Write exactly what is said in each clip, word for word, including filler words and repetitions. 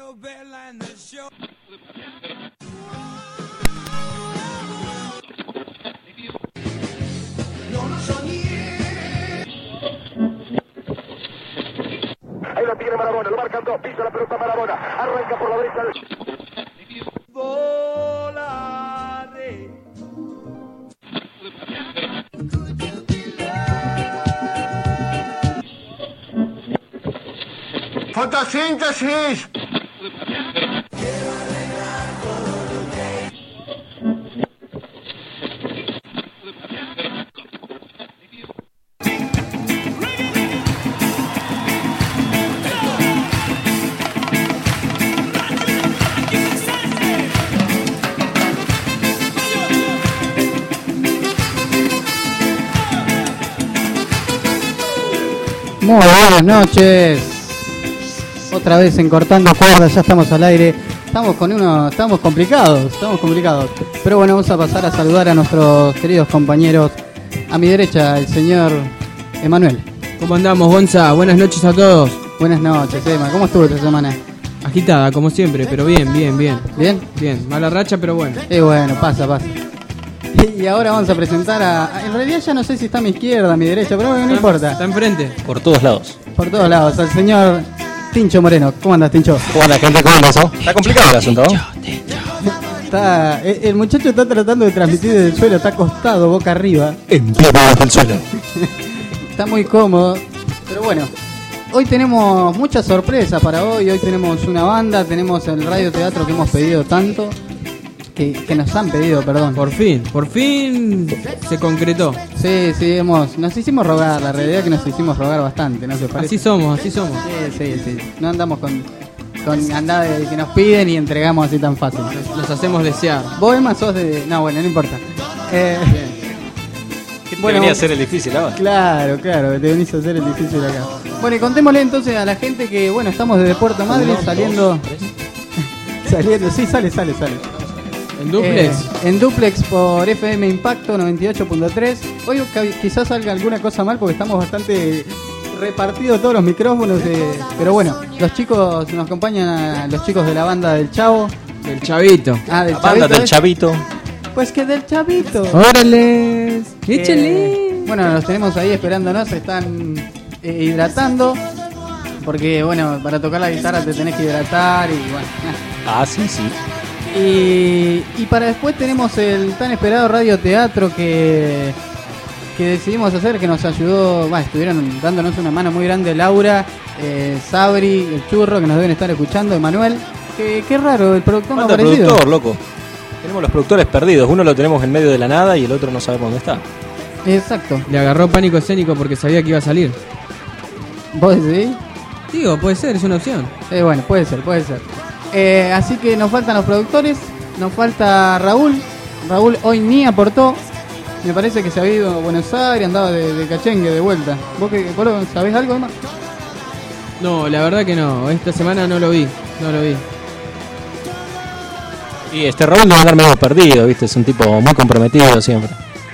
Ahí lo tiene Marabona, lo marcan dos, pisa la pelota Marabona, arranca por la derecha. Volare. Fotosíntesis. Muy buenas noches. Otra vez en Cortando Cuerdas, ya estamos al aire. Estamos con uno, estamos complicados, estamos complicados. Pero bueno, vamos a pasar a saludar a nuestros queridos compañeros. A mi derecha, el señor Emanuel. ¿Cómo andamos, Gonza? Buenas noches a todos. Buenas noches, Emma. ¿Cómo estuvo esta semana? Agitada, como siempre, pero bien, bien, bien. ¿Bien? Bien, mala racha, pero bueno. Y bueno, pasa, pasa. Y ahora vamos a presentar a... En realidad ya no sé si está a mi izquierda, a mi derecha, pero bueno, no importa. Está enfrente. Por todos lados. Por todos lados, al señor Tincho Moreno. ¿Cómo andas, Tincho? ¿Cómo anda, gente? ¿Cómo andas? Está complicado el asunto, ¿no? Está, el, el muchacho está tratando de transmitir desde el suelo, está acostado, boca arriba. En pie bajo el suelo. Está muy cómodo, pero bueno. Hoy tenemos muchas sorpresas para hoy. Hoy tenemos una banda, tenemos el radioteatro que hemos pedido tanto. Que, que nos han pedido, perdón. Por fin, por fin se concretó. Sí, sí, hemos, nos hicimos rogar, la realidad es que nos hicimos rogar bastante, ¿no te parece? Así somos, así somos. Sí, sí, sí. No andamos con, con andada de que nos piden y entregamos así tan fácil. Nos, nos hacemos desear. Vos, Emma, sos de... No, bueno, no importa. Eh, ¿Qué te bueno, venía a hacer el difícil ahora? Claro, claro, te venís a hacer el difícil acá. Bueno, y contémosle entonces a la gente que, bueno, estamos desde Puerto Madryn Uno, saliendo... dos, tres. Saliendo, sí, sale, sale, sale. En duplex. Eh, en duplex por F M Impacto noventa y ocho punto tres. Hoy quizás salga alguna cosa mal porque estamos bastante repartidos todos los micrófonos. Eh, pero bueno, los chicos nos acompañan, los chicos de la banda del Chavo. El Chavito. Ah, del La banda del ¿eh? Chavito. Pues que del Chavito. ¡Órale! ¡Échale! Eh, bueno, los tenemos ahí esperándonos, se están eh, hidratando. Porque bueno, para tocar la guitarra te tenés que hidratar y bueno. Ah, sí, sí. Y, y para después tenemos el tan esperado radioteatro que, que decidimos hacer, que nos ayudó, bah, estuvieron dándonos una mano muy grande Laura, eh, Sabri, el Churro, que nos deben estar escuchando, Emanuel. Que, qué raro, el productor no ha ¿Cuánto aparecido. productor, loco? Tenemos los productores perdidos. Uno lo tenemos en medio de la nada y el otro no sabemos dónde está. Exacto. Le agarró pánico escénico porque sabía que iba a salir. ¿Vos decís? Digo, puede ser, es una opción. Eh, bueno, puede ser, puede ser. Eh, así que nos faltan los productores, nos falta Raúl. Raúl hoy ni aportó. Me parece que se había ido a Buenos Aires, andaba de, de cachengue de vuelta. ¿Vos, que, vos lo- sabés algo más? No, la verdad que no. Esta semana no lo vi. No lo vi. Y este Raúl debe andar medio perdido, ¿viste? Es un tipo muy comprometido siempre.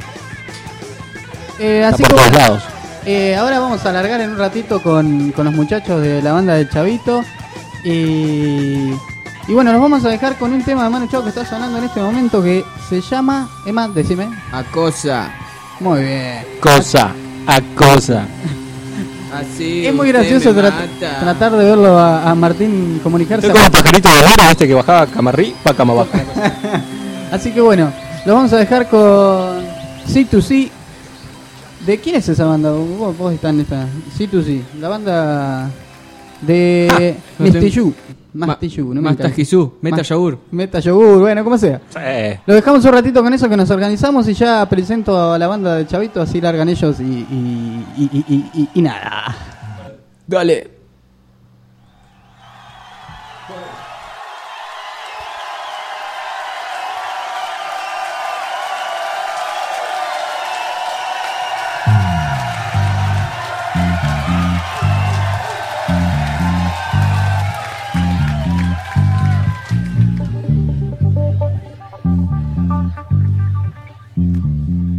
Eh, Está así por que todos bueno, lados. eh, ahora vamos a alargar en un ratito con, con los muchachos de la banda del Chavito. Y, y bueno, nos vamos a dejar con un tema de Manu Chao que está sonando en este momento que se llama... Emma, decime. Acosa. Muy bien. Cosa a cosa. Así. Es muy usted gracioso me tra- mata. tratar de verlo a, a Martín comunicarse. Estoy como un pajarito de oro, ¿viste? Que bajaba Camarrí para Camabaja. Así que bueno, lo vamos a dejar con C dos C. ¿De quién es esa banda? Vos, vos estás en esta. C dos C, la banda de Ah, no Misty tengo- Yu. Masty Yu, no me encanta. Mastajizú, Meta Mas- Yogur. Meta Yogur, bueno, como sea. Sí. Lo dejamos un ratito con eso que nos organizamos y ya presento a la banda de Chavito, así largan ellos y, y, y, y, y, y, y nada. Dale.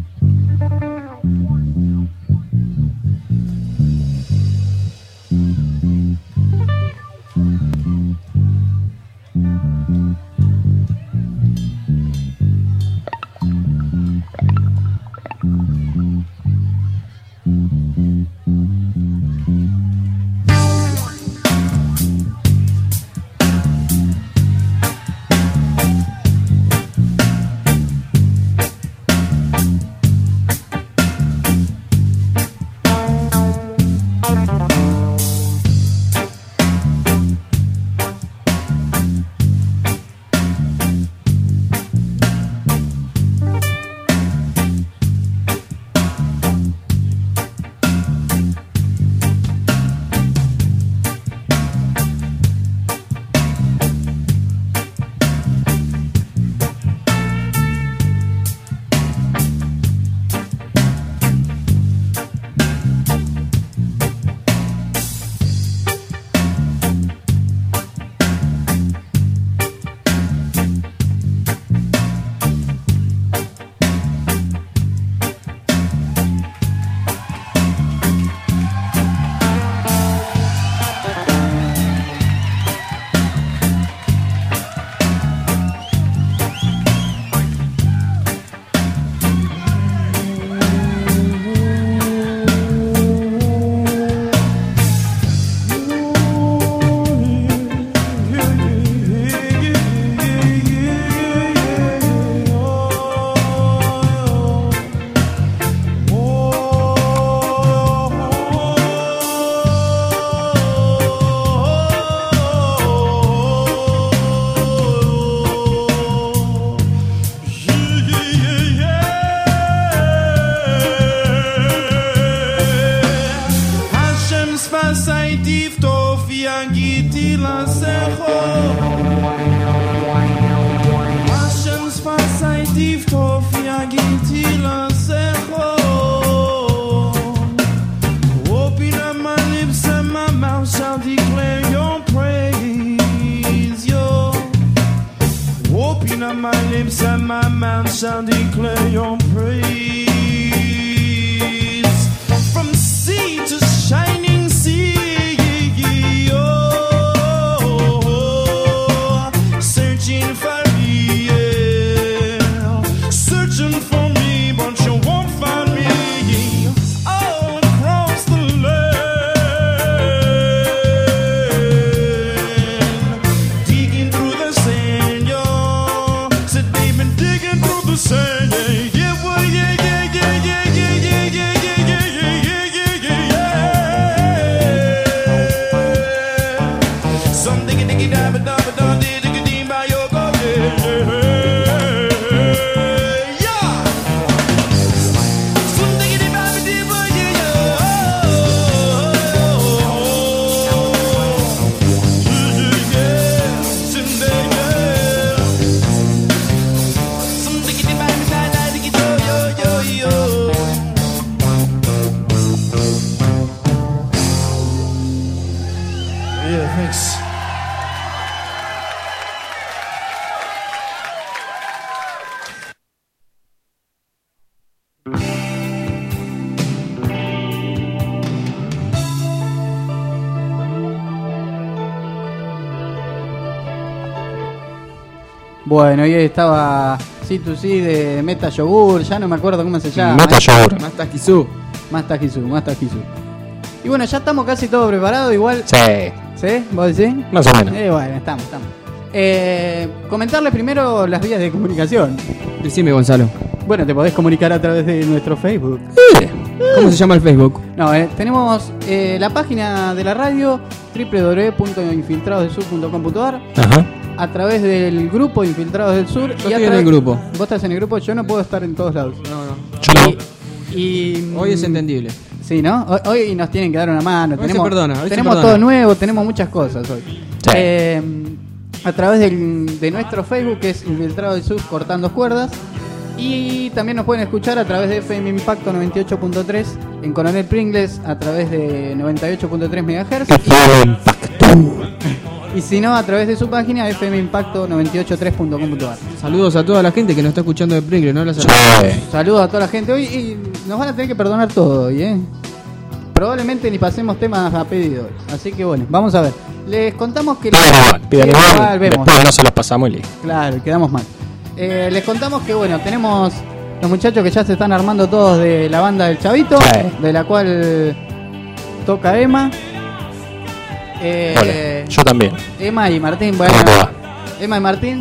Mm-hmm. Spaghetti Lancerot. Open up my lips and my mouth shall declare your praise. Yo. Open up my lips and my mouth shall declare your praise. From sea to shining sea. Oh, searching for me, yeah. Searching for me, but you won't find me. All across the land, digging through the sand, yo. Said they've been digging through the sand, yeah, yeah, well, yeah, yeah, yeah, yeah, yeah, yeah, yeah, yeah, yeah, yeah, yeah, yeah. Some diggy diggy dabba dabba da diggy diggy dee by your go, yeah, yeah. Some diggy diggy dabba dee by you, yeah, yeah, some day, yeah. Some diggy diggy dabba da da diggy do, yo, yo, yo. Yeah, thanks. Bueno, y hoy estaba C dos C de Meta Yogur, ya no me acuerdo cómo se llama. Meta ¿eh? Yogur. Más Takisu. Más Tajisu, más Tajisu. Y bueno, ya estamos casi todo preparado, igual. Sí, ¿Sí? ¿Vos decís? más o menos. Eh, bueno, estamos, estamos. Eh, comentarles primero las vías de comunicación. Decime, Gonzalo. Bueno, te podés comunicar a través de nuestro Facebook. Eh, ¿Cómo se llama el Facebook? No, eh, tenemos eh, la página de la radio doble u doble u doble u punto infiltrados del sur punto com punto a r, Ajá. a través del grupo Infiltrados del Sur. Yo y a estoy en través- el grupo. Vos estás en el grupo, yo no puedo estar en todos lados. No, no. Yo no. Y, y- Hoy es entendible. Sí, ¿no? Hoy, hoy nos tienen que dar una mano. Hoy se tenemos perdona, hoy se tenemos perdona. todo nuevo, tenemos muchas cosas hoy. Sí. Eh, a través del- de nuestro Facebook, que es Infiltrado del Sur Cortando Cuerdas. Y también nos pueden escuchar a través de F M Impacto noventa y ocho punto tres en Coronel Pringles a través de noventa y ocho punto tres megahertz. Que fue el impacto. Y si no, a través de su página F M Impacto noventa y ocho punto tres punto com punto a r. Saludos a toda la gente que nos está escuchando de Pringle, ¿no? Las Sí. Saludos a toda la gente hoy y nos van a tener que perdonar todo hoy, ¿eh? Probablemente ni pasemos temas a pedido. Así que bueno, vamos a ver. Les contamos que... Pidan igual, pidan que igual. vemos. Después no se los pasamos y listo. Claro, quedamos mal. Eh, les contamos que bueno, tenemos los muchachos que ya se están armando todos de la banda del Chavito, Sí. de la cual toca Emma. Eh, Ole, yo también. Emma y Martín, bueno. ¿Cómo te va? Emma y Martín.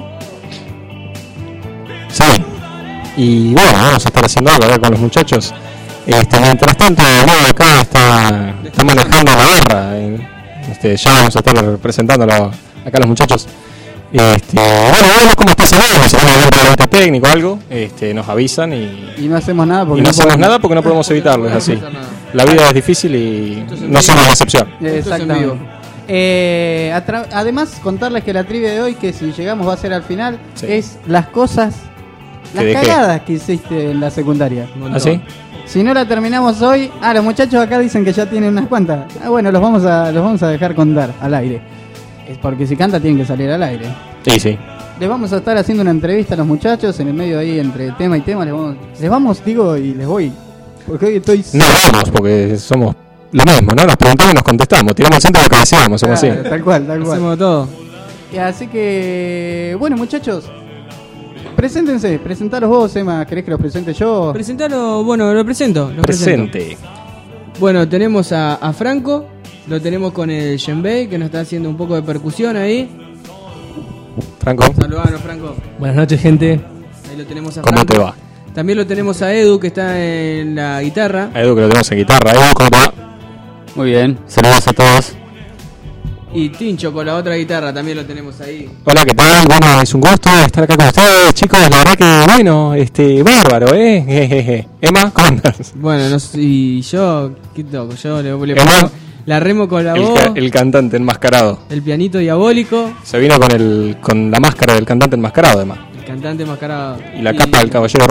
Sí. Y bueno, vamos a estar haciendo algo acá con los muchachos. Este, mientras tanto, Diego acá está, está manejando la barra. eh, Este, ya vamos a estar representándolo acá a los muchachos. Este, bueno, vemos cómo está saliendo. Si hay algún problema técnico o algo, este, nos avisan y, Y no hacemos nada porque y no hacemos podemos. nada porque no podemos evitarlo. Es así. No podemos hacer nada. La vida es difícil y Esto es en no vivo. somos la excepción. Esto es en Exactamente. vivo. Eh, a tra- además, contarles que la trivia de hoy, que si llegamos va a ser al final, Sí. es las cosas, las ¿Que dejé? cagadas que hiciste en la secundaria. Un montón. ¿Así? Si no la terminamos hoy, ah, los muchachos acá dicen que ya tienen unas cuantas. Ah, bueno, los vamos a, los vamos a dejar contar al aire. Es porque si canta tienen que salir al aire. Sí, sí. Les vamos a estar haciendo una entrevista a los muchachos en el medio ahí entre tema y tema. Les vamos, les vamos digo, y les voy. Porque hoy estoy. No vamos porque somos lo mismo, ¿no? Nos preguntamos y nos contestamos. Tiramos el centro de lo que deseamos, somos así. Claro, tal cual, tal cual. Hacemos todo. Y así que, bueno, muchachos, preséntense, presentaros vos, Emma. ¿Querés que los presente yo? Presentalo, bueno, lo presento. Lo presento. Presente. Bueno, tenemos a, a Franco, lo tenemos con el djembe, que nos está haciendo un poco de percusión ahí. Franco, Saludanos, Franco. Buenas noches, gente. Ahí lo tenemos a ¿cómo Franco. te va? También lo tenemos a Edu, que está en la guitarra. A Edu, que lo tenemos en guitarra. Edu, ¿cómo te va? Muy bien, saludos a todos. Y Tincho con la otra guitarra, también lo tenemos ahí. Hola, ¿qué tal? Bueno, es un gusto estar acá con ustedes, chicos. La verdad que, bueno, este, bárbaro, ¿eh? Jejeje. Emma, ¿cómo andas? Bueno, no sé, y yo, ¿qué toco? Yo le, le Emma. pongo la remo con la El, voz, ca- el cantante enmascarado. el pianito diabólico, Se vino con el con la máscara del cantante enmascarado, además. el cantante mascarado. Y la capa del caballero rojo.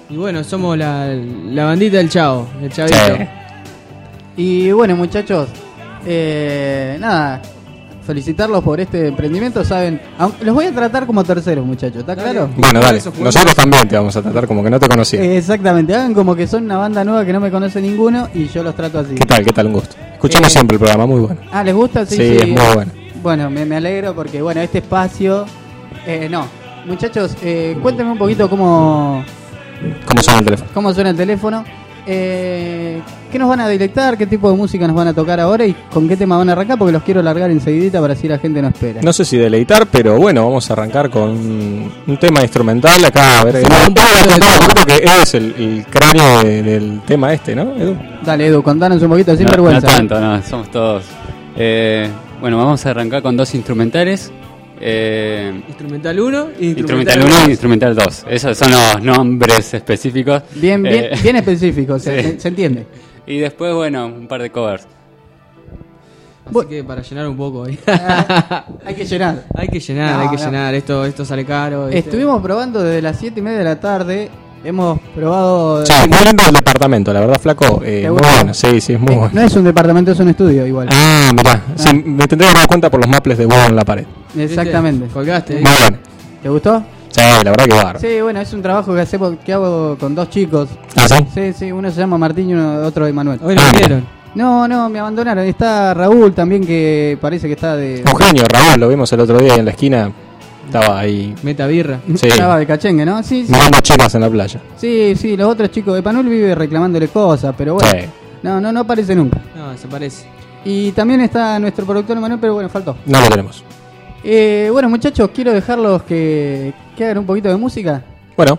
Y bueno, somos la, la bandita del Chavo, el Chavito. Sí. Y bueno, muchachos, eh, nada, felicitarlos por este emprendimiento, saben, aunque los voy a tratar como terceros, muchachos, ¿está Dale. claro? Bueno, dale. Eso fue. Nosotros también te vamos a tratar como que no te conocía. Eh, exactamente, hagan como que son una banda nueva que no me conoce ninguno y yo los trato así. ¿Qué tal? ¿Qué tal? Un gusto. Escuchamos Eh, siempre el programa, muy bueno. Ah, ¿les gusta? Sí, Sí, sí. es muy bueno. Bueno, me, me alegro porque, bueno, este espacio... Eh, no, muchachos, eh, cuéntenme un poquito cómo, ¿Cómo suena el teléfono? cómo suena el teléfono. Eh, ¿Qué nos van a directar? ¿Qué tipo de música nos van a tocar ahora? ¿Y con qué tema van a arrancar? Porque los quiero largar enseguidita para así la gente no espera. No sé si deleitar, pero bueno, vamos a arrancar con un tema instrumental acá. A ver, Sí, Edu, un poco de contame, todo. creo que Edu es el, el cráneo de- del tema este, ¿no, Edu? Dale, Edu, contanos un poquito, sin No, vergüenza. no tanto, no, somos todos. Eh, bueno, vamos a arrancar con dos instrumentales. Eh, Instrumental uno y instrumental uno y instrumental dos. Esos son los nombres específicos. Bien, bien, Eh, bien específico, se, sí. se- se entiende. Y después, bueno, un par de covers. Así que para llenar un poco ahí. Ah, hay que llenar. hay que llenar, No, hay que no. llenar. Esto, esto sale caro. ¿viste? Estuvimos probando desde las siete y media de la tarde. Hemos probado. Sí, muy lindo el departamento, la verdad, flaco. Eh, ¿Te muy gusta? bueno, sí, sí, es muy Eh, bueno. No es un departamento, es un estudio igual. Ah, mirá, sí, me tendría que dar cuenta por los maples de huevo en la pared. ¿Viste? Exactamente. Colgaste. Muy bueno. ¿Te gustó? Sí, la verdad que bárbaro. Sí, bueno, es un trabajo que hacemos, que hago con dos chicos. ¿Ah, sí? Sí, sí, uno se llama Martín y uno, otro Emanuel. Hoy lo Ah, vieron. No, no, me abandonaron. Está Raúl también, que parece que está de. Un genio, Raúl, lo vimos el otro día ahí en la esquina. Estaba ahí Meta birra. Sí. Estaba de cachengue, ¿no? Sí, sí. mirando chicas en la playa. Sí, sí, los otros chicos. Emanuel vive reclamándole cosas, pero bueno. Sí. No, no, no aparece nunca. No, se parece. Y también está nuestro productor Emanuel, pero bueno, faltó. No lo tenemos. Eh, bueno, muchachos, quiero dejarlos que, que hagan un poquito de música. Bueno,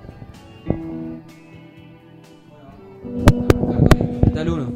Instrumental uno.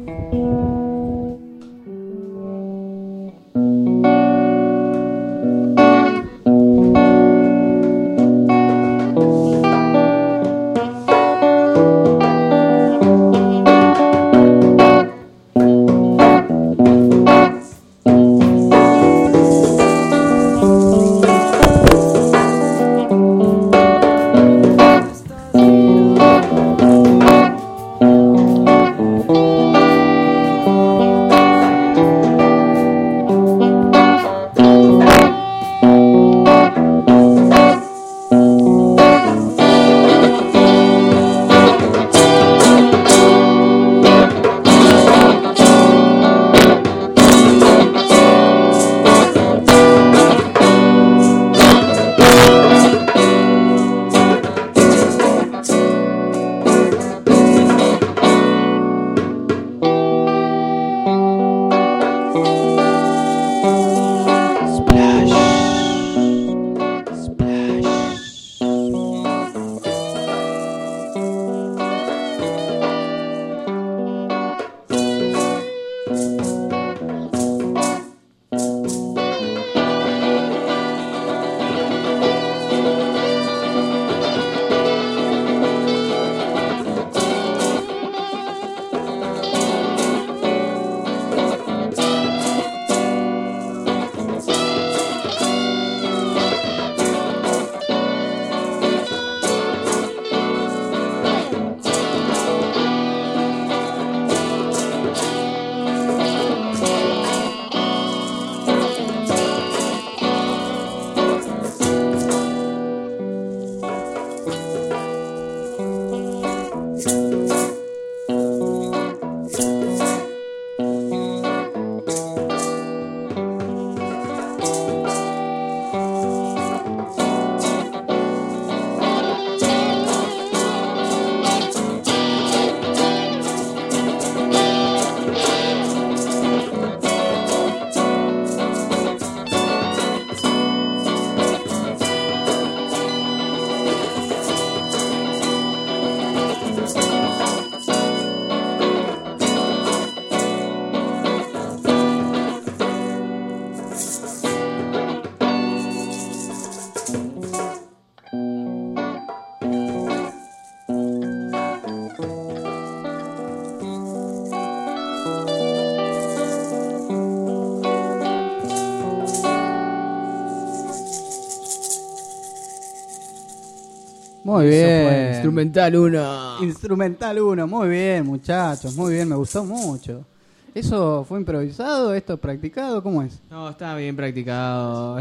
Muy Eso fue bien. Instrumental uno. Instrumental uno, muy bien, muchachos, muy bien, me gustó mucho. ¿Eso fue improvisado? ¿Esto es practicado? ¿Cómo es? No, está bien practicado.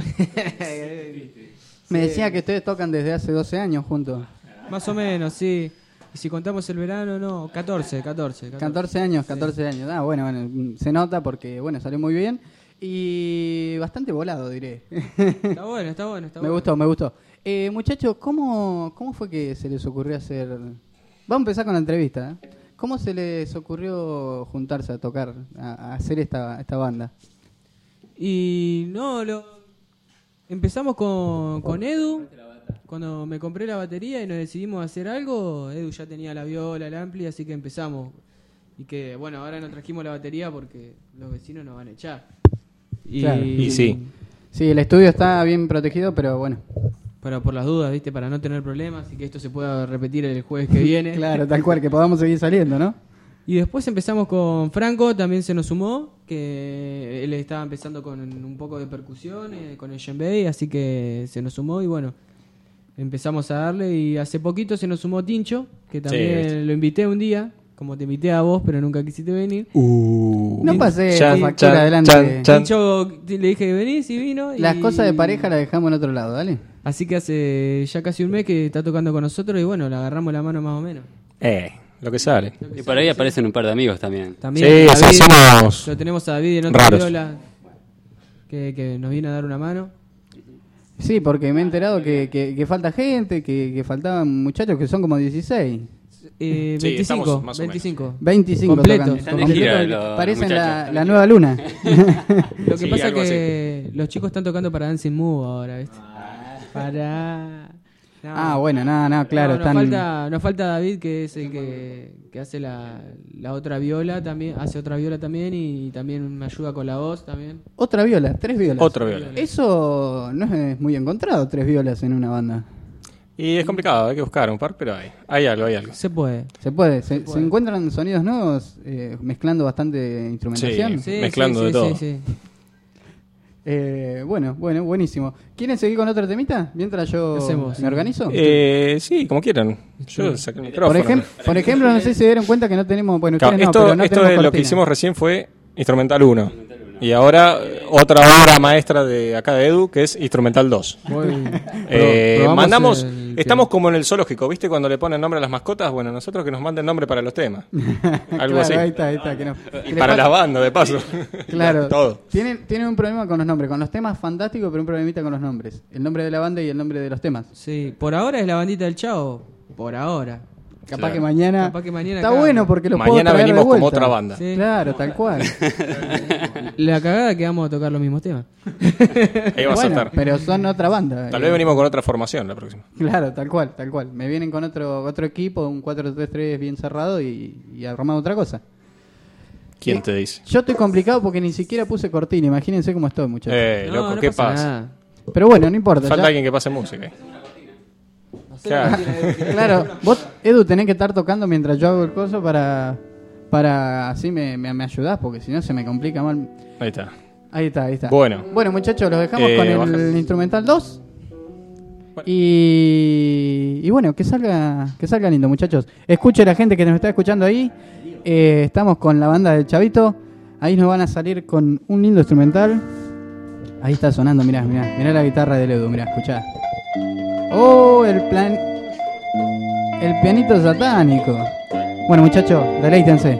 Me decía que ustedes tocan desde hace doce años juntos. Más o menos, sí. Y si contamos el verano, no, catorce, catorce. catorce años, catorce años. Ah, bueno, bueno, se nota porque, bueno, salió muy bien. Y bastante volado, diré. Está bueno, está bueno, está Me bueno. gustó, me gustó. Eh, muchachos, ¿cómo, ¿cómo fue que se les ocurrió hacer...? Vamos a empezar con la entrevista. ¿eh? ¿Cómo se les ocurrió juntarse a tocar, a, a hacer esta, esta banda? Y no, lo empezamos con, con Edu. Cuando me compré la batería y nos decidimos hacer algo, Edu ya tenía la viola, el ampli, así que empezamos. Y que, bueno, ahora no trajimos la batería porque los vecinos nos van a echar. Y, Claro. Y sí. Sí, el estudio está bien protegido, pero bueno. Pero por las dudas, ¿viste? Para no tener problemas y que esto se pueda repetir el jueves que viene. Claro, tal cual, que podamos seguir saliendo, ¿no? Y después empezamos con Franco, también se nos sumó, que él estaba empezando con un poco de percusión, eh, con el djembe, así que se nos sumó y bueno, empezamos a darle. Y hace poquito se nos sumó Tincho, que también viste. lo invité un día, como te invité a vos, pero nunca quisiste venir. Uh. No pasé Chan, la factura chan, adelante. chan, chan. Tincho, le dije que venís y vino. y- Las cosas de pareja las dejamos en otro lado, dale. Así que hace ya casi un mes que está tocando con nosotros y bueno, le agarramos la mano más o menos. Eh, lo que sale. Y por ahí aparecen un par de amigos también. También Sí, David, sí, somos lo tenemos a David en otra raros. viola, que, que nos viene a dar una mano. Sí, porque me he enterado que, que, que falta gente, que, que faltaban muchachos que son como dieciséis. Eh, Sí, veinticinco, estamos más o menos. veinticinco. veinticinco Completos. tocan. Están de Completo, gira los parecen la, muchachos. la nueva luna. Lo que Sí, pasa es algo que los chicos están tocando para Dancing Move ahora, ¿viste? Para... No. Ah, bueno, nada, nada, claro. No, nos, están... falta, nos falta David, que es el que, que hace la, la otra viola también, hace otra viola también y también me ayuda con la voz también. Otra viola, tres violas. Otra viola. Eso no es muy encontrado, tres violas en una banda. Y es complicado, hay que buscar un par, pero hay. Hay algo, hay algo. Se puede. Se puede, se, se encuentran sonidos nuevos eh, mezclando bastante instrumentación. Sí. Mezclando de todo. Sí, sí. Eh, bueno, bueno, buenísimo. ¿Quieren seguir con otro temita? Mientras yo Hacemos, me sí. organizo. Eh, sí, como quieran. Yo saqué el micrófono. por, ejem- por ejemplo, no sé si se dieron cuenta que no tenemos... Bueno, Claro, ustedes no, esto pero no esto tenemos es lo que cortina. hicimos recién fue Instrumental uno. Y ahora eh, otra obra maestra de acá de Edu, que es Instrumental dos. Eh, probamos mandamos, el estamos como en el zoológico, ¿viste? Cuando le ponen nombre a las mascotas, bueno, nosotros que nos manden nombre para los temas. Algo Claro, así. ahí está, ahí está. Que no- Y que le para pasa- la banda, de paso. Claro. Todo. Tienen, tienen un problema con los nombres, con los temas fantásticos, pero un problemita con los nombres. El nombre de la banda y el nombre de los temas. Sí, por ahora es la bandita del Chavo. Por ahora. Capaz Claro. que mañana... Capaz que mañana Está cambia. bueno porque lo puedo Mañana traer de venimos como vuelta. otra banda. Sí. Claro, tal cual. La cagada es que vamos a tocar los mismos temas. Ahí va a Bueno, saltar. pero son otra banda. Tal Eh, vez venimos con otra formación la próxima. Claro, tal cual, tal cual. Me vienen con otro otro equipo, un cuatro tres tres bien cerrado y, y armado otra cosa. ¿Quién Eh, te dice? Yo estoy complicado porque ni siquiera puse cortina. Imagínense cómo estoy, muchachos. Eh, No, loco, no ¿qué pasa pasa? nada. Pero bueno, no importa. Falta ya- alguien que pase música. Claro. Claro, vos, Edu, tenés que estar tocando mientras yo hago el coso para, para así me, me, me ayudás, porque si no se me complica mal. Ahí está. Ahí está, ahí está. Bueno. Bueno, muchachos, los dejamos Eh, con el baja. instrumental dos. Bueno. Y, y bueno, que salga, que salga lindo, muchachos. Escuche la gente que nos está escuchando ahí. Eh, estamos con la banda del Chavito. Ahí nos van a salir con un lindo instrumental. Ahí está sonando, mirá, mirá, mirá la guitarra de Edu, mirá, escuchá. Oh, el plan, el pianito satánico. Bueno, muchachos, deleítense.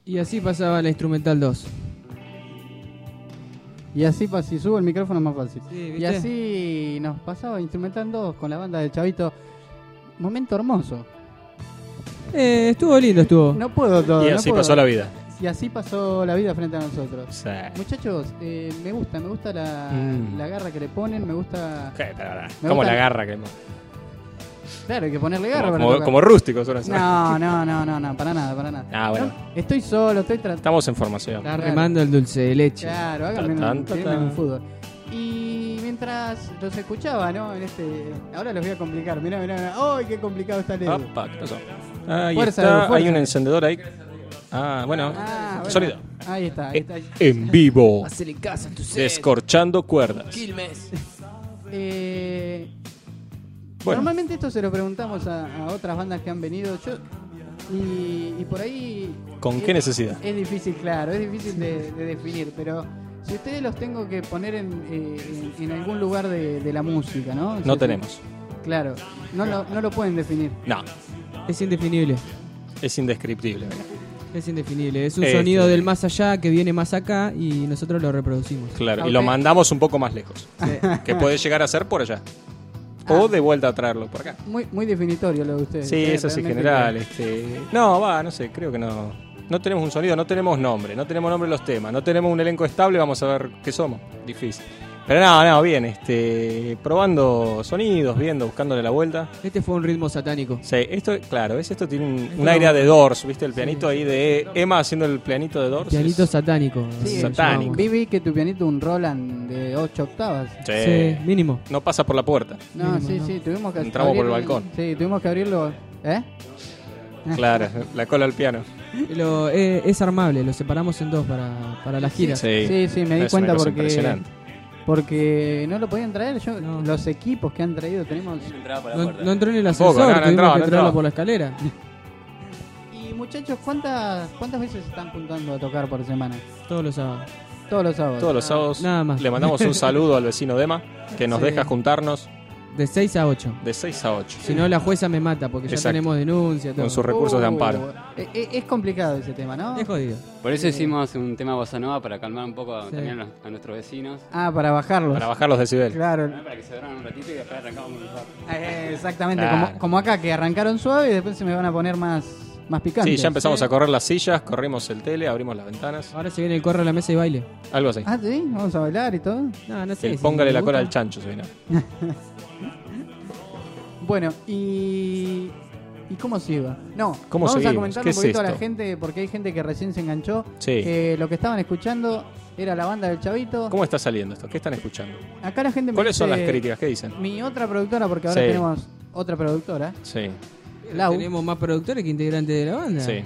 Y así pasaba la Instrumental dos. Y así, pa- si subo el micrófono es más fácil. Sí, Y ¿viste? así nos pasaba Instrumental dos con la banda del Chavito. Momento hermoso. Eh, estuvo lindo, estuvo. No puedo todo. Y no así puedo. pasó la vida. Y así pasó la vida frente a nosotros. Sí. Muchachos, eh, me gusta, me gusta la, Mm. la garra que le ponen, me gusta... ¿Qué? Pará, pará. Me Como gusta- la garra que... Claro, hay que ponerle garra Como, para como, tocar. como rústicos son así. No, no, no, no, no, para nada, para nada. Ah, bueno. No, estoy solo, estoy tratando... Estamos en formación. Está Claro. remando el dulce de leche. Claro, háganme un, Tan, tan, tírenme tan. un fútbol. Y mientras los escuchaba, ¿no? En este... Ahora los voy a complicar, mirá, mirá, mirá. ¡Ay, qué complicado está el Edu! Opa, ¿qué pasó? Ahí Fuerza, está, Edu, fuerza. hay un encendedor ahí. Ah, bueno. Ah, bueno. Sonido. Ahí está, ahí está. En vivo. Hacele casa a tu Descorchando cuerdas. Quilmes. Eh, Bueno. Normalmente esto se lo preguntamos a, a otras bandas que han venido. Yo y, y por ahí... ¿Con es- qué necesidad? Es difícil, claro, es difícil de, de definir, pero si ustedes los tengo que poner en, eh, en, en algún lugar de, de la música, ¿no? No Sí, tenemos. sí. Claro, no lo, no lo pueden definir. No, Es indefinible. es indescriptible. Es indefinible. Es un Este. sonido del más allá que viene más acá y nosotros lo reproducimos. Claro, Ok. y lo mandamos un poco más lejos. Sí. Que puede llegar a ser por allá. Ah. O de vuelta a traerlo por acá. Muy, muy definitorio lo de ustedes. Sí, ¿eh? eso sí, Realmente general. que- Este... No, va, no sé, creo que no. No tenemos un sonido, no tenemos nombre, no tenemos nombre en los temas, no tenemos un elenco estable, vamos a ver qué somos. Difícil. Pero no, no, bien, este, probando sonidos, viendo, buscándole la vuelta. Este fue un ritmo satánico. Sí, esto, claro, es, esto tiene un, Esto- un aire de Doors, ¿viste? El Sí. pianito ahí de Emma haciendo el pianito de Doors. Pianito es- satánico. Sí, lo satánico. llamamos. Vi, vi que tu pianito un Roland de ocho octavas. Sí. Sí, mínimo. No pasa por la puerta. No, Mínimo, sí, ¿no? sí, tuvimos que Entramos por el abrir- balcón. Sí, tuvimos que abrirlo. ¿Eh? Claro, la cola al piano. Lo, eh, es armable, lo separamos en dos para, para las giras. Sí, Sí, sí, me di es cuenta una cosa porque impresionante. porque no lo podían traer. Yo, No. los equipos que han traído tenemos. Entraba por la No, puerta. no entró en el Tampoco, ascensor, no, no tuvimos entraba, que no traerlo entraba. por la escalera. Y muchachos, ¿cuántas cuántas veces se están juntando a tocar por semana? Todos los sábados. Todos los sábados. Todos los sábados Nada más. le mandamos un saludo al vecino Dema, que nos Sí. deja juntarnos De seis a ocho. de seis a ocho. Si no, la jueza me mata porque ya Exacto. tenemos denuncia. Todo. Con sus recursos de Uh, amparo. eh, eh, es complicado ese tema, ¿no? Es jodido. Por eso hicimos un tema bossa nova para calmar un poco a- Sí. también a, los- a nuestros vecinos. Ah, para bajarlos. Para bajar los decibeles. Claro. Para que se duerman un ratito y después arrancamos un rato. Eh, exactamente, Claro. como, como acá, que arrancaron suave y después se me van a poner más, más picantes. Sí, ya empezamos Sí. a correr las sillas, corrimos el tele, abrimos las ventanas. Ahora se viene el corre a la mesa y baile. Algo así. Ah, sí, vamos a bailar y todo. No, no sé. El si póngale me la cola gusta. al chancho, se viene. Bueno, y. ¿Y cómo sigue? No, ¿Cómo vamos a seguimos? comentarle ¿Qué un es poquito a la esto? gente, porque hay gente que recién se enganchó. Sí. Que lo que estaban escuchando era la banda del Chavito. ¿Cómo está saliendo esto? ¿Qué están escuchando? Acá la gente me ¿Cuáles son dice- las críticas? ¿Qué dicen? Mi otra productora, porque ahora Sí. tenemos otra productora. Sí, Lau. Tenemos más productores que integrantes de la banda. sí.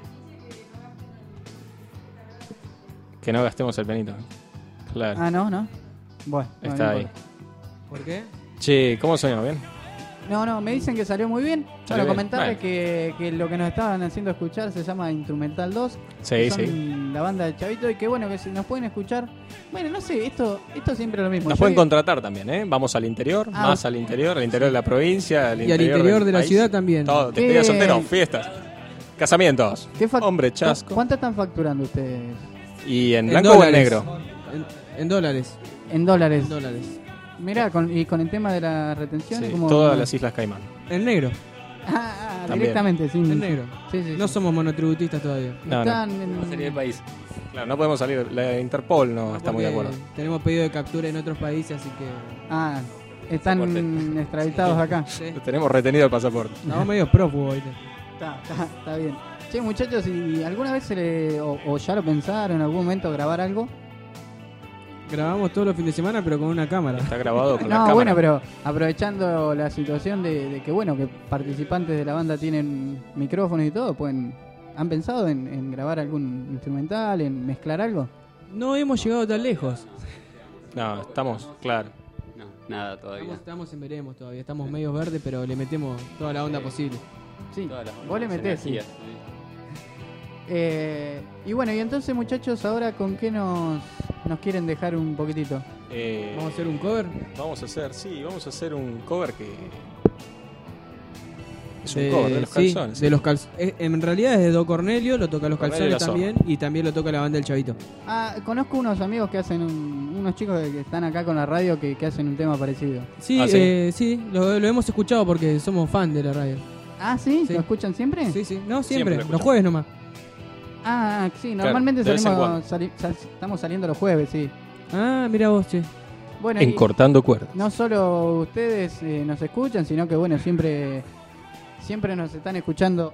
Que no gastemos el pianito. Claro. Ah, no, no. Bueno, no, Está no ahí. importa. ¿Por qué? Che, ¿cómo sonamos? ¿Bien? No, no, me dicen que salió muy bien. Salió Bueno, bien. comentarles Bueno. que, que lo que nos estaban haciendo escuchar se llama Instrumental dos. Sí, que son sí. la banda del Chavito y que bueno, que si nos pueden escuchar. Bueno, no sé, esto esto siempre es lo mismo. Nos Yo pueden que- contratar también, ¿eh? Vamos al interior, Ah, más al interior, al interior de la provincia, al Y al interior del de la país. ciudad también. Todo, ¿Qué? despedida soltero, fiestas, casamientos, ¿Qué fac- hombre chasco. ¿Cuánto están facturando ustedes? ¿Y en En blanco o en dólares. negro? En, en dólares. En dólares. En dólares. Mirá, con, y con el tema de la retención. Sí, como... todas las Islas Caimán. En negro. Ah, ah, También. directamente, sin. En negro. Sí, sí. No sí. somos monotributistas todavía. No, no. Están en- Vamos a salir del país. Claro, no podemos salir. La Interpol no está muy de Porque acuerdo. Tenemos pedido de captura en otros países, así que. Ah, están Soporte. extraditados acá. Sí. Tenemos retenido el pasaporte. Estamos medio prófugos, ¿viste? Está, está, está bien. Che, muchachos, ¿y alguna vez se le, o, o ya lo pensaron en algún momento grabar algo? Grabamos todos los fines de semana, pero con una cámara. Está grabado con la No, cámara. bueno, pero aprovechando la situación de, de que, bueno, que participantes de la banda tienen micrófonos y todo, pueden, ¿han pensado en, en grabar algún instrumental, en mezclar algo? No hemos llegado tan lejos. No, estamos, claro. No, nada todavía. Estamos, estamos en veremos todavía. Estamos medio verdes, pero le metemos toda la onda posible. Sí, Todas las vos le buenas metés, sí. energías, sí. Eh, y bueno, y entonces, muchachos, ahora con qué nos, nos quieren dejar un poquitito. Eh, Vamos a hacer un cover. vamos a hacer, sí, vamos a hacer un cover que Es un cover de los sí, Calzones. de los calz- eh, En realidad es de Do Cornelio, lo toca los Cornelio Calzones y la también y también lo toca la banda del Chavito. Ah, conozco unos amigos que hacen un- unos chicos que, que están acá con la radio que, que hacen un tema parecido. Sí, Ah, ¿sí? eh, sí, lo, lo hemos escuchado porque somos fan de la radio. Ah, ¿sí? Sí. ¿Lo escuchan siempre? Sí, sí, no, Siempre siempre, lo los escuchamos. jueves nomás. Ah, sí, Claro, normalmente de vez en salimos, cuando. sali- sal- estamos saliendo los jueves, sí. Ah, mira vos, che. Bueno, En y Cortando Cuerdas. no solo ustedes eh, nos escuchan, sino que bueno, siempre siempre nos están escuchando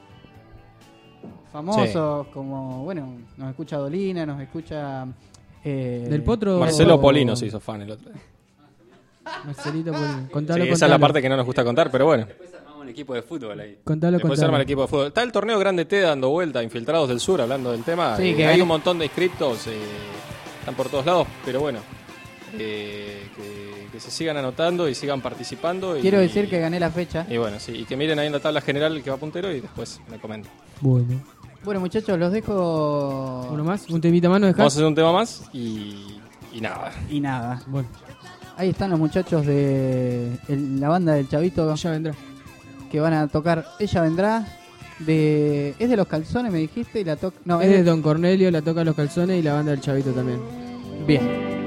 famosos, como, bueno, nos escucha Dolina, nos escucha... eh, Del Potro- Marcelo o- Polino se hizo fan el otro día. Marcelito Polino. Sí, Contalo, esa es contalo. la parte que no nos gusta contar, pero bueno. Después armamos un equipo de fútbol ahí. Contalo, Después se contalo. arma el equipo de fútbol. Está el torneo Grande T dando vuelta, Infiltrados del Sur, hablando del tema. Sí, Eh, que hay gané- un montón de inscriptos, eh, están por todos lados, pero bueno, eh, que, que se sigan anotando y sigan participando. Y, Quiero decir que gané la fecha. Y bueno, sí, y que miren ahí en la tabla general el que va puntero y después me comenten. Bueno. Bueno, muchachos, los dejo... Uno más, un temita más, ¿no Vamos a dejás? hacer un tema más y, y nada. Y nada. Bueno, Ahí están los muchachos de el- la banda del Chavito ya vendrá. que van a tocar Ella Vendrá. De, es de los Calzones, me dijiste, y la toca... No, Es de Don Cornelio, la toca los Calzones y la banda del Chavito también. Bien.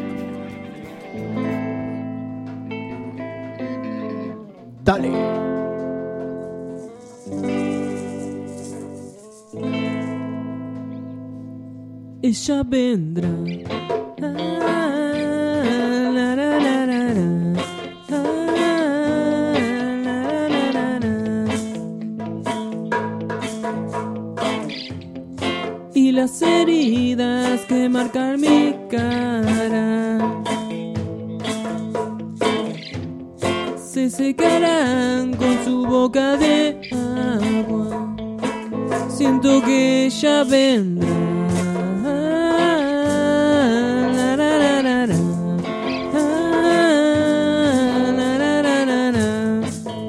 Dale. Ella vendrá. Ah, la, la, la, la, la. Ah, la, la, la, la. Y las heridas que marcan mi cara se secarán con su boca de agua. Siento que ella vendrá. La, la, la, la, la. Ah, la, la, la, la, la.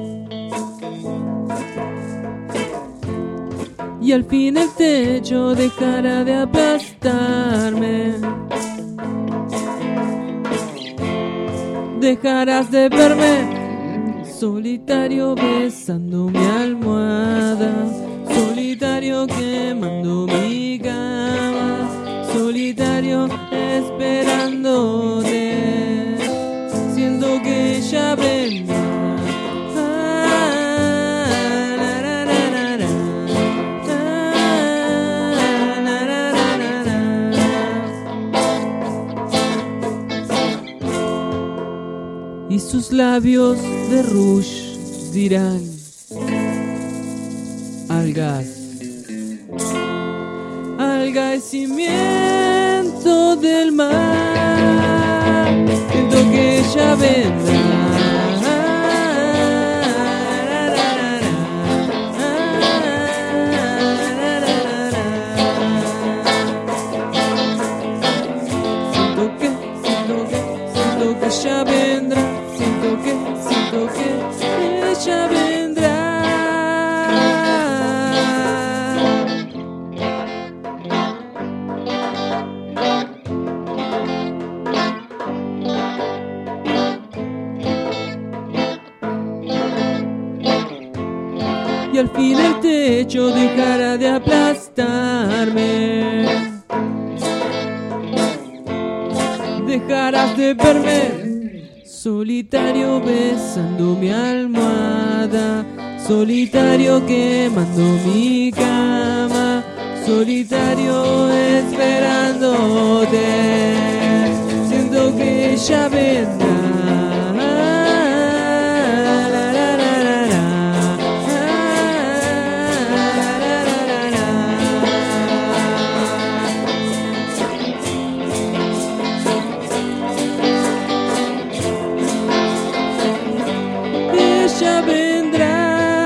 Y al fin el techo dejará de aplastarme. Dejarás de verme solitario besando mi almohada, solitario quemando mi cama, solitario esperándote, siento que ella vendrá. Ah, la, la, la, la, la. Ah, la, la, la, la, la. Y sus labios de rouge dirán algas, algaecimiento del mar, siento que ella vendrá. Siento que, siento que, siento que ella vendrá. Siento que, siento que ella vendrá. Y al fin el techo dejará de aplastarme. Dejarás de verme solitario besando mi almohada, solitario quemando mi cama, solitario esperándote, siento que ella vendrá. La, la, la, la, la. La, la, la, la, la. Ella vendrá.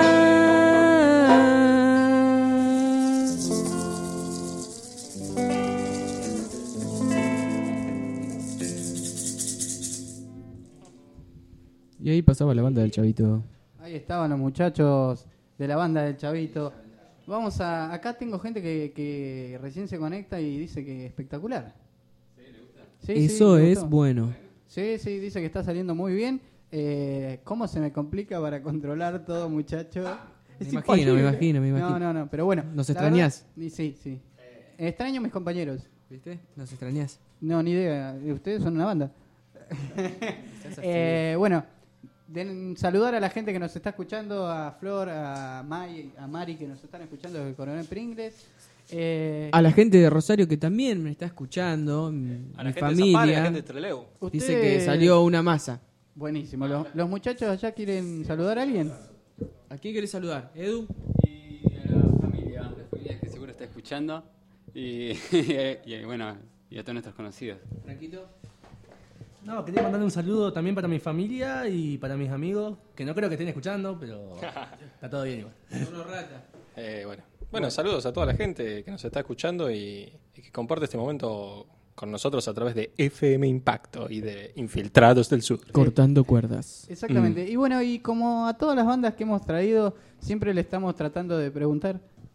Y ahí pasaba la banda del Chavito. Ahí estaban los muchachos de la banda del Chavito. Vamos a... Acá tengo gente que, que recién se conecta y dice que espectacular. Sí, sí, Eso le es gustó. bueno. Sí, sí, dice que está saliendo muy bien. Eh, ¿Cómo se me complica para controlar todo, muchacho? Me Es imagino, imposible. me imagino, me imagino. No, no, no, pero bueno. ¿Nos la extrañás? verdad- y sí, sí. Extraño a mis compañeros. ¿Viste? Nos extrañás. No, ni idea. Ustedes son una banda. Eh, bueno, den- saludar a la gente que nos está escuchando, a Flor, a May, a Mari que nos están escuchando desde Coronel Pringles. Eh, A la gente de Rosario que también me está escuchando, mi, A la mi gente de Zapala, a la familia, gente de Trelew. dice ustedes- que salió una masa. Buenísimo. Los, los muchachos allá quieren saludar a alguien. ¿A quién querés saludar? ¿Edu? Y a la familia, la familia que seguro está escuchando. Y, y, bueno, y a todos nuestros conocidos. ¿Franquito? No, quería mandarle un saludo también para mi familia y para mis amigos, que no creo que estén escuchando, pero está todo bien igual. Uno rata. Eh, bueno. bueno, saludos a toda la gente que nos está escuchando y, y que comparte este momento con nosotros a través de F M Impacto y de Infiltrados del Sur. Cortando cuerdas. Exactamente. Y bueno, y como a todas las bandas que hemos traído, siempre le estamos tratando de preguntar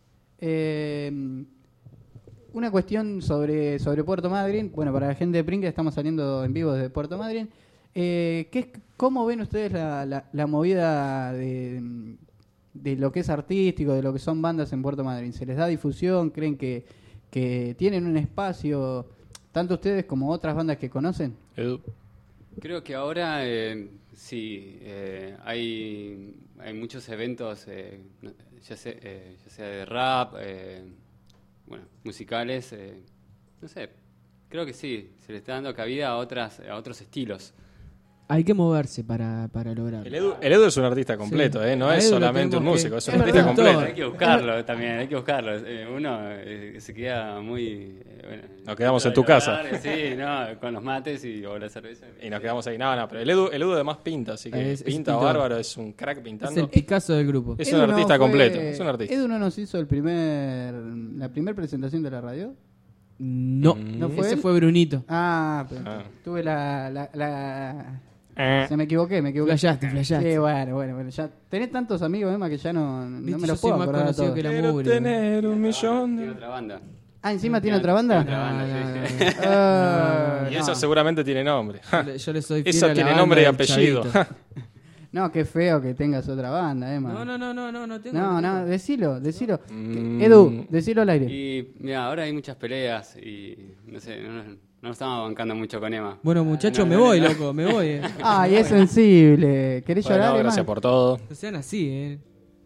eh, una cuestión sobre, sobre Puerto Madryn. Bueno, para la gente de Pringles estamos saliendo en vivo desde Puerto Madryn. Eh, ¿qué, es- ¿Cómo ven ustedes la, la, la movida de, de lo que es artístico, de lo que son bandas en Puerto Madryn? ¿Se les da difusión? ¿Creen que, que tienen un espacio, tanto ustedes como otras bandas que conocen? Edu. Creo que ahora eh, sí, eh, hay, hay muchos eventos, eh, no- ya, sé, eh, ya sea de rap, eh, bueno, musicales, eh, no sé, creo que sí, se le está dando cabida a, otras, a otros estilos. Hay que moverse para, para lograrlo. El Edu, el Edu es un artista completo, Sí. ¿eh? No A es Edu lo solamente un tenemos músico, que- es un Es artista verdad. completo. Hay que buscarlo también, hay que buscarlo. Eh, uno eh, se queda muy... eh, bueno, Nos quedamos en de tu los casa. bares, sí, no, con los mates y, o la cerveza. Y nos quedamos ahí. No, no, pero el Edu, el Edu además pinta, así que Es- es pinta pintor. bárbaro, es un crack Es pintando. el Picasso del grupo. Es Edu un no artista fue- completo, es un artista. Edu no nos hizo el primer, la primera presentación de la radio. No, ¿No fue ese él? fue Brunito. Ah, pero Ah. tuve la, la, la- Eh. Se me equivoqué, me equivoqué. Flashaste, flashaste. Sí, bueno, bueno, bueno. Ya tenés tantos amigos, Emma, que ya no, no Viste, me yo los soy puedo más acordar a conocido todos. que la Quiero mugre. tener un millón Tiene de... otra banda. Ah, ¿encima tiene Tiene otra banda? otra banda, No, sí. no, no. Ah, Y no. eso seguramente tiene nombre. Yo le- Yo le soy fiel Eso a la tiene banda nombre y del apellido. Chavito. No, qué feo que tengas otra banda, Emma. No, no, no, no, no, no tengo. No, no, tengo. decilo, decilo. Mm. Edu, decilo al aire. Y mira, ahora hay muchas peleas y no sé, no, no nos estamos bancando mucho con Emma. Bueno, muchachos, No, me no, voy, no. loco, me voy. Eh. Ay, es sensible. ¿Querés Bueno, llorar, Emma? gracias por todo. No sean así, eh.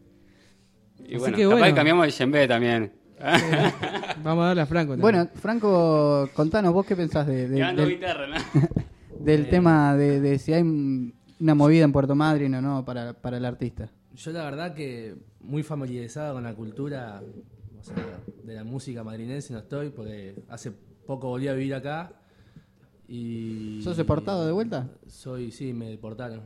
Y Así bueno, que capaz bueno. que cambiamos el Yembe también. Vamos a darle a Franco también. Bueno, Franco, contanos, ¿vos qué pensás de, de- Llevando del, guitarra, ¿no? del tema de, de si hay un- una movida en Puerto Madryn o no para, para el artista? Yo la verdad que muy familiarizado con la cultura, o sea, de la música madrinense no estoy, porque hace poco volví a vivir acá y... ¿Sos deportado de vuelta? Soy, sí, me deportaron.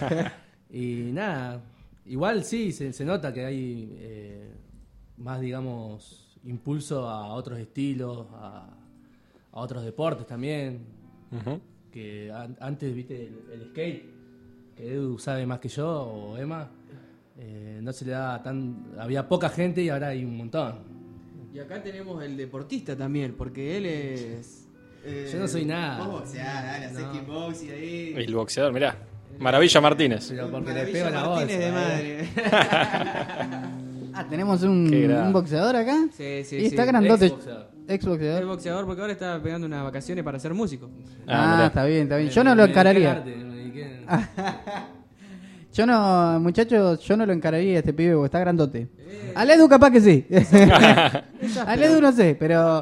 Y nada, igual sí, se, se nota que hay eh, más, digamos, impulso a otros estilos, a, a otros deportes también, Ujú. que an- antes, viste, el, el skate, que Edu sabe más que yo, o Emma, eh, no se le daba tan... Había poca gente y ahora hay un montón. Y acá tenemos el deportista también, porque él es. eh, Yo no soy nada. Vos boxeás, dale, hacés No. kickboxing ahí. El boxeador, mirá. Maravilla Martínez. Pero porque le Maravilla pego la bolsa. Martínez de eh. madre. Ah, tenemos un, Qué grande. un boxeador acá. Sí, sí, y sí. está grandote. Ex-boxeador. Ex Es boxeador. boxeador porque ahora está pegando unas vacaciones para ser músico. Ah, Ah, mirá. está bien, está bien. Me- Yo no me lo dediqué al encararía. arte, me dediqué- Yo no, muchachos, yo no lo encararía a este pibe porque está grandote. Al Edu capaz que sí. Al Edu no sé, pero...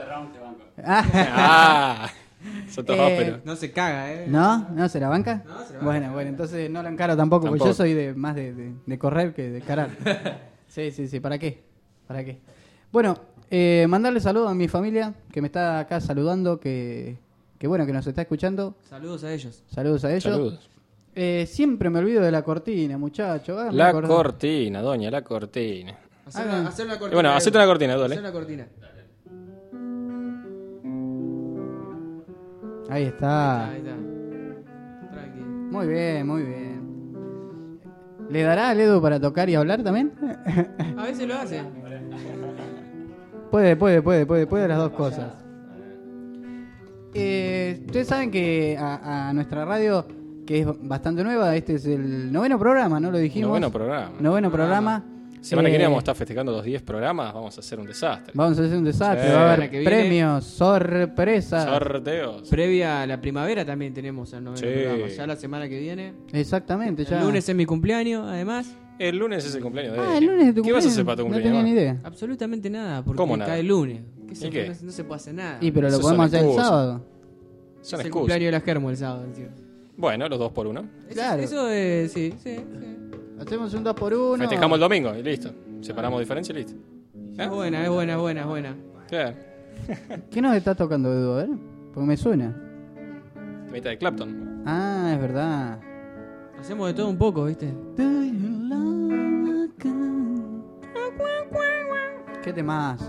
Ah, Ah, son todos Eh, ásperos. No se caga, ¿eh? ¿No? ¿No se la banca? No, se la banca. Bueno, bueno, entonces no lo encaro tampoco, porque Tampoco. yo soy de más de, de- de correr que de encarar. Sí, sí, sí, ¿para qué? ¿Para qué? Bueno, eh, mandarle saludos a mi familia que me está acá saludando, que, que bueno, que nos está escuchando. Saludos a ellos. Saludos a ellos. Saludos. Eh, siempre me olvido de la cortina, muchachos. háganme La acordar. cortina, doña, la cortina. Hacer, Hagan- la, hacer la cortina. Y bueno, Edu. hacete una cortina, dale. Hacer la cortina. Ahí está. Ahí está. Tranqui. Muy bien, muy bien. ¿Le dará al Edu para tocar y hablar también? A veces lo hace. Puede, puede, puede, puede, puede las dos cosas. Eh, ustedes saben que a, a nuestra radio, que es bastante nueva, este es el noveno programa, ¿no lo dijimos? Noveno programa. Noveno programa. Semana Eh, que viene vamos a estar festejando los diez programas, vamos a hacer un desastre. Vamos a hacer un desastre, Sí. va a Semana haber que viene. premios, sorpresas. Sorteos. Previa a la primavera también tenemos el noveno Sí. programa. Ya la semana que viene. Exactamente, ya. El lunes es mi cumpleaños, además. El lunes es el cumpleaños de Ah, el lunes es tu ¿Qué vas a cumpleaños. hacer para tu No cumpleaños? tenía ni Iván? idea. Absolutamente nada, porque ¿Cómo nada? cae el lunes. ¿Qué se- ¿Y qué? No, no se puede hacer nada. Y pero lo Esos podemos son hacer el excusas. sábado. Son es el excusas. cumpleaños de la Germo el sábado, encima. Bueno, los dos por uno. Eso- Claro. Eso es, sí, sí, sí. Hacemos un dos por uno. Festejamos el domingo y listo. Separamos diferencia y listo. Es buena, es buena, es buena, es buena. Claro. ¿Qué nos está tocando, Edu? A ver, porque me suena. Mitad de Clapton. Ah, es verdad. Hacemos de todo un poco, ¿viste? Qué temazo.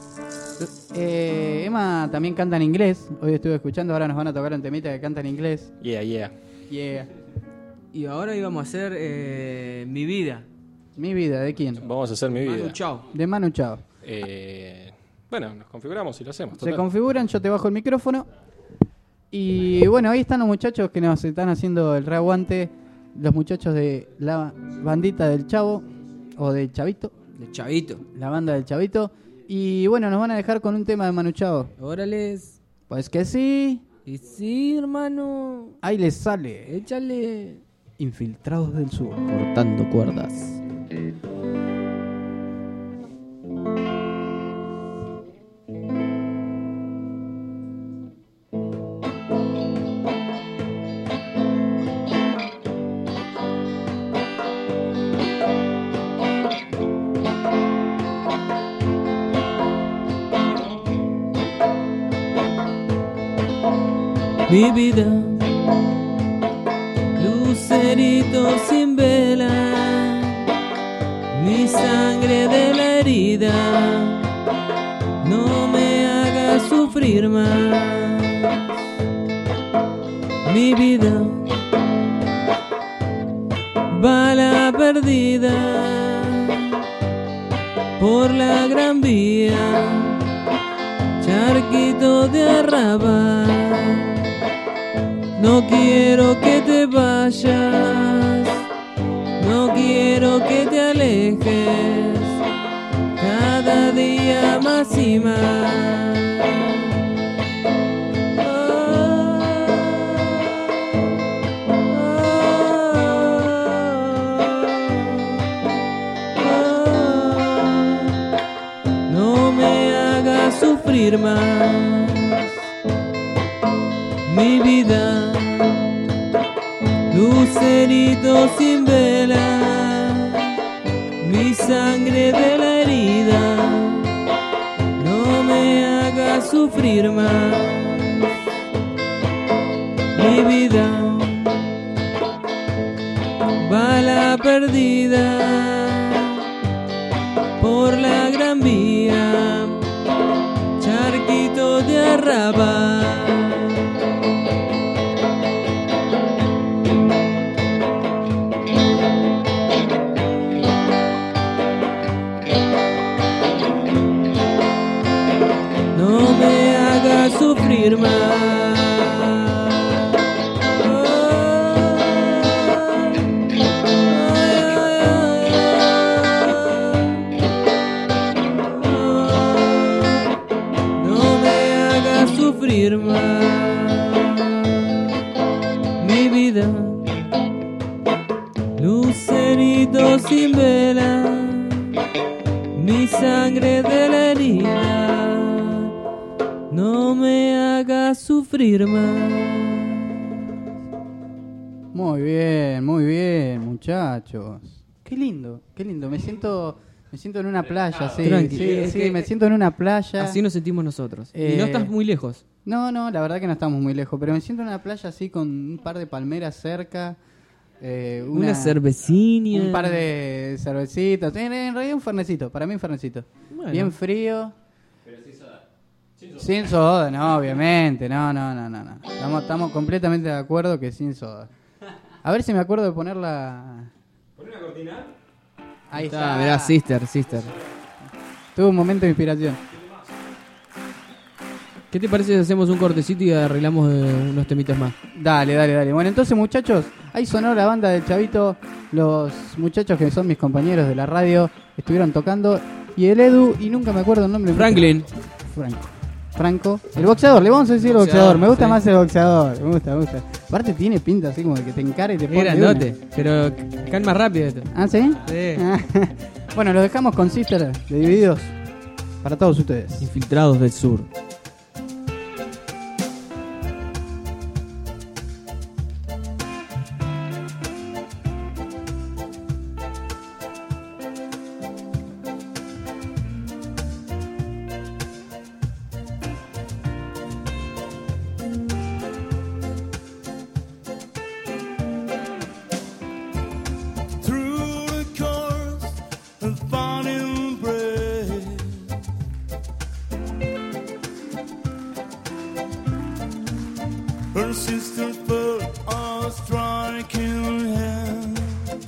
Eh, Emma también canta en inglés. Hoy estuve escuchando, ahora nos van a tocar un temita que canta en inglés. Yeah, yeah. Yeah. Y ahora íbamos a hacer eh, Mi Vida. Mi vida, ¿de quién? Vamos a hacer mi vida. Manu Chao. De Manu Chao. Eh, bueno, nos configuramos y lo hacemos. Se total. configuran, yo te bajo el micrófono. Y bueno, ahí están los muchachos que nos están haciendo el reaguante. Los muchachos de la bandita del Chavo, o del Chavito, De Chavito. la banda del Chavito. Y bueno, nos van a dejar con un tema de Manu Chao. Órales. Pues que sí, Y sí, hermano. ahí les sale. Échale. Infiltrados del Sur. Cortando cuerdas. Mi vida, lucerito sin vela, mi sangre de la herida, no me hagas sufrir más. Mi vida, bala perdida por la gran vía, charquito de arrabal. No quiero que te vayas, no quiero que te alejes, cada día más y más. No me hagas sufrir más. Mi vida, lucerito sin vela, mi sangre de la herida, no me hagas sufrir más. Mi vida, bala perdida por la gran vía, charquito de arrabal. No me hagas sufrir más. No me hagas sufrir más. Mi vida, lucerito sin vela, mi sangre de la herida, no me hagas sufrir más. Muy bien, muy bien, muchachos. Qué lindo, qué lindo. Me siento, me siento en una playa, sí, Tranqui, sí, es sí, que- me siento en una playa. Así nos sentimos nosotros. Eh, Y no estás muy lejos. No, no, la verdad que no estamos muy lejos, pero me siento en una playa así con un par de palmeras cerca, eh, Una, cervecina. un par de cervecitas, en, en realidad un fernecito, para mí un fernecito. Bueno. Bien frío. Sin soda, no, obviamente, no, no, no, no, no. Estamos, estamos completamente de acuerdo que sin soda. A ver si me acuerdo de ponerla. ¿Poner una cortina? Ahí está. Mirá, sister, sister. Tuve un momento de inspiración. ¿Qué te parece si hacemos un cortecito y arreglamos eh, unos temitas más? Dale, dale, dale. Bueno, entonces muchachos, ahí ahí sonó la banda del Chavito, los muchachos que son mis compañeros de la radio estuvieron tocando, y el Edu, y nunca me acuerdo el nombre. Franklin. Franco. Franco. El boxeador, le vamos a decir el boxeador. Boxeador, Me gusta sí. más el boxeador. Me gusta, me gusta. Aparte tiene pinta así como de que te encara y te pone. Es de una. grandote, pero calma rápido esto. ¿Ah, sí? Sí. Bueno, lo dejamos con Sister de Divididos para todos ustedes. Infiltrados del sur. Through the course of finding bread, her sister felt a striking hand.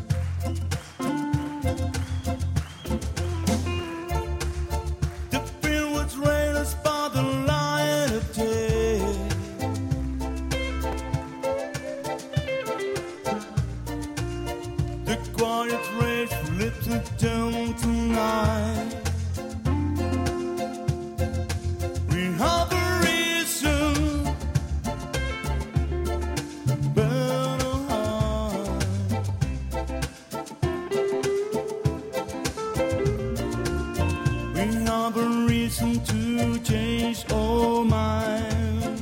The field was raised by the lion of day. The quiet rage lifted down tonight. We have a reason, better hide. We have a reason to change our mind.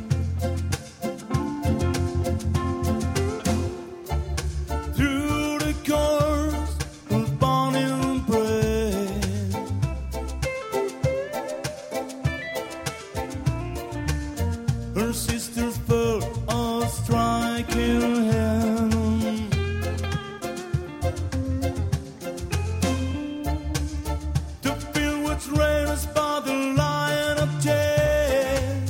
Through the course of burning bread, her sister felt a striking hand. The field was raised by the lion of day.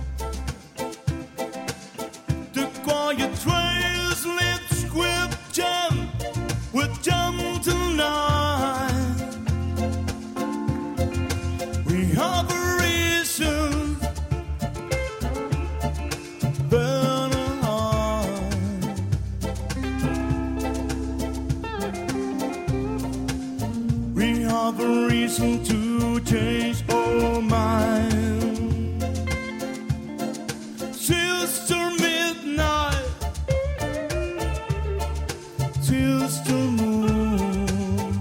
The quiet trails lit squib jam with jam tonight. We have a reason, better hide. We have a reason to change our mind. Sister Midnight, Sister Moon,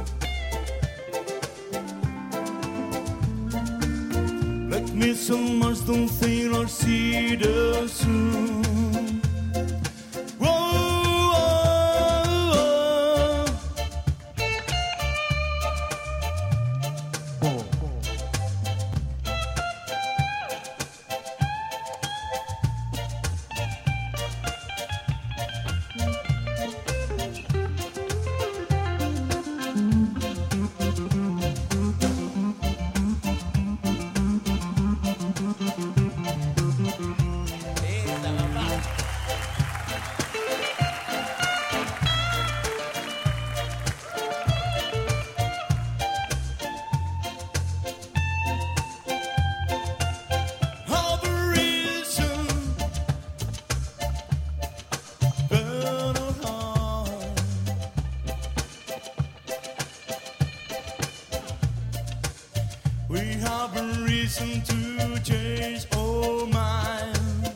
let me so much don't feel or see the soon. Whoa, whoa, whoa. Have a reason, better hide. We have a reason to change our mind.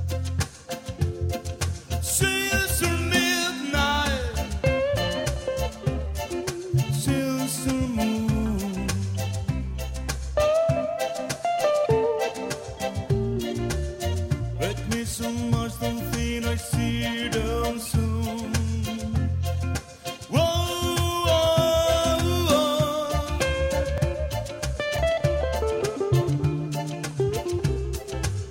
Sister Midnight, Sister Moon, let me so much don't feel I see them soon. Whoa, whoa, whoa.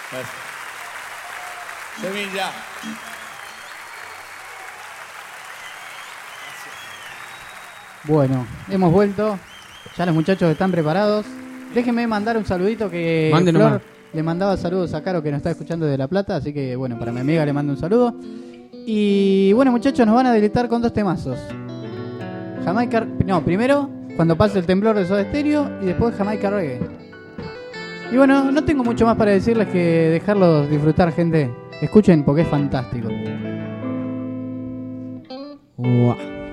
Gracias. Semilla. Bueno, hemos vuelto. Ya los muchachos están preparados. Déjenme mandar un saludito que Mande Flor nomás. le mandaba saludos a Caro que nos está escuchando de La Plata. Así que bueno, para mi amiga le mando un saludo. Y bueno muchachos, nos van a deleitar con dos temazos. Jamaica... No, primero Cuando pase el temblor de Soda Stereo y después Jamaica Reggae. Y bueno, no tengo mucho más para decirles que dejarlos disfrutar, gente. Escuchen porque es fantástico. Uah.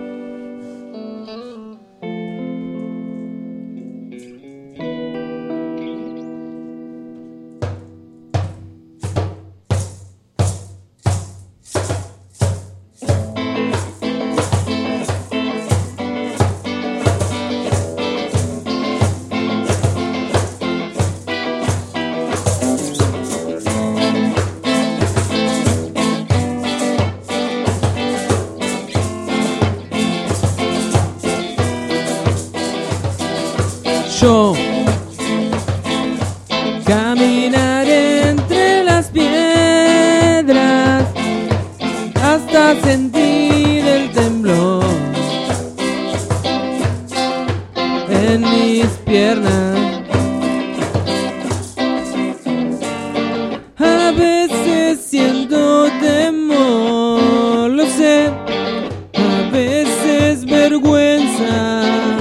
Yo caminaré entre las piedras hasta sentir el temblor en mis piernas. A veces siento temor, lo sé, a veces vergüenza.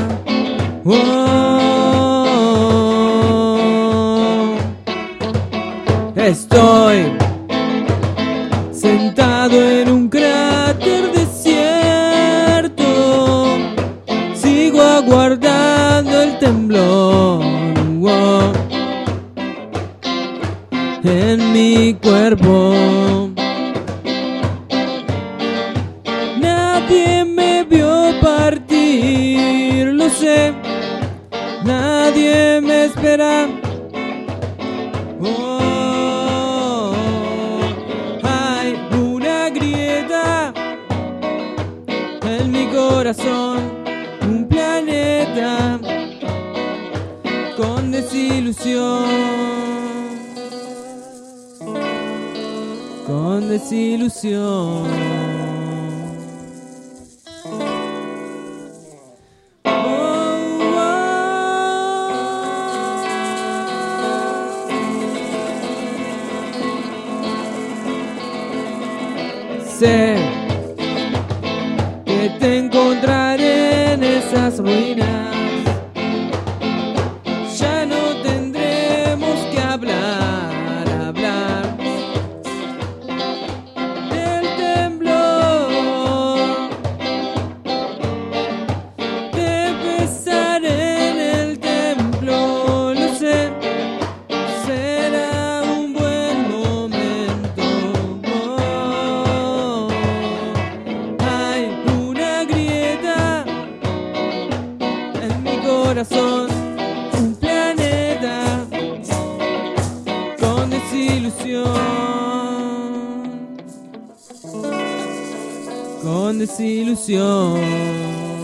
Oh, estoy sentado en un cráter desierto, sigo aguardando el temblor. Oh, en mi cuerpo. Nadie me vio partir, lo sé. Nadie me espera. Oh, hay una grieta en mi corazón, un planeta con desilusión, con desilusión. Sé que te encontraré en esas ruinas. Ya no tendremos que hablar, hablar del temblor. Te besaré en el templo, lo sé. Será un buen momento. Oh, hay una grieta en mi corazón, un planeta con desilusión, con desilusión.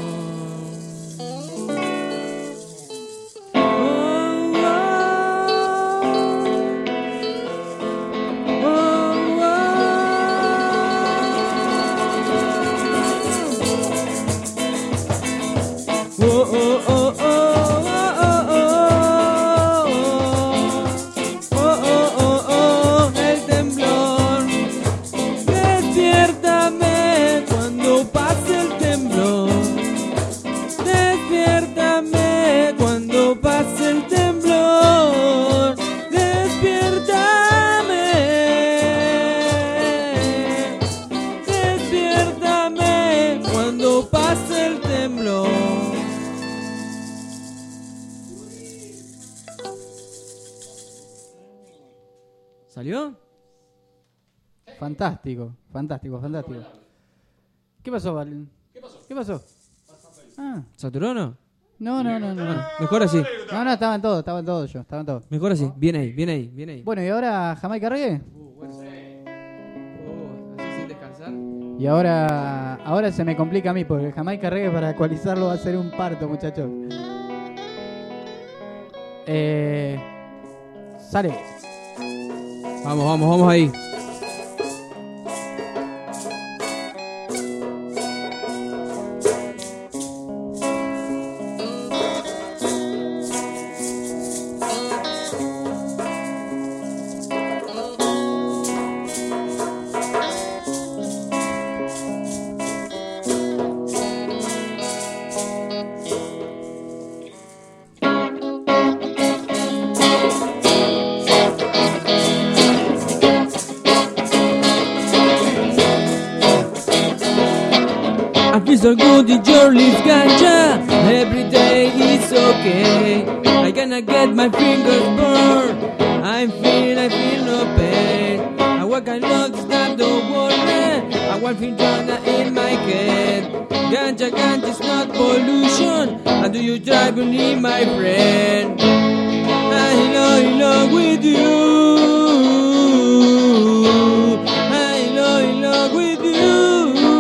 ¿Salió? Fantástico, fantástico, fantástico. ¿Qué pasó, Valen? ¿Qué pasó? ¿Qué pasó? Ah, ¿Saturó o no? no, no, no, no. Bueno, mejor así. No, no, estaban todos, estaban todos yo, estaban todos. Mejor así. Bien ahí, bien ahí, bien ahí. Bueno, y ahora Jamaica Reggae. Uh, así sin descansar. Y ahora ahora se me complica a mí, porque el Jamaica Reggae para ecualizarlo va a ser un parto, muchachos. Eh, sale. Vamos, vamos, vamos ahí. So good in your lips, ganja. Every day it's okay. I cannot get my fingers burned. I'm feeling, I feel no pain. I work a lot, stop the worry. I want Finjana in my head. Ganja, ganja is not pollution. How do you try to leave, my friend? I'm in love, in love with you. I'm in love, in love with you.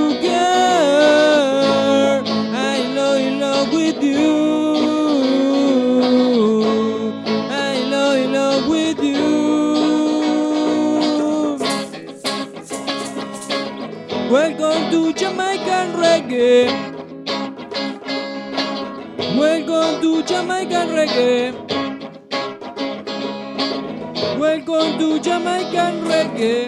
Welcome to Jamaican reggae. Welcome to Jamaican reggae. Welcome to Jamaican reggae.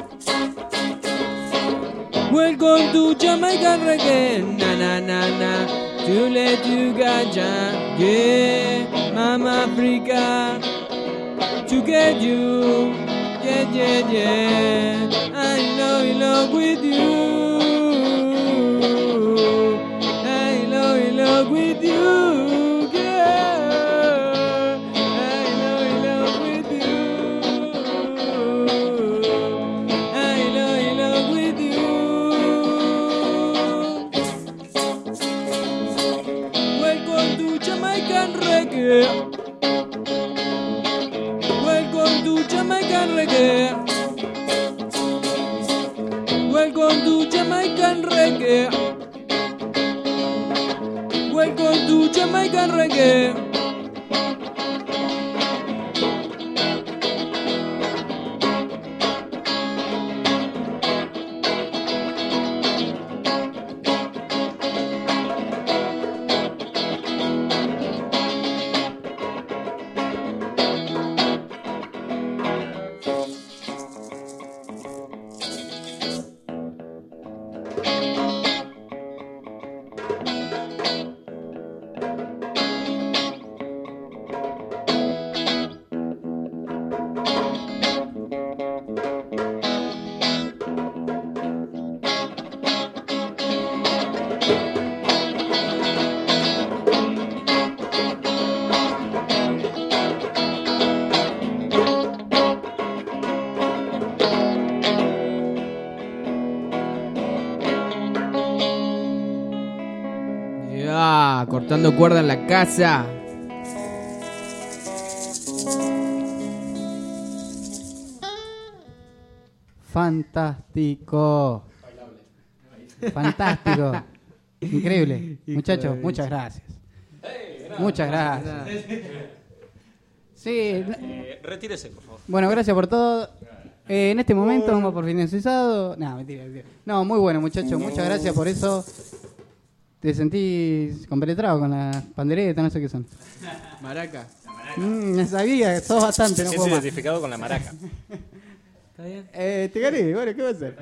Welcome to Jamaican reggae. Na na na na. To let you ganja, yeah, Mama Africa. To get you, yeah yeah yeah. I'm in love with you. I'm in love with you, girl. I'm in love with you. I'm in love with you. Welcome to Jamaican reggae. Welcome to Jamaican reggae. Welcome to Jamaican reggae. Welcome to Jamaican reggae. Ya, cortando cuerda en la casa. Fantástico. Fantástico. Increíble. Muchachos, muchas gracias. Muchas gracias. Sí. Eh, retírese, por favor. Bueno, gracias por todo. Eh, en este momento vamos por finalizado. No, mentira, mentira. No, muy bueno, muchachos. Muchas gracias por eso. Te sentís compenetrado con las panderetas, no sé qué son. Maraca. Mm, no sabía, sos bastante, no Me puedo siento más. identificado con la maraca. ¿Está bien? Eh, te gané, bueno, ¿qué va a hacer?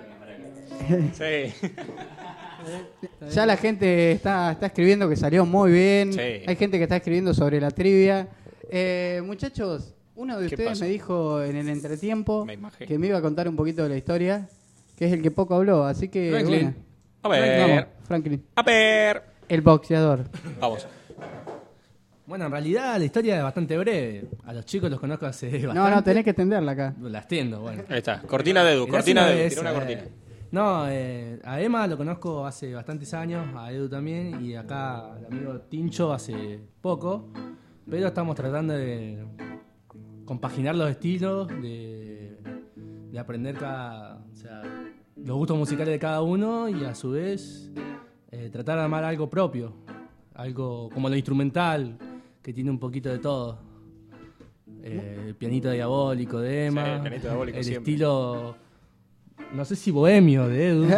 Sí. Ya la gente está, está escribiendo que salió muy bien. Sí. Hay gente que está escribiendo sobre la trivia. Eh, muchachos, uno de ¿Qué ustedes pasó? me dijo en el entretiempo Me imagino. que me iba a contar un poquito de la historia, que es el que poco habló, así que Franklin. bueno. A ver. Vamos, Franklin. A ver. El boxeador. Vamos. Bueno, en realidad la historia es bastante breve. A los chicos los conozco hace bastante. No, no, tenés que extenderla acá. La extiendo, bueno. Ahí está. Cortina de Edu. Mirá Cortina si no de Edu. es, Tira una eh, cortina. No, eh, a Emma lo conozco hace bastantes años, a Edu también, y acá al amigo Tincho hace poco. Pero estamos tratando de compaginar los estilos, de, de aprender cada, o sea, los gustos musicales de cada uno y a su vez eh, tratar de armar algo propio, algo como lo instrumental, que tiene un poquito de todo. Eh, el pianito diabólico de Emma. Sí, el pianito diabólico el siempre. estilo, no sé si bohemio de Edu.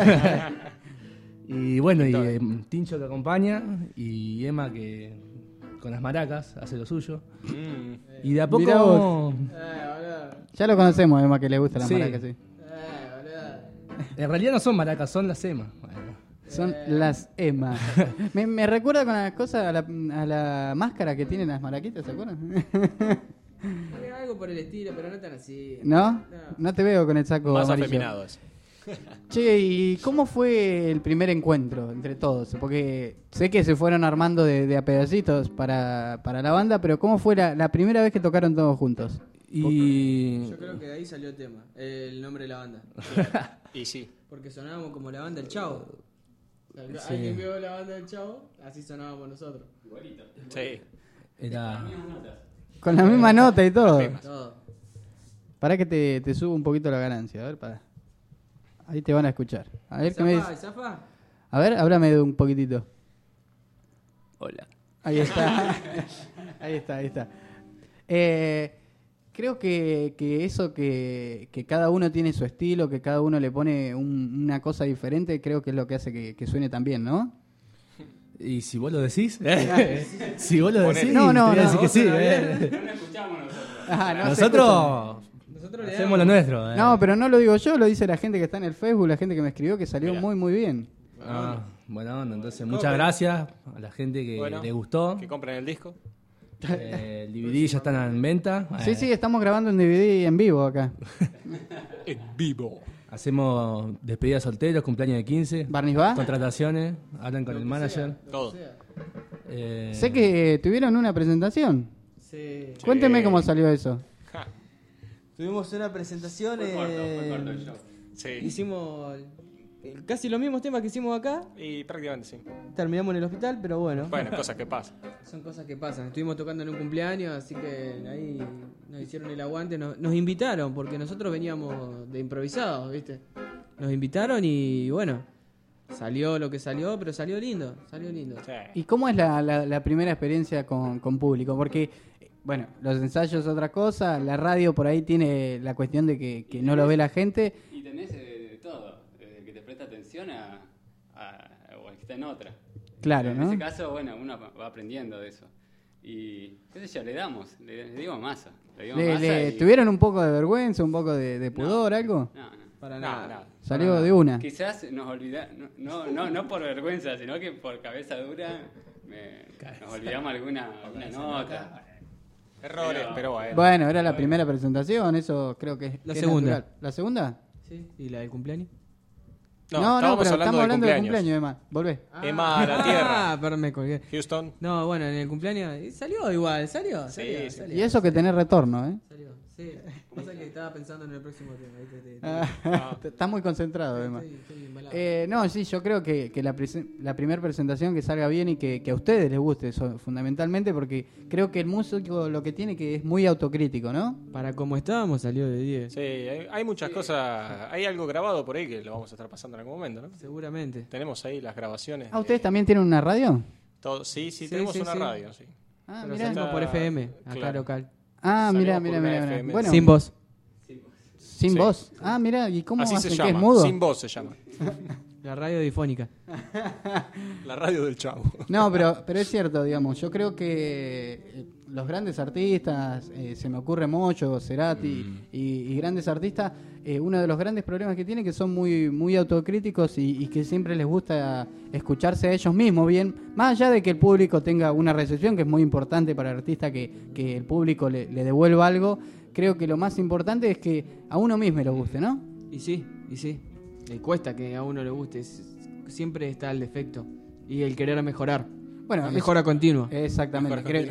Y bueno, y eh, Tincho que acompaña. Y Emma que con las maracas hace lo suyo. Mm. Y de a Mirá poco. Ya lo conocemos, Emma, que le gusta la Sí. maraca, sí. En realidad no son maracas, son las Emma. Bueno. Son las Emma. me, me recuerda con las cosas a la, a la máscara que tienen las maraquitas, ¿se acuerdan? Tiene algo por el estilo, pero no tan así. ¿No? No te veo con el saco Más amarillo. afeminado eso. Che, ¿y cómo fue el primer encuentro entre todos? Porque sé que se fueron armando de, de a pedacitos para, para la banda, pero ¿cómo fue la, la primera vez que tocaron todos juntos? Y. Yo creo que de ahí salió el tema, el nombre de la banda. Y sí. Porque sonábamos como la banda del Chavo. Sí. Alguien vio la banda del Chavo, así sonábamos nosotros. Sí. Era. Con la misma nota y todo. Todo. Para que te, te subo un poquito la ganancia, a ver, para. Ahí te van a escuchar. A ver, ¿qué me Zafá, dices? zafá. A ver, háblame de un poquitito. Hola. Ahí está. ahí está, ahí está. Eh, creo que, que eso que, que cada uno tiene su estilo, que cada uno le pone un- una cosa diferente, creo que es lo que hace que, que suene tan bien, ¿no? Y si vos lo decís. Si vos lo Ponele. decís. No, no, te voy a no, decir que vos sí. suena eh. No lo escuchamos nosotros. Ah, no se Nosotros. Nosotros le Hacemos damos- lo nuestro. eh. No, pero no lo digo yo, lo dice la gente que está en el Facebook, la gente que me escribió, que salió muy, muy bien. Ah, bueno, entonces muchas gracias a la gente que Bueno, le gustó. Que compren el disco. Eh, el D V D ya están en venta. Sí, Eh, sí, estamos grabando un D V D en vivo acá. En vivo. Hacemos despedidas solteros, cumpleaños de quince. ¿Barnis va? Contrataciones, hablan con el manager. Todo. Eh, Sé que tuvieron una presentación. Sí. Cuénteme cómo salió eso. Ja. Tuvimos una presentación. Fue corto, eh, fue corto el show. Sí. Hicimos eh, casi los mismos temas que hicimos acá. Y prácticamente sí. Terminamos en el hospital, pero bueno. Bueno, cosas que pasan. Son cosas que pasan. Estuvimos tocando en un cumpleaños, así que ahí nos hicieron el aguante. Nos, nos invitaron, porque nosotros veníamos de improvisados, ¿viste? Nos invitaron y bueno, salió lo que salió, pero salió lindo, salió lindo. Sí. ¿Y cómo es la, la- la primera experiencia con, con público? Porque, eh, bueno, los ensayos es otra cosa, la radio por ahí tiene la cuestión de que, que no lo ve la gente. Y tenés eh, de todo, desde que te presta atención a, a- o al que está en otra. Claro, En ¿no? ese caso, bueno, uno va aprendiendo de eso. Y, qué sé yo, le damos, le, le dimos masa. Le dimos Le, masa le- y- ¿Tuvieron un poco de vergüenza, un poco de, de pudor, algo? No, no. Para No, nada. nada. Salió de una. Quizás nos olvidamos, no, no, no, no por vergüenza, sino que por cabeza dura me- nos olvidamos alguna, alguna nota. Errores, Pero- pero bueno. Bueno, era la primera presentación, eso creo que es La que es segunda. natural. ¿La segunda? Sí, ¿y la del cumpleaños? No, no, estábamos pero estamos hablando del cumpleaños. cumpleaños, Emma. Volvé. Emma, la tierra. Ah, perdón, me colgué. Houston. No, bueno, en el cumpleaños y salió igual, salió, Sí, salió, sí. salió. Y eso que tenés retorno, ¿eh? Salió, sí. Pasa que estaba pensando en el próximo tema. ¿viste? Te- te- Ah, Estás muy concentrado, Emma. Estoy, estoy embalado. Eh, no, sí, yo creo que, que la, presen- la primera presentación que salga bien y que, que a ustedes les guste, eso, fundamentalmente, porque creo que el músico lo que tiene que es muy autocrítico, ¿no? Para como estábamos salió de diez. Sí, hay, hay muchas cosas. Hay algo grabado por ahí que lo vamos a estar pasando en algún momento, ¿no? Seguramente. Tenemos ahí las grabaciones. Ah, ¿ustedes también tienen una radio? Todo, sí, sí, Sí, tenemos sí, una sí. radio, sí. Ah, Pero mirá. salimos por F M, acá Claro. local. Ah, Salimos mira, por mira, una mira. F mira. M. Bueno, Sin voz. sin Sí. voz. Ah, mira, ¿y cómo Así hacen se que es llama. mudo? Sin voz se llama. La radio difónica. La radio del chavo. No, pero, pero es cierto, digamos, yo creo que eh, los grandes artistas, eh, se me ocurre Mocho, Cerati y, y grandes artistas, eh, uno de los grandes problemas que tienen que son muy muy autocríticos y, y que siempre les gusta escucharse a ellos mismos bien, más allá de que el público tenga una recepción, que es muy importante para el artista que, que el público le, le devuelva algo, creo que lo más importante es que a uno mismo le guste, ¿no? Y sí, y sí. Le cuesta que a uno le guste. es- Siempre está el defecto. Y el querer mejorar. Bueno, La es- mejora continua. Exactamente. Mejor creo-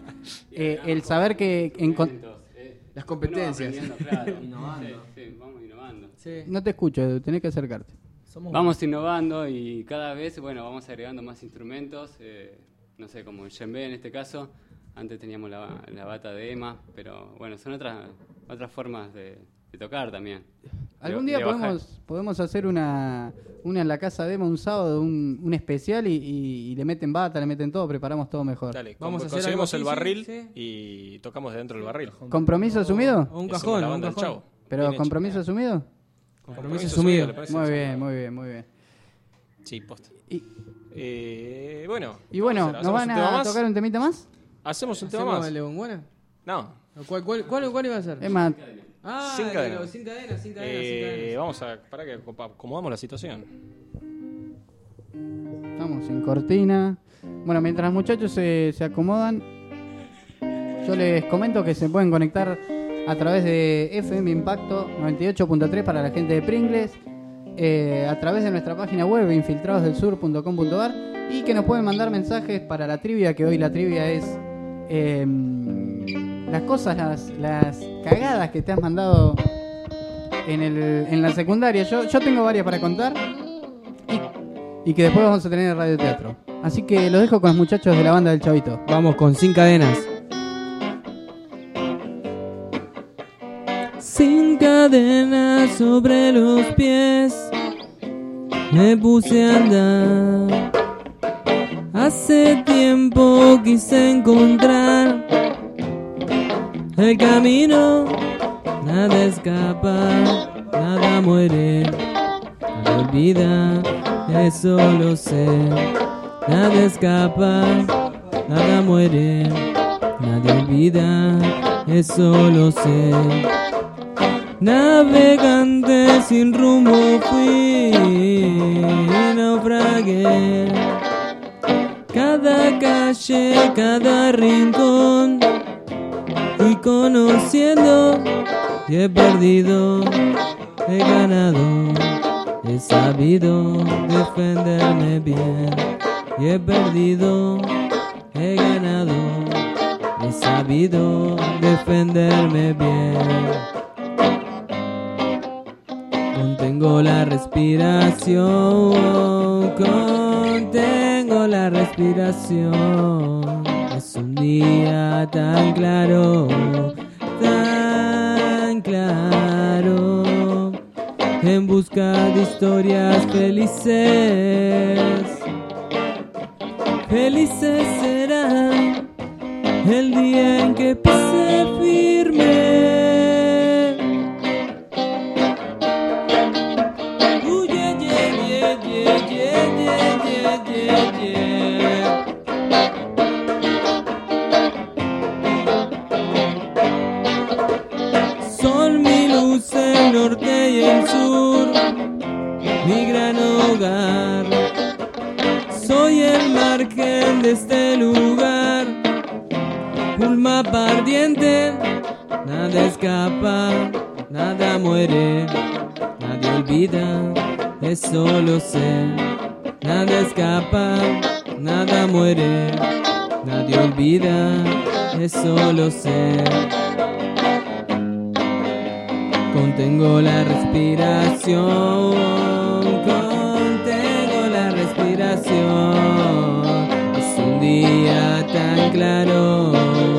eh, el saber que en con- Momentos, eh, Las uno va competencias. aprendiendo, claro. Innovando. Sí, sí, vamos innovando. Sí. no te escucho, Edu, tenés que acercarte. Somos Vamos innovando y cada vez, bueno, vamos agregando más instrumentos, eh, no sé, como el djembe en este caso. Antes teníamos la, la bata de Emma, pero bueno, son otras otras formas de, de tocar también. Algún Le- día le baja- podemos, podemos hacer una, una en la casa demo un sábado, un, un especial y, y- y le meten bata, le meten todo, preparamos todo mejor. Dale, Vamos con- a hacer conseguimos algo el así, barril sí, sí. y tocamos de dentro del barril. ¿Compromiso asumido? O un Y hacemos cajón, la un banda del cajón. Chavo. ¿Pero Bien hecho. compromiso asumido? Compromiso asumido, asumido. le parece. Muy bien, muy bien, muy bien. Sí, posta. Y, Eh, bueno. y bueno, ¿vamos a hacer? ¿nos ¿Hacemos van un tema a más? tocar un temita más? ¿Hacemos un tema ¿Hacemos más? el de Bonguana? No. ¿Cuál, cuál, cuál, cuál iba a ser? Es más, Ah, Sin el de cadena. los sin cadenas, sin cadenas, sin Eh, cadenas. vamos a. Para que acom- acomodamos la situación. estamos sin cortina. Bueno, mientras los muchachos se, se acomodan, yo les comento que se pueden conectar a través de F M Impacto noventa y ocho punto tres para la gente de Pringles, eh, a través de nuestra página web infiltrados del sur punto com punto a r y que nos pueden mandar mensajes para la trivia, que hoy la trivia es eh, las cosas, las, las cagadas que te has mandado en, el, en la secundaria. Yo, yo tengo varias para contar y, y que después vamos a tener en Radio Teatro. Así que los dejo con los muchachos de la banda del Chavito. Vamos con Sin Cadenas. Sin cadenas sobre los pies, me puse a andar. Hace tiempo quise encontrar el camino. Nada escapa, nada muere, nada olvida, eso lo sé. Nada escapa, nada muere, nadie olvida, eso lo sé. Navegante sin rumbo fui, naufragué. Cada calle, cada rincón, fui conociendo y he perdido, he ganado, he sabido defenderme bien. Y he perdido, he ganado, he sabido defenderme bien. Contengo la respiración, contengo la respiración. Es un día tan claro, tan claro, en busca de historias felices. Felices será el día en que pise firme. Uh, yeah, yeah, yeah, yeah, yeah, yeah, yeah, yeah. Son mi luz el norte y el sur, mi gran hogar. Soy el margen de este lugar, un mapa ardiente, nada escapa, nada muere, nadie olvida, eso lo sé. Nada escapa, nada muere, nadie olvida, eso lo sé. Contengo la respiración, contengo la respiración. Es un día tan claro,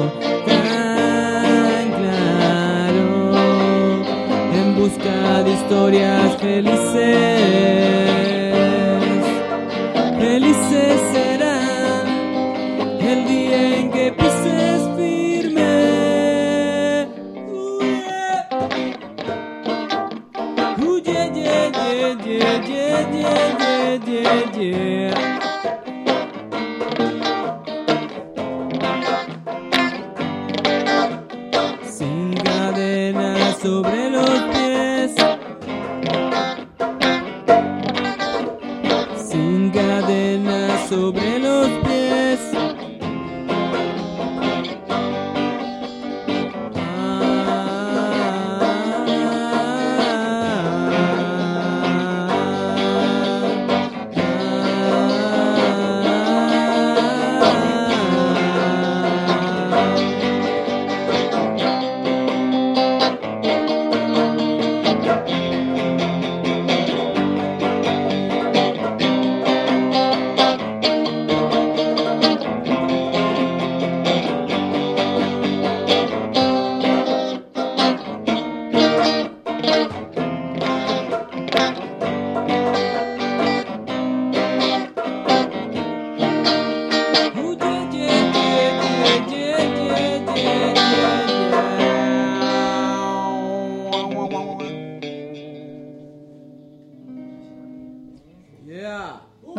tan claro, en busca de historias felices. Felices será el día en que pises firme. Uh, yeah. Uh, yeah, yeah, yeah, yeah, yeah, yeah, yeah, yeah. Sin cadenas sobre los pies, sin cadenas sobre los pies.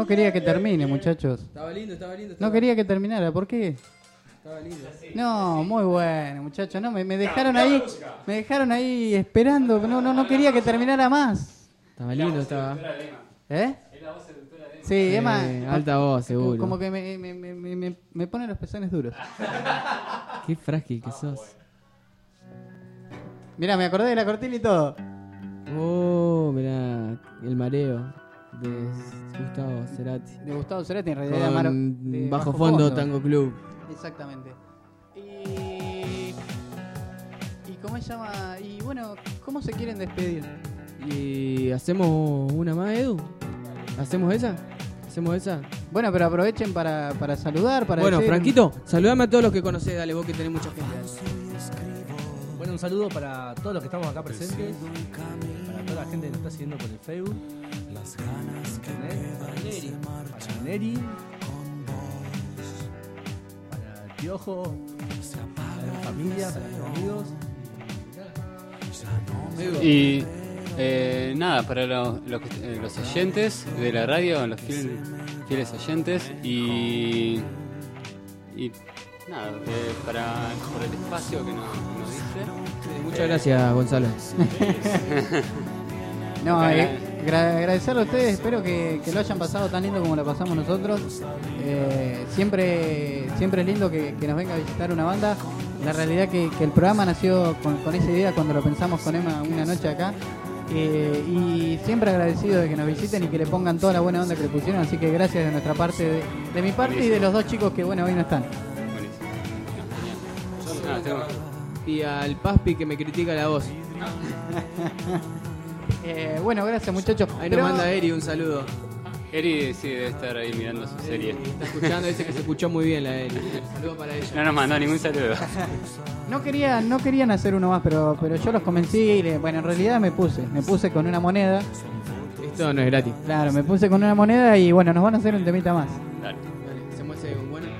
No quería que termine, muchachos. Estaba lindo, estaba lindo. Estaba... No quería que terminara, ¿por qué? Estaba lindo. No, muy bueno, muchachos. No, me, me dejaron ahí, me dejaron ahí esperando. No, no, no quería que terminara más. Estaba lindo, estaba. ¿Eh? Sí, Emma. Eh, alta voz, seguro. Como que me, me, me, me, me pone los pezones duros. Qué frágil que sos. Mirá, me acordé de la cortina y todo. Oh, mirá, el mareo de Gustavo Cerati. De Gustavo Cerati, en realidad. Con Maro- de Bajo Fondo Tango Club. Exactamente. Y... ¿Y cómo se llama? Y bueno, ¿cómo se quieren despedir? ¿Y hacemos una más, Edu? ¿Hacemos esa? ¿Hacemos esa? Bueno, pero aprovechen para, para saludar, para Bueno, decir... Franquito, saludame a todos los que conocés, dale, vos que tenés mucha gente. Bueno, un saludo para todos los que estamos acá presentes, para toda la gente que nos está siguiendo por el Facebook, internet, para Neri, para Neri, para el Piojo, para la familia, para los amigos. Y eh, nada, para los, los, eh, los oyentes de la radio, los fiel- fieles oyentes y, y nada, eh, para por el espacio que nos, que nos diste. Muchas gracias, Gonzalo. No, eh, gra- agradecerle a ustedes, espero que, que lo hayan pasado tan lindo como lo pasamos nosotros. Eh, siempre, siempre es lindo que, que nos venga a visitar una banda. La realidad que, que el programa nació con, con esa idea cuando lo pensamos con Emma una noche acá. Eh, y siempre agradecido de que nos visiten y que le pongan toda la buena onda que le pusieron. Así que gracias de nuestra parte, de, de mi parte y de los dos chicos que bueno hoy no están. Buenísimo. Nada, tengo- Y al Paspi que me critica la voz. Eh, bueno, gracias muchachos. Ahí Pero- nos manda Eri un saludo. Eri sí debe estar ahí mirando su serie. Está escuchando, dice que se escuchó muy bien la Eri. Saludo para ella. No nos mandó ningún saludo. No querían, no querían hacer uno más, pero, pero yo los convencí y le- bueno, en realidad me puse, me puse con una moneda. Esto no es gratis. Claro, me puse con una moneda y bueno, nos van a hacer un temita más. Dale. Dale, hacemos ese con buena.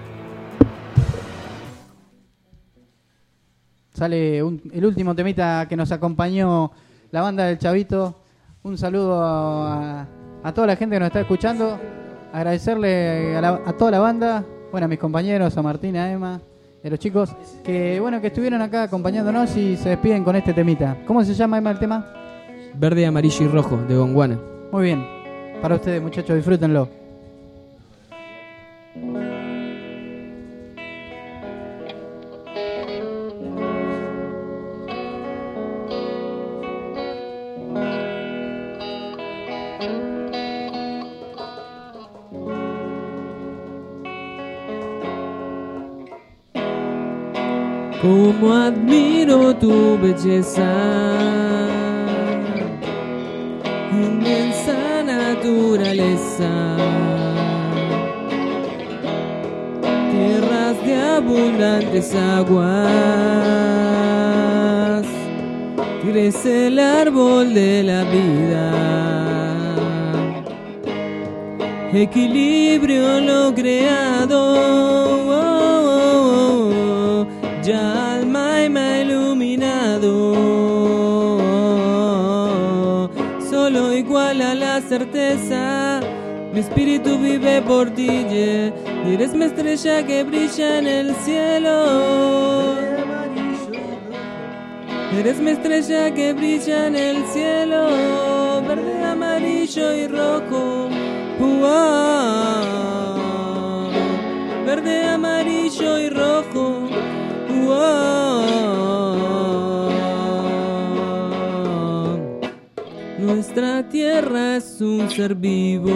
Sale un- el último temita que nos acompañó la banda del Chavito. Un saludo a, a toda la gente que nos está escuchando. Agradecerle a, la- a toda la banda, bueno, a mis compañeros, a Martín, a Emma, a los chicos, que bueno, que estuvieron acá acompañándonos y se despiden con este temita. ¿Cómo se llama, Emma, el tema? Verde, amarillo y rojo de Gonguana. Muy bien. Para ustedes, muchachos, disfrútenlo. Como admiro tu belleza, inmensa naturaleza, tierras de abundantes aguas, crece el árbol de la vida, equilibrio lo creado. Oh, oh, oh, ya alma y me ha iluminado, solo igual a la certeza, mi espíritu vive por ti, yeah. Y eres mi estrella que brilla en el cielo, eres mi estrella que brilla en el cielo, verde, amarillo y rojo, uah. Verde, amarillo y rojo, uah. Nuestra tierra es un ser vivo,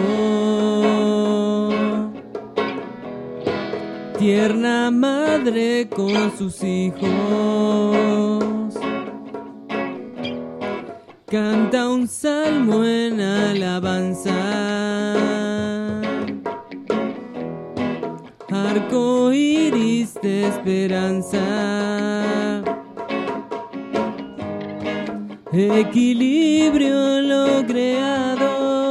tierna madre con sus hijos, canta un salmo en alabanza, arco iris de esperanza, equilibrio lo creado,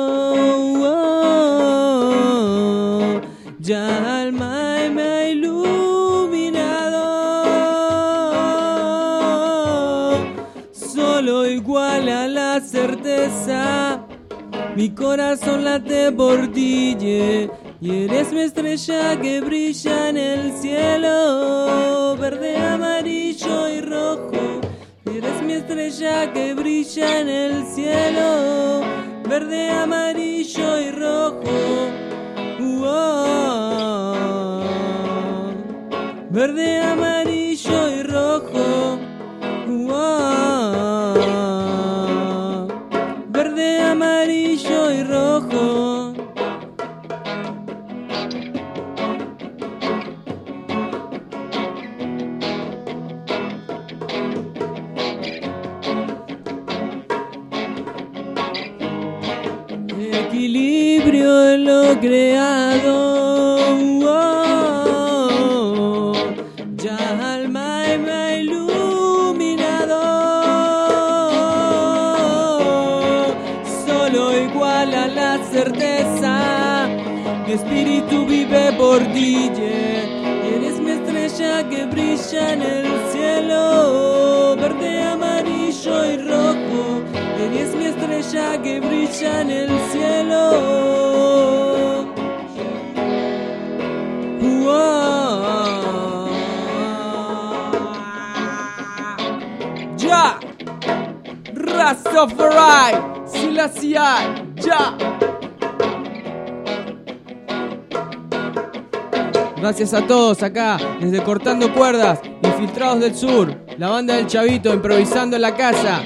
oh, ya alma y me ha iluminado, solo igual a la certeza, Mi corazón late por ti, yeah. Y eres mi estrella que brilla en el cielo, verde, amarillo y rojo. Y eres mi estrella que brilla en el cielo, verde, amarillo y rojo. Uah. Verde, amarillo y rojo. Uah. Verde, amarillo y rojo. Equilibrio en lo creado, oh, ya alma me ha iluminado, solo igual a la certeza, mi espíritu vive por ti, yeah. Eres mi estrella que brilla en el cielo, verde, amarillo y rojo. Eres mi estrella que brilla en el cielo. Uah. Ya, Rastafari, Selassie, ya. Gracias a todos acá, desde Cortando Cuerdas, Infiltrados del Sur, la banda del Chavito improvisando en la casa.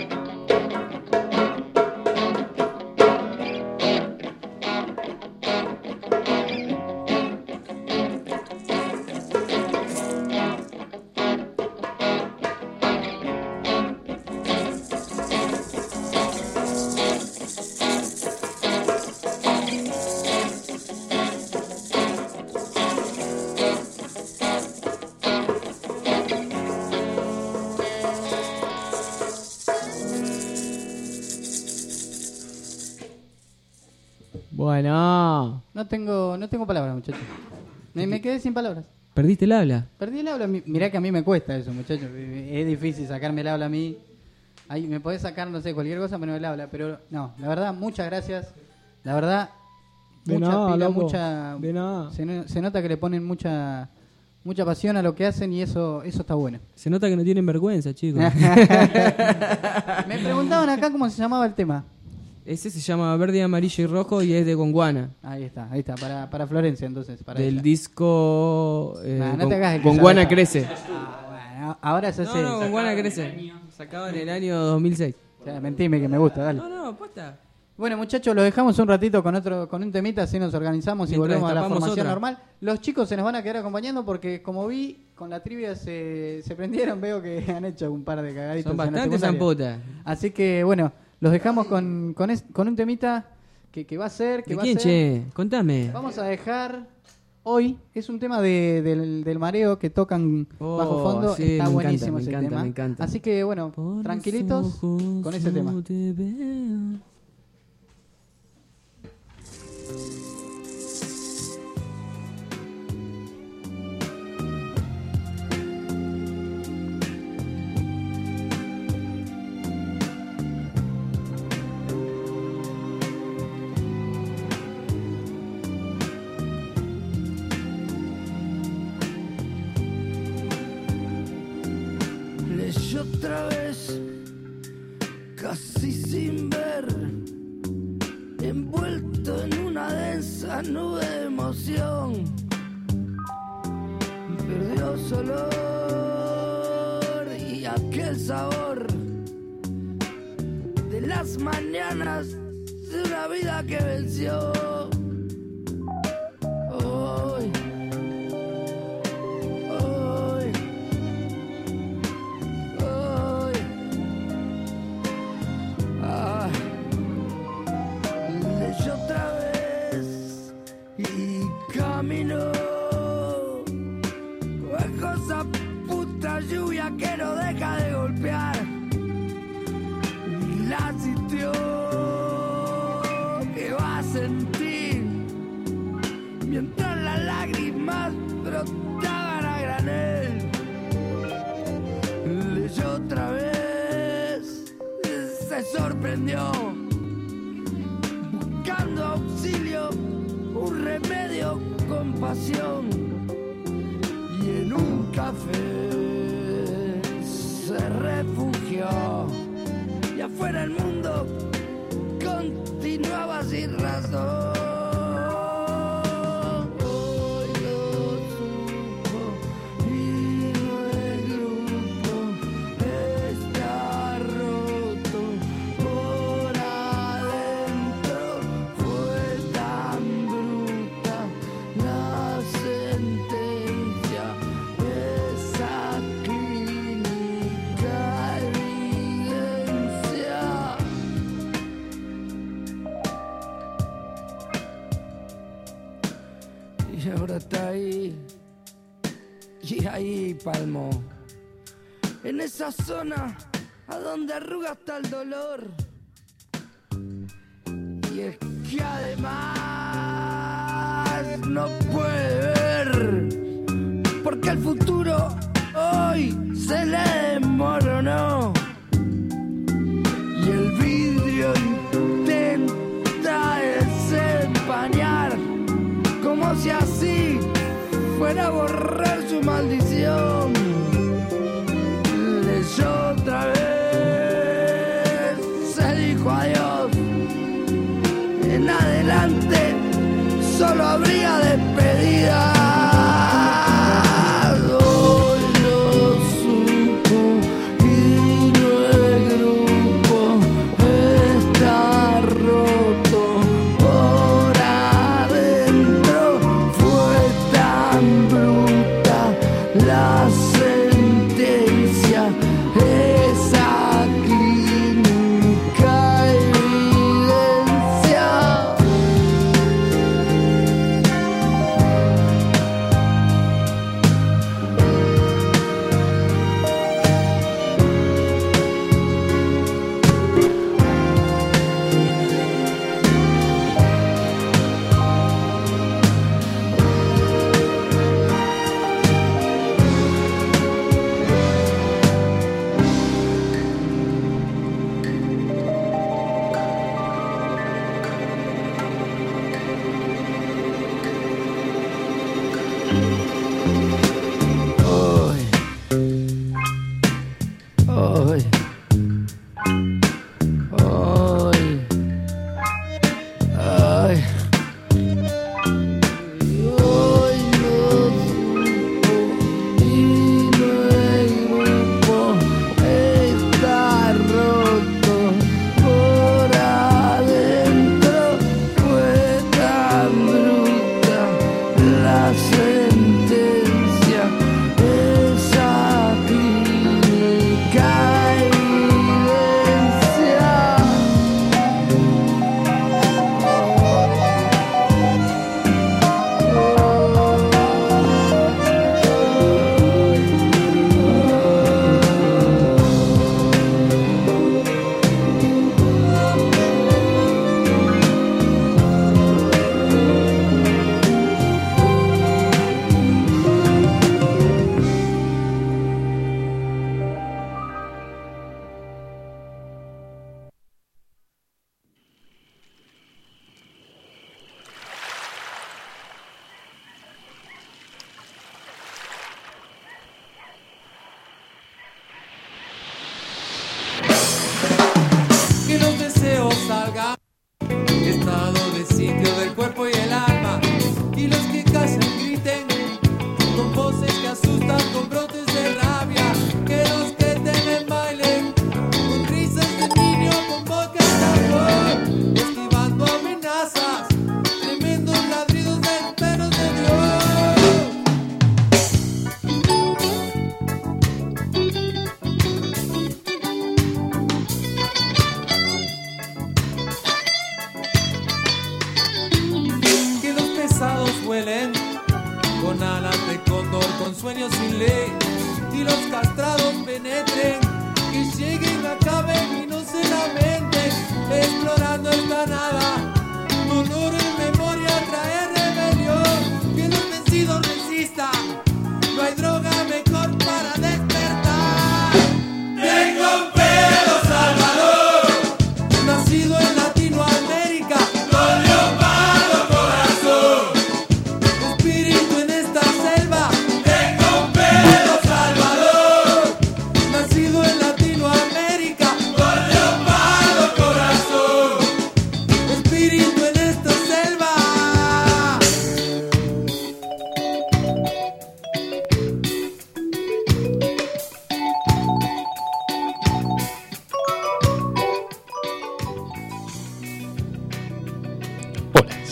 Bueno. No tengo, no tengo palabras, muchachos. Me, me quedé sin palabras. ¿Perdiste el habla? Perdí el habla. Mi- Mirá que a mí me cuesta eso, muchachos. Es difícil sacarme el habla a mí. Ahí me podés sacar, no sé, cualquier cosa, menos el habla. Pero no, la verdad, muchas gracias. La verdad, De mucha nada, pila, loco. mucha. De nada. Se, no- se nota que le ponen mucha mucha pasión a lo que hacen y eso eso está bueno. Se nota que no tienen vergüenza, chicos. Me preguntaban acá cómo se llamaba el tema. Ese se llama Verde, Amarillo y Rojo y es de Gonguana. Ahí está, ahí está, para, para Florencia entonces. Para Del ella. disco eh, Nah, no Gon- te hagas el que Gonguana sabe. Crece. Ah, bueno, ahora se No, hace. no, Gonguana Crece. Sacado en el año dos mil seis. O sea, mentime que me gusta, dale. No, no, posta. Bueno, muchachos, lo dejamos un ratito con otro con un temita, así nos organizamos y Mientras volvemos a la destapamos formación otra. normal. Los chicos se nos van a quedar acompañando porque, como vi, con la trivia se, se prendieron. Veo que han hecho un par de cagaditos. Son en la bastante secundaria. zamputas. Así que, bueno, los dejamos con, con, es- con un temita que, que va a ser... Que ¿De va quién, a ser che? Contame. Vamos a dejar hoy, es un tema de, del, del mareo que tocan Oh, bajo fondo, sí, está me buenísimo encanta, me ese encanta, tema. me encanta. Así que bueno, Por tranquilitos los ojos con ese tema. no te veo. Leyó otra vez, casi sin ver, envuelto en una densa nube de emoción. Perdió su olor y aquel sabor de las mañanas de una vida que venció. Hoy, hoy, hoy, ah, leyó otra vez y caminó bajo esa puta lluvia que no deja de golpear. La sintió, que va a sentir mientras las lágrimas brotaban a granel. Leyó otra vez, se sorprendió un remedio con pasión y en un café se refugió y afuera el mundo continuaba sin razón. Hoy lo supo y no el grupo está roto por adentro. Fue tan bruta la sentencia, esa clínica evidencia. Y ahora está ahí, y ahí palmó, en esa zona a donde arruga hasta el dolor. Y es que además no puede ver, porque el futuro hoy se le desmoronó. Y el vidrio intenta desempañar, como si así fuera a borrar su maldición. Leyó otra vez, se dijo adiós. En adelante solo habría despedida. Hoy lo supo y no el grupo está roto por adentro. Fue tan bruta la sentencia, esa clínica evidencia. Hoy, hoy, hoy, ay, hoy no supo y no el grupo está roto por adentro. Fue tan bruta la sentencia, esa clínica evidencia.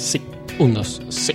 Sí, un, dos, sí.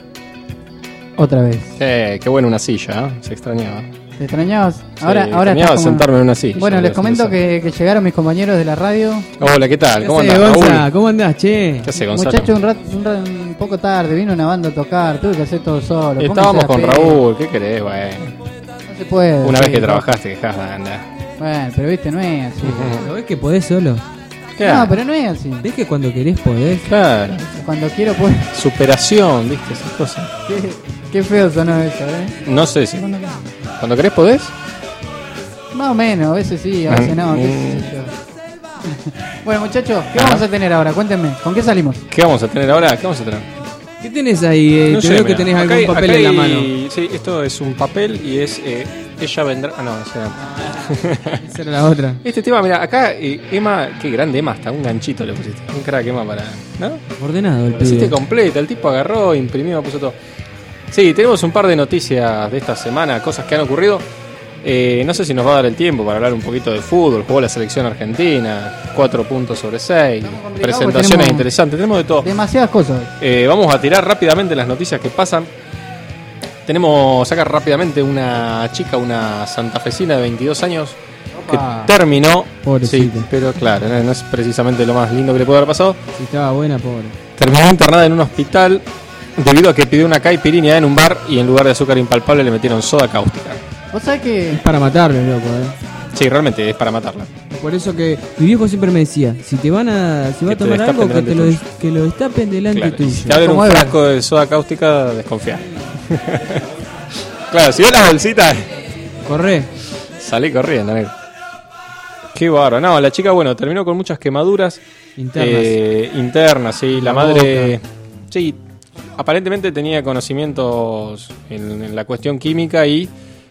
Otra vez. Eh, qué buena una silla, ¿eh? Se extrañaba. ¿Te extrañabas? Ahora, Sí, ahora extrañaba estás como- sentarme en una silla. Bueno, les Eso, comento eso. que, que llegaron mis compañeros de la radio. Hola, ¿qué tal? ¿Qué ¿Cómo haces, andás, Gonza? Raúl? ¿Cómo andás, che? ¿Qué hace, Gonzalo? Muchachos, un, rat- un, ra- un poco tarde, vino una banda a tocar, tuve que hacer todo solo. Estábamos pónganse con la pena. Raúl, ¿qué querés? Bueno, No se puede. una vez sí, que no. trabajaste, dejás de andar. Bueno, pero viste, no es así. ¿Lo ves que podés solo? No, pero no es así. ¿Ves que cuando querés podés? Claro, Cuando quiero, pues. superación, ¿viste? Esas cosas. Qué, qué feo sonó eso, ¿eh? No sé si. Cuando querés podés. Más o menos, a veces sí, a veces no. qué sé yo. Bueno, muchachos, ¿qué vamos a tener ahora? Cuéntenme, ¿con qué salimos? ¿Qué vamos a tener ahora? ¿Qué vamos a tener? ¿Qué tenés ahí? Eh, No te sé, veo que mira, tenés acá algún hay- papel acá en la hay- mano. Sí, esto es un papel y es eh, Ella vendrá. Ah, no, esa era. Esa era la otra. Este tema, mira, acá eh, Emma, qué grande Emma, hasta un ganchito le pusiste. Un crack Emma para. ¿No? Ordenado el Lo hiciste pibe. completa, el tipo agarró, imprimió, puso todo. Sí, tenemos un par de noticias de esta semana, cosas que han ocurrido. Eh, no sé si nos va a dar el tiempo para hablar un poquito de fútbol. Jugó la selección argentina, cuatro puntos sobre seis, complicados presentaciones porque tenemos- interesantes, tenemos de todo. Demasiadas cosas. Eh, vamos a tirar rápidamente las noticias que pasan. Tenemos acá rápidamente una chica, una santafesina de veintidós años, que Opa. terminó. Pobrecita. Sí, pero claro, no no es precisamente lo más lindo que le puede haber pasado. Si estaba buena, pobre. Terminó internada en un hospital debido a que pidió una caipirinha en un bar y en lugar de azúcar impalpable le metieron soda cáustica. Vos sabés que. Es para matarlo, loco, eh. Sí, realmente es para matarla. Por eso que mi viejo siempre me decía, si te van a, si va Que a te tomar destapen algo, que delante te lo, tuyo. des- que lo destapen delante Claro, tuyo. si te abren Como un Eva. frasco de soda cáustica, desconfía. Claro, si ves las bolsitas, Corre. salí corriendo, negro. Qué bárbaro. No, la chica, bueno, terminó con muchas quemaduras Internas. eh, internas, sí. La La madre, sí, aparentemente tenía conocimientos en, en la cuestión química y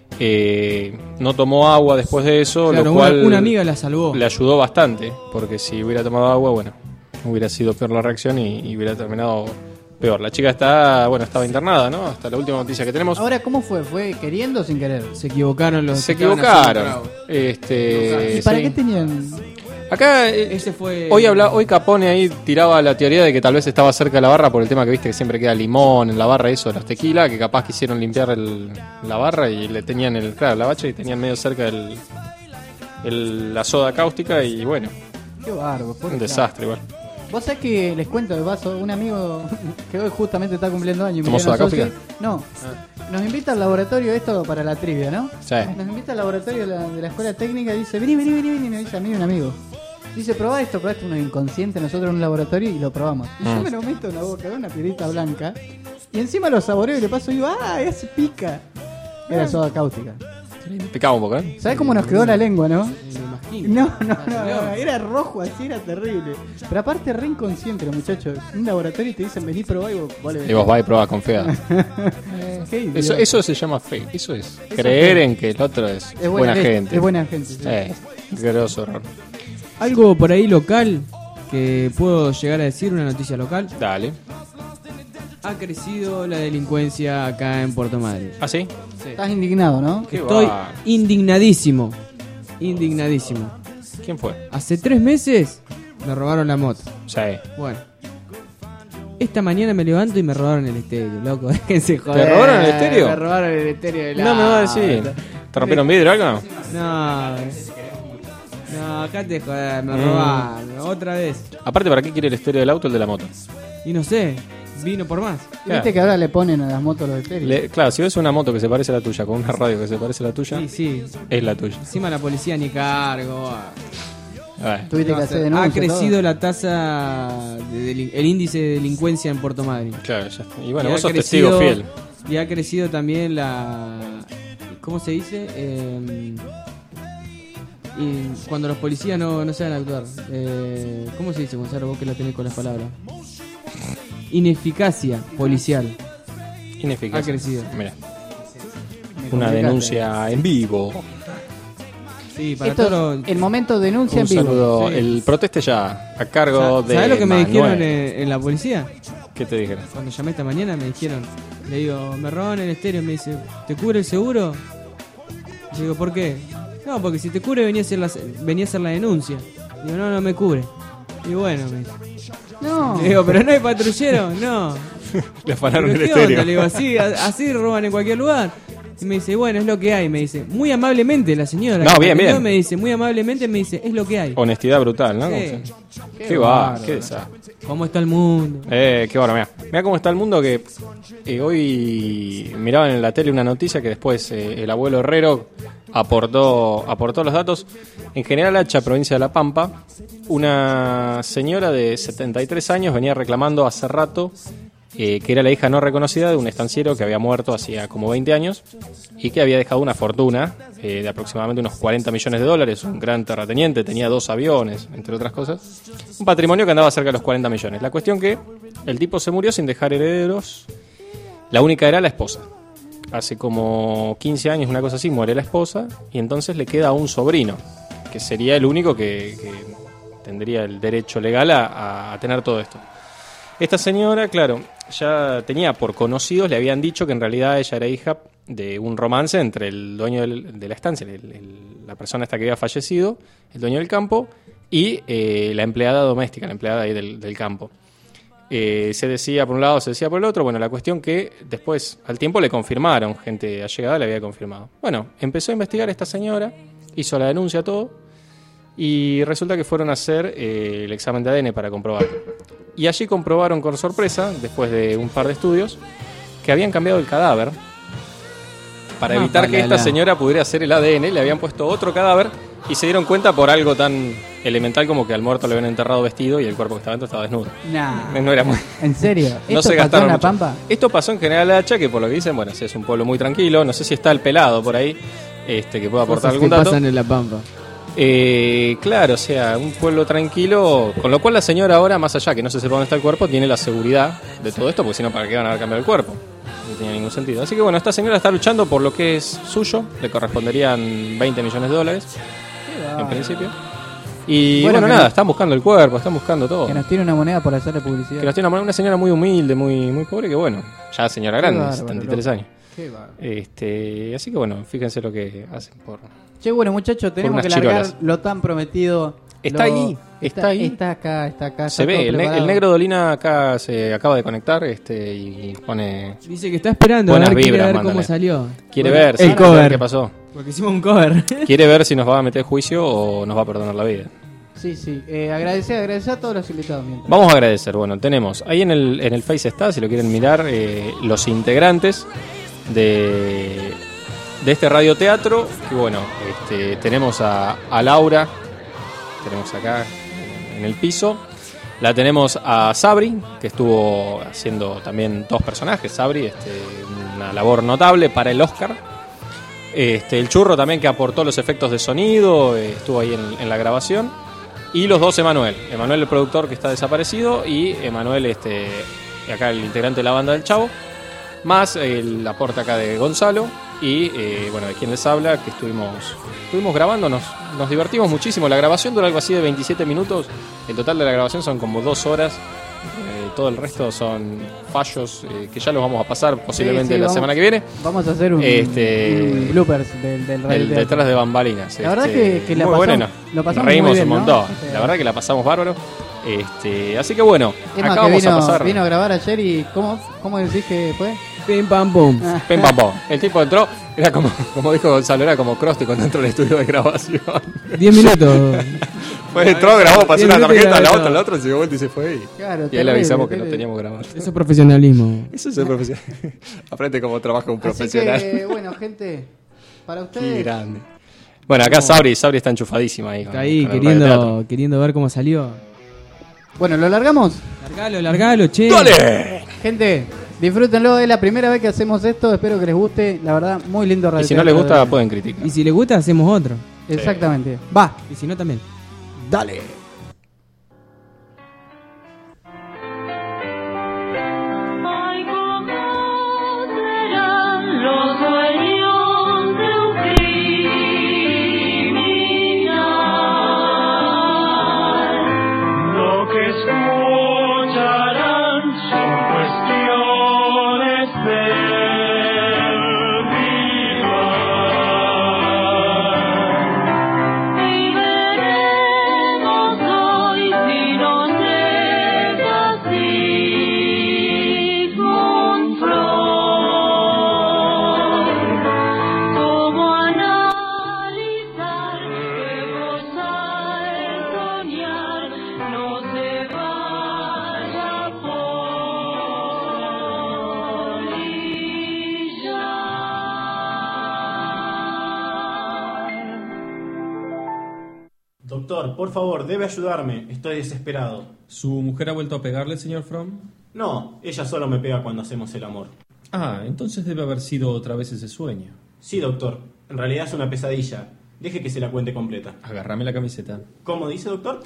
eh, no tomó agua después de eso, Claro, lo una- cual una amiga la salvó. le ayudó bastante, porque si hubiera tomado agua, bueno, hubiera sido peor la reacción y, y hubiera terminado peor. La chica está, bueno, estaba internada, ¿no? Hasta la última noticia que tenemos. Ahora, ¿cómo fue? ¿Fue queriendo o sin querer? Se equivocaron los Se que estaban haciendo equivocaron. trago. Este, ¿Y para sí. qué tenían.? Acá eh, Ese fue. hoy habla, hoy Capone ahí tiraba la teoría de que tal vez estaba cerca de la barra por el tema que viste que siempre queda limón en la barra y eso de los tequila, que capaz quisieron limpiar el- la barra y le tenían el, claro, la bacha y tenían medio cerca el, el- la soda cáustica y bueno, Qué bárbaro. un desastre igual. Vos sabés que les cuento de paso, un amigo que hoy justamente está cumpliendo años. ¿Tomó Emiliano soda Socia. cáustica? No. Nos invita al laboratorio, esto para la trivia, ¿no? Sí. Nos invita al laboratorio de la, de la escuela técnica y dice, vení, vení, vení, vení, nos dice a mí y un amigo. Dice, probá esto, probá esto, uno inconsciente, nosotros en un laboratorio y lo probamos. Y yo Mm. me lo meto en la boca, una piedrita blanca, y encima lo saboreo y le paso y digo, ¡ah, ya se pica! Era soda cáustica. Picaba un poco, ¿eh? ¿Sabés cómo nos quedó la lengua, no? Me imagino. No, no, no, no, era rojo así, era terrible. Pero aparte re inconsciente los muchachos. En un laboratorio y te dicen, vení, probá y vos, vos le Y vos vas y probás confiada. Qué idiota. Eso, eso se llama fe, eso es. Creer en que el otro es, Es buena, leche, gente. Es buena gente, sí. Eh, grosso error. Algo por ahí local que puedo llegar a decir, una noticia local. Dale. Ha crecido la delincuencia acá en Puerto Madryn. ¿Ah, sí? Estás indignado, ¿no? Qué Estoy va. indignadísimo. Indignadísimo. ¿Quién fue? Hace tres meses me robaron la moto. Sí. Bueno. Esta mañana me levanto y me robaron el estéreo, loco. Déjense joder. ¿Te robaron el estéreo? Me robaron el estéreo del No me va a auto. decir. ¿Te rompieron vidrio o algo? No. No, acá te joder, me Mm. robaron. Otra vez. Aparte, ¿para qué quiere el estéreo del auto el de la moto? Y no sé, vino por más. ¿Viste que ahora le ponen a las motos los estéreos? Le- claro, si ves una moto que se parece a la tuya, con una radio que se parece a la tuya, Sí, sí. es la tuya. Encima la policía ni cargo. Bueno, Tuviste que hacer denuncia. Ha crecido todo. la tasa, de delin- el índice de delincuencia en Puerto Madryn. claro, ya está. Y bueno, Y vos ha sos crecido- testigo fiel. Y ha crecido también la... ¿Cómo se dice? Eh, y cuando los policías no, no saben actuar. Eh, ¿Cómo se dice, Gonzalo? Vos que la tenés con las palabras. Ineficacia policial. Ineficaz. Ha crecido. Mira, Me una complicaste. denuncia en vivo. Sí, para Esto, todos los- el momento de denuncia Un en vivo. saludo. Sí. El proteste ya a cargo de. ¿Sabés lo que me Manuel. dijeron en, en la policía? ¿Qué te dijeron? Cuando llamé esta mañana me dijeron, le digo, me robaron el estéreo, me dice, ¿te cubre el seguro? Le digo, ¿por qué? No, porque si te cubre venía a hacer la, venía a hacer la denuncia. Digo, no, no me cubre. Y bueno, me dice. No. Le digo, pero no hay patrullero, no. Le afanaron ¿Pero el qué onda? estéreo. Le digo, así, a- así roban en cualquier lugar. Y me dice, bueno, es lo que hay, me dice. Muy amablemente la señora. No, que bien, me atendió, bien. Me dice, muy amablemente me dice, es lo que hay. Honestidad brutal, ¿no? Sí. Como se- Qué va, qué desastre. ¿Cómo está el mundo? Eh, qué bueno, mira. Mira cómo está el mundo que eh, hoy miraba en la tele una noticia que después eh, el abuelo Herrero aportó, aportó los datos. En General Hacha, provincia de La Pampa, una señora de setenta y tres años venía reclamando hace rato eh, que era la hija no reconocida de un estanciero que había muerto hacía como veinte años y que había dejado una fortuna eh, de aproximadamente unos cuarenta millones de dólares, un gran terrateniente, tenía dos aviones, entre otras cosas. Un patrimonio que andaba cerca de los cuarenta millones. La cuestión que el tipo se murió sin dejar herederos. La única era la esposa. Hace como quince años, una cosa así, muere la esposa y entonces le queda un sobrino, que sería el único que, que tendría el derecho legal a, a tener todo esto. Esta señora, claro, ya tenía por conocidos, le habían dicho que en realidad ella era hija de un romance entre el dueño del, de la estancia, el, el, la persona esta que había fallecido, el dueño del campo, y eh, la empleada doméstica, la empleada ahí del, del campo. Eh, se decía por un lado, se decía por el otro. Bueno, la cuestión que después, al tiempo, le confirmaron, gente allegada le había confirmado. Bueno, empezó a investigar esta señora, hizo la denuncia, todo, y resulta que fueron a hacer eh, el examen de A D N para comprobar. Y allí comprobaron con sorpresa, después de un par de estudios, que habían cambiado el cadáver para Ah, evitar que palala. esta señora pudiera hacer el A D N. Le habían puesto otro cadáver y se dieron cuenta por algo tan elemental como que al muerto le habían enterrado vestido y el cuerpo que estaba dentro estaba desnudo. Nah. No era muy... ¿En serio? No ¿Esto se pasó gastaron en La mucho. Pampa? Esto pasó en General Hacha, que por lo que dicen, bueno, sí, es un pueblo muy tranquilo. No sé si está el pelado por ahí, este, que pueda aportar Cosas algún que dato. pasan en La Pampa. Eh, claro, o sea, un pueblo tranquilo, con lo cual la señora ahora, más allá que no se sepa dónde está el cuerpo, tiene la seguridad de todo esto, porque si no, ¿para qué van a haber cambiado el cuerpo? No tenía ningún sentido. Así que bueno, esta señora está luchando por lo que es suyo, le corresponderían veinte millones de dólares, en principio. Y Bueno, bueno, que nada, no- están buscando el cuerpo, están buscando todo. Que nos tiene una moneda por hacerle publicidad. Que nos tiene una, una señora muy humilde, muy, muy pobre, que bueno, ya señora grande, bárbaro, setenta y tres loco. años. Qué bárbaro. Este, así que bueno, fíjense lo que hacen por... Che, bueno, muchachos, tenemos unas que largar chirolas. lo tan prometido. Está Lo- ahí, está ahí. Está acá, está acá. Se está todo ve, el, ne- preparado. el negro Dolina acá se acaba de conectar este y pone... Dice que está esperando a Buenas ver, quiere vibras, ver mándale. cómo salió. Quiere Bueno, ver, el sí, cover. ver qué pasó. Porque hicimos un cover. Quiere ver si nos va a meter juicio o nos va a perdonar la vida. Sí, sí. Eh, agradecer, agradecer a todos los invitados. mientras. Vamos a agradecer, bueno, tenemos ahí en el, en el Face está, si lo quieren mirar, eh, los integrantes de, de este radioteatro, que bueno, este, tenemos a, a Laura, tenemos acá en el piso, la tenemos a Sabri, que estuvo haciendo también dos personajes, Sabri, este, una labor notable para el Oscar. Este, el Churro también, que aportó los efectos de sonido, eh, estuvo ahí en, en la grabación. Y los dos Emanuel. Emanuel, el productor, que está desaparecido, y Emanuel, este, acá el integrante de la banda del Chavo, más el aporte acá de Gonzalo y, eh, bueno, de quien les habla, que estuvimos, estuvimos grabando, nos, nos divertimos muchísimo. La grabación dura algo así de veintisiete minutos, el total de la grabación son como dos horas. Eh, todo el resto son fallos eh, que ya los vamos a pasar posiblemente Sí, sí, la vamos- semana que viene. Vamos a hacer un, Este- un bloopers del, del radio El teatro. detrás de bambalinas. La verdad que- que la muy pasamos- bueno, lo pasamos reímos muy bien, un ¿no? montón. Sí. La verdad que la pasamos bárbaro. Este, así que bueno, Es más, acá que vamos vino, a pasar. vino a grabar ayer y ¿cómo, cómo decís que fue? Pim pam pum. Ah, Pim, pam, pam. El tipo entró, era como, como dijo Gonzalo, era como Krusty cuando entró al estudio de grabación. Diez minutos. Pues entró, grabó, pasó Diez una minutos y tarjeta, la grabó otra, todo. la otra, se dio vuelta y se fue. Y, Claro, y ahí le terrible, avisamos que no terrible. teníamos grabado. Eso es profesionalismo. Eso es el profesional. Aprende cómo trabaja un Así profesional. que, bueno, gente, para Qué ustedes. grande. Bueno, acá Sabri, Sabri está enchufadísima ahí. Está con- ahí con el radioteatro. queriendo, queriendo ver cómo salió. Bueno, ¿lo largamos? Largalo, largalo, che. ¡Dale! Gente, disfrútenlo, es la primera vez que hacemos esto, espero que les guste, la verdad, muy lindo radio. Y si no les gusta, pueden criticar. Y si le gusta, hacemos otro. Exactamente. Va. Y si no, también. Dale. Ay, cómo serán los sueños de un criminal. Lo que escucharán son cuestiones del ritual. Y veremos hoy si no Doctor, por favor, debe ayudarme. Estoy desesperado. ¿Su mujer ha vuelto a pegarle, señor Fromm? No, ella solo me pega cuando hacemos el amor. Ah, entonces debe haber sido otra vez ese sueño. Sí, doctor. En realidad es una pesadilla. Deje que se la cuente completa. Agárrame la camiseta. ¿Cómo dice, doctor?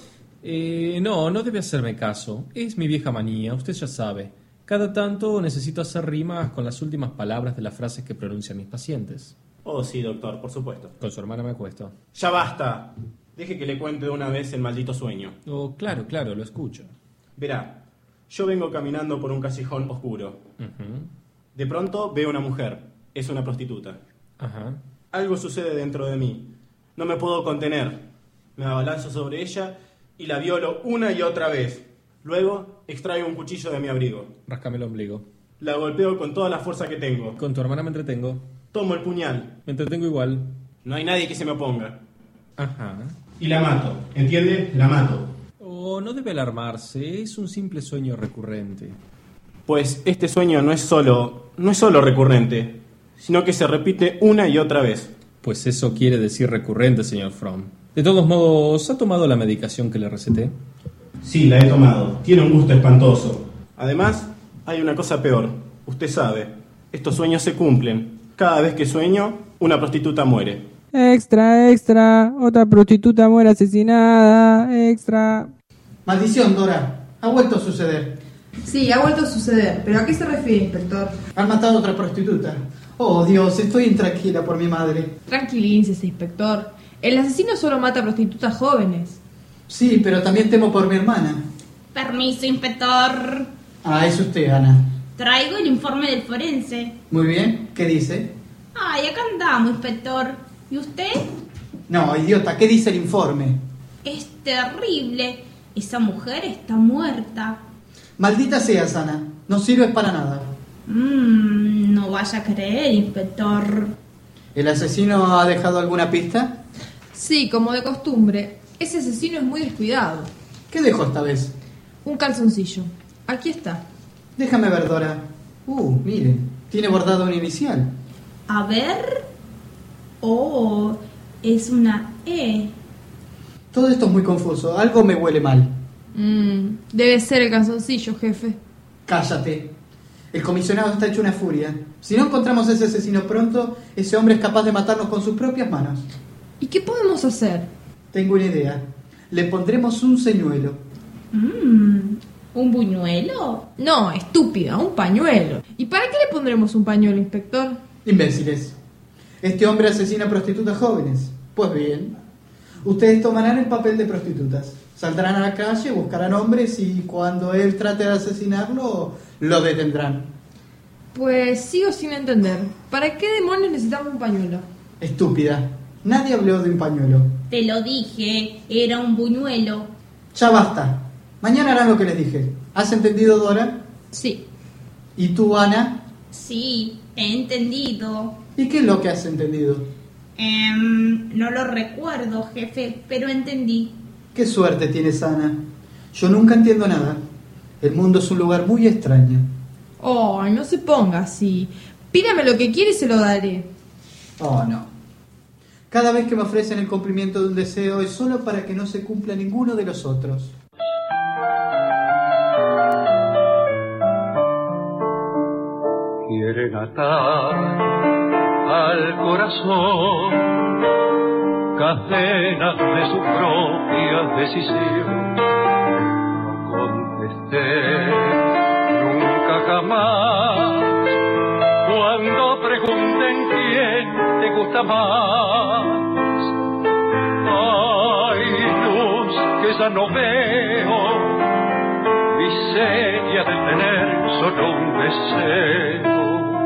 Eh, no, no debe hacerme caso. Es mi vieja manía, usted ya sabe. Cada tanto necesito hacer rimas con las últimas palabras de las frases que pronuncian mis pacientes. Oh, sí, doctor, por supuesto. Con su hermana me acuesto. ¡Ya basta! Deje que le cuente de una vez el maldito sueño. Oh, claro, claro, lo escucho. Verá, yo vengo caminando por un callejón oscuro. Uh-huh. De pronto veo una mujer. Es una prostituta. Ajá. Algo sucede dentro de mí. No me puedo contener. Me abalanzo sobre ella y la violo una y otra vez. Luego extraigo un cuchillo de mi abrigo. Ráscame el ombligo. La golpeo con toda la fuerza que tengo. Con tu hermana me entretengo. Tomo el puñal. Me entretengo igual. No hay nadie que se me oponga. Ajá. Y la mato. ¿Entiende? La mato. Oh, no debe alarmarse. Es un simple sueño recurrente. Pues este sueño no es solo... no es solo recurrente, sino que se repite una y otra vez. Pues eso quiere decir recurrente, señor Fromm. De todos modos, ¿ha tomado la medicación que le receté? Sí, la he tomado. Tiene un gusto espantoso. Además, hay una cosa peor. Usted sabe, estos sueños se cumplen. Cada vez que sueño, una prostituta muere. Extra, extra. Otra prostituta muere asesinada. Extra. Maldición, Dora. Ha vuelto a suceder. Sí, ha vuelto a suceder. ¿Pero a qué se refiere, inspector? Han matado a otra prostituta. Oh, Dios, estoy intranquila por mi madre. Tranquilícese, inspector. El asesino solo mata a prostitutas jóvenes. Sí, pero también temo por mi hermana. Permiso, inspector. Ah, es usted, Ana. Traigo el informe del forense. Muy bien, ¿qué dice? Ay, acá andamos, inspector. ¿Y usted? No, idiota, ¿qué dice el informe? Es terrible. Esa mujer está muerta. Maldita seas, Ana. No sirves para nada. Mmm, no vaya a creer, inspector. ¿El asesino ha dejado alguna pista? Sí, como de costumbre. Ese asesino es muy descuidado. ¿Qué dejó esta vez? Un calzoncillo. Aquí está. Déjame ver, Dora. Uh, mire, tiene bordado una inicial. A ver. Oh, es una E. Todo esto es muy confuso. Algo me huele mal. Mm, debe ser el calzoncillo, jefe. Cállate. El comisionado está hecho una furia. Si no encontramos a ese asesino pronto, ese hombre es capaz de matarnos con sus propias manos. ¿Y qué podemos hacer? Tengo una idea. Le pondremos un señuelo. Mmm, ¿un buñuelo? No, estúpida, un pañuelo. ¿Y para qué le pondremos un pañuelo, inspector? Imbéciles. Este hombre asesina a prostitutas jóvenes. Pues bien, ustedes tomarán el papel de prostitutas. Saldrán a la calle, buscarán hombres y cuando él trate de asesinarlo, lo detendrán. Pues sigo sin entender. ¿Para qué demonios necesitamos un pañuelo? Estúpida. Nadie habló de un pañuelo. Te lo dije, era un buñuelo. Ya basta. Mañana harán lo que les dije. ¿Has entendido, Dora? Sí. ¿Y tú, Ana? Sí, he entendido. ¿Y qué es lo que has entendido? Eh, no lo recuerdo, jefe, pero entendí. Qué suerte tienes, Ana. Yo nunca entiendo nada. El mundo es un lugar muy extraño. Oh, no se ponga así. Pídame lo que quiere y se lo daré. Oh, no. Cada vez que me ofrecen el cumplimiento de un deseo es solo para que no se cumpla ninguno de los otros. Quieren atar al corazón cadenas de su propia decisión. No contesté nunca jamás cuando pregunten quién te gusta más. Hay luz que ya no veo, miseria de tener solo un deseo.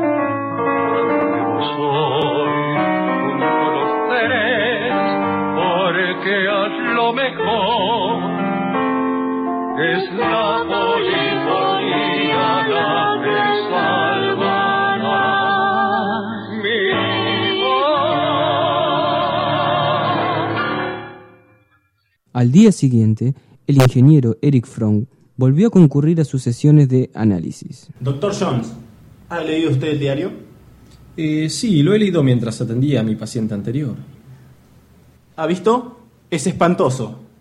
Soy junto los tres porque haz lo mejor, es la polifonía la que salvará mi voz. Al día siguiente, el ingeniero Eric Fromm volvió a concurrir a sus sesiones de análisis. Doctor Jones, ¿ha leído usted el diario? Eh, sí, lo he leído mientras atendía a mi paciente anterior. ¿Ha visto? Es espantoso.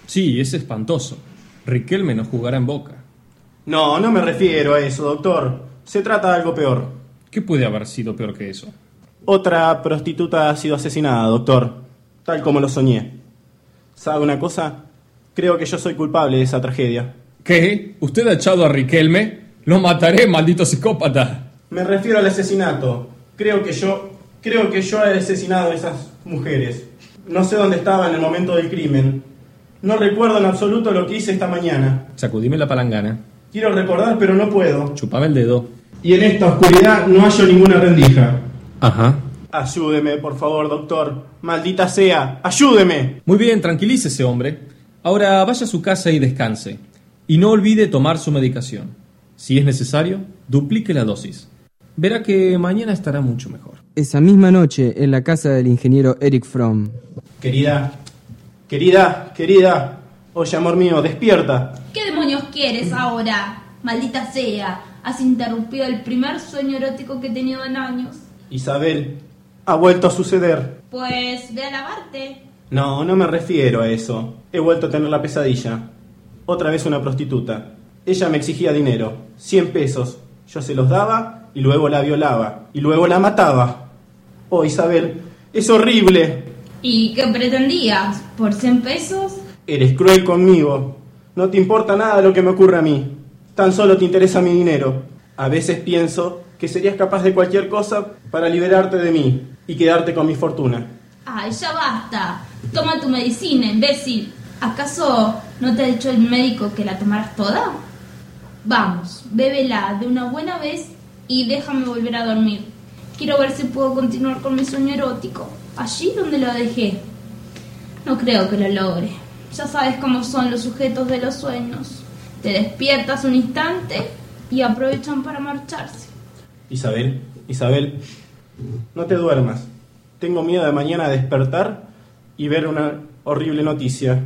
Sí, es espantoso. Riquelme no jugará en Boca. No, no me refiero a eso, doctor. Se trata de algo peor. ¿Qué puede haber sido peor que eso? Otra prostituta ha sido asesinada, doctor. Tal como lo soñé. ¿Sabe una cosa? Creo que yo soy culpable de esa tragedia. ¿Qué? ¿Usted ha echado a Riquelme? ¡Lo mataré, maldito psicópata! Me refiero al asesinato. Creo que yo... Creo que yo he asesinado a esas mujeres. No sé dónde estaba en el momento del crimen. No recuerdo en absoluto lo que hice esta mañana. Sacudime la palangana. Quiero recordar, pero no puedo. Chupame el dedo. Y en esta oscuridad no hallo ninguna rendija. Ajá. Ayúdeme, por favor, doctor. Maldita sea, ayúdeme. Muy bien, tranquilícese, hombre. Ahora vaya a su casa y descanse. Y no olvide tomar su medicación. Si es necesario, duplique la dosis. Verá que mañana estará mucho mejor. Esa misma noche, en la casa del ingeniero Eric Fromm. Querida, querida, querida. Oye, amor mío, despierta. ¿Qué demonios quieres ahora? Maldita sea, has interrumpido el primer sueño erótico que he tenido en años. Isabel, ha vuelto a suceder. Pues ve a lavarte. No, no me refiero a eso. He vuelto a tener la pesadilla. Otra vez una prostituta. Ella me exigía dinero, cien pesos. Yo se los daba y luego la violaba. Y luego la mataba. Oh, Isabel, es horrible. ¿Y qué pretendías? ¿Por cien pesos? Eres cruel conmigo. No te importa nada lo que me ocurre a mí. Tan solo te interesa mi dinero. A veces pienso que serías capaz de cualquier cosa para liberarte de mí y quedarte con mi fortuna. Ay, ya basta. Toma tu medicina, imbécil. ¿Acaso no te ha dicho el médico que la tomaras toda? Vamos, bébela de una buena vez y déjame volver a dormir. Quiero ver si puedo continuar con mi sueño erótico, allí donde lo dejé. No creo que lo logre. Ya sabes cómo son los sujetos de los sueños. Te despiertas un instante y aprovechan para marcharse. Isabel, Isabel, no te duermas. Tengo miedo de mañana despertar y ver una horrible noticia.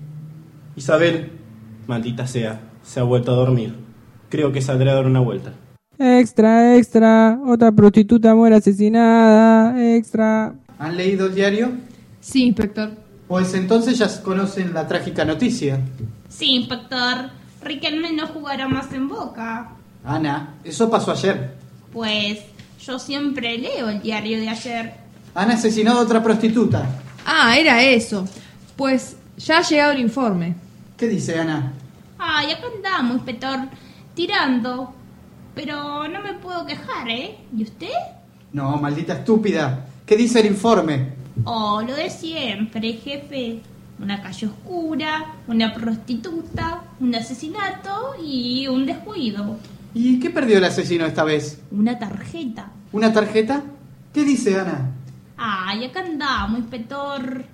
Isabel, maldita sea, se ha vuelto a dormir. Creo que saldré a dar una vuelta. Extra, extra, otra prostituta muere asesinada, extra. ¿Han leído el diario? Sí, inspector. Pues entonces ya conocen la trágica noticia. Sí, inspector. Riquelme no jugará más en Boca. Ana, eso pasó ayer. Pues yo siempre leo el diario de ayer. Han asesinado a otra prostituta. Ah, era eso. Pues ya ha llegado el informe. ¿Qué dice Ana? Ay, acá andamos, inspector, tirando. Pero no me puedo quejar, ¿eh? ¿Y usted? No, maldita estúpida. ¿Qué dice el informe? Oh, lo de siempre, jefe. Una calle oscura, una prostituta, un asesinato y un descuido. ¿Y qué perdió el asesino esta vez? Una tarjeta. ¿Una tarjeta? ¿Qué dice Ana? Ay, acá andamos, inspector.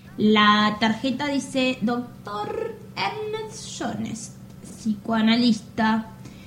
La tarjeta dice doctor Ernest Jones, psicoanalista,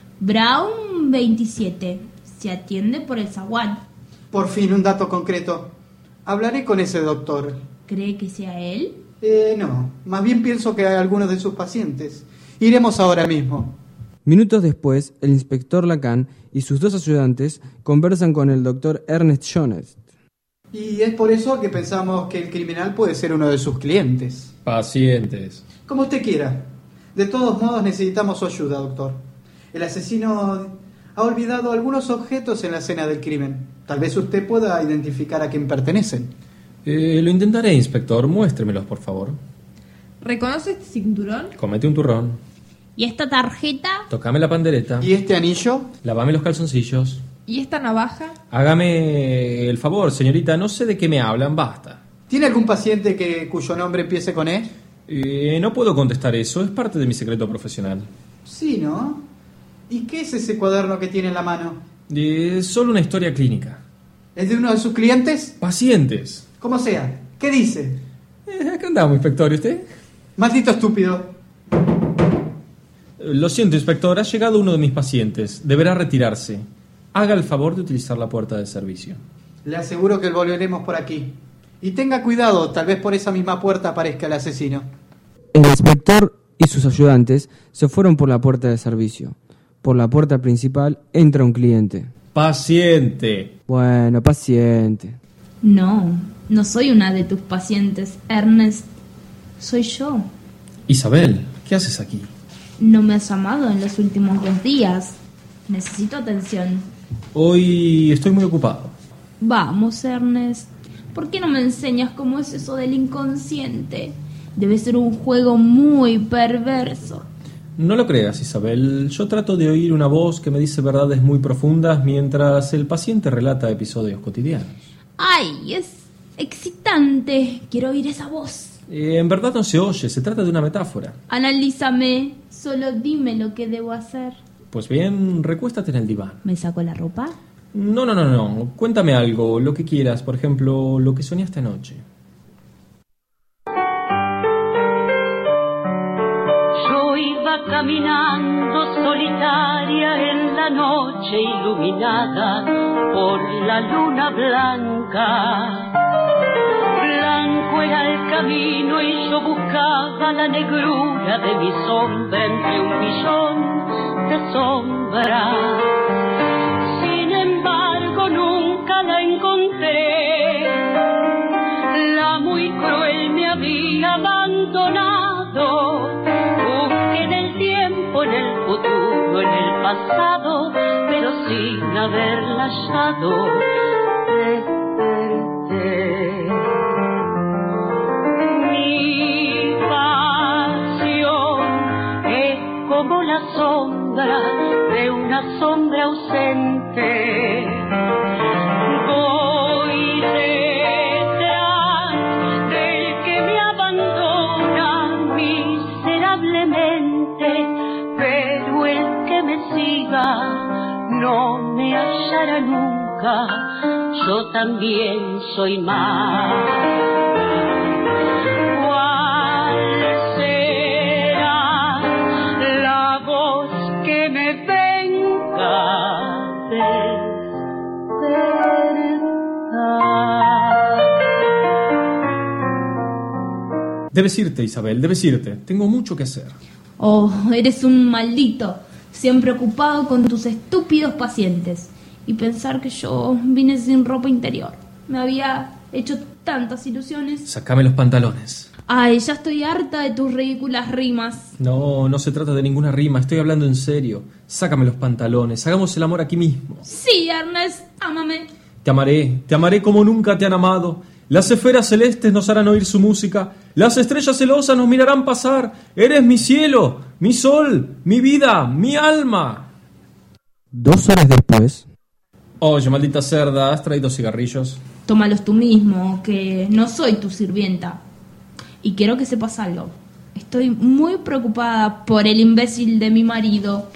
Brown veintisiete. Se atiende por el zaguán. Por fin, un dato concreto. Hablaré con ese doctor. ¿Cree que sea él? Eh, no. Más bien pienso que hay algunos de sus pacientes. Iremos ahora mismo. Minutos después, el inspector Lacan y sus dos ayudantes conversan con el doctor Ernest Jones. Y es por eso que pensamos que el criminal puede ser uno de sus clientes. Pacientes. Como usted quiera. De todos modos necesitamos su ayuda, doctor. El asesino ha olvidado algunos objetos en la escena del crimen. Tal vez usted pueda identificar a quién pertenecen. Eh, lo intentaré, inspector. Muéstremelos, por favor. ¿Reconoce este cinturón? Comete un turrón. ¿Y esta tarjeta? Tócame la pandereta. ¿Y este anillo? Lavame los calzoncillos. ¿Y esta navaja? Hágame el favor, señorita. No sé de qué me hablan. Basta. ¿Tiene algún paciente que, cuyo nombre empiece con E? Eh, no puedo contestar eso. Es parte de mi secreto profesional. Sí, ¿no? ¿Y qué es ese cuaderno que tiene en la mano? Eh, solo una historia clínica. ¿Es de uno de sus clientes? Pacientes. Como sea. ¿Qué dice? Eh, acá andamos, inspector. ¿Y usted? Maldito estúpido. Lo siento, inspector. Ha llegado uno de mis pacientes. Deberá retirarse. Haga el favor de utilizar la puerta de servicio. Le aseguro que volveremos por aquí. Y tenga cuidado, tal vez por esa misma puerta aparezca el asesino. El inspector y sus ayudantes se fueron por la puerta de servicio. Por la puerta principal entra un cliente. Paciente. Bueno, paciente. No, no soy una de tus pacientes, Ernest. Soy yo. Isabel, ¿qué haces aquí? No me has llamado en los últimos dos días. Necesito atención. Hoy estoy muy ocupado. Vamos, Ernest. ¿Por qué no me enseñas cómo es eso del inconsciente? Debe ser un juego muy perverso. No lo creas, Isabel. Yo trato de oír una voz que me dice verdades muy profundas mientras el paciente relata episodios cotidianos. ¡Ay! Es excitante. Quiero oír esa voz. Eh, en verdad no se oye, se trata de una metáfora. Analízame. Solo dime lo que debo hacer. Pues bien, recuéstate en el diván. ¿Me saco la ropa? No, no, no, no. Cuéntame algo, lo que quieras. Por ejemplo, lo que soñaste anoche. Yo iba caminando solitaria en la noche iluminada por la luna blanca. Blanco era el camino y yo buscaba la negrura de mi sombra entre un millón de sombras. Sin embargo nunca la encontré. La muy cruel me había abandonado. Busqué en el tiempo, en el futuro, en el pasado, pero sin haberla hallado. Desperté. Mi pasión es como la sombra de una sombra ausente. Voy detrás del que me abandona miserablemente, pero el que me siga no me hallará nunca. Yo también soy más. Debes irte, Isabel, debes irte. Tengo mucho que hacer. Oh, eres un maldito. Siempre ocupado con tus estúpidos pacientes. Y pensar que yo vine sin ropa interior. Me había hecho tantas ilusiones. Sácame los pantalones. Ay, ya estoy harta de tus ridículas rimas. No, no se trata de ninguna rima. Estoy hablando en serio. Sácame los pantalones. Hagamos el amor aquí mismo. Sí, Ernest, ámame. Te amaré, te amaré como nunca te han amado. Las esferas celestes nos harán oír su música. Las estrellas celosas nos mirarán pasar. Eres mi cielo, mi sol, mi vida, mi alma. Dos horas después. Oye, maldita cerda, ¿has traído cigarrillos? Tómalos tú mismo, que no soy tu sirvienta. Y quiero que sepas algo. Estoy muy preocupada por el imbécil de mi marido.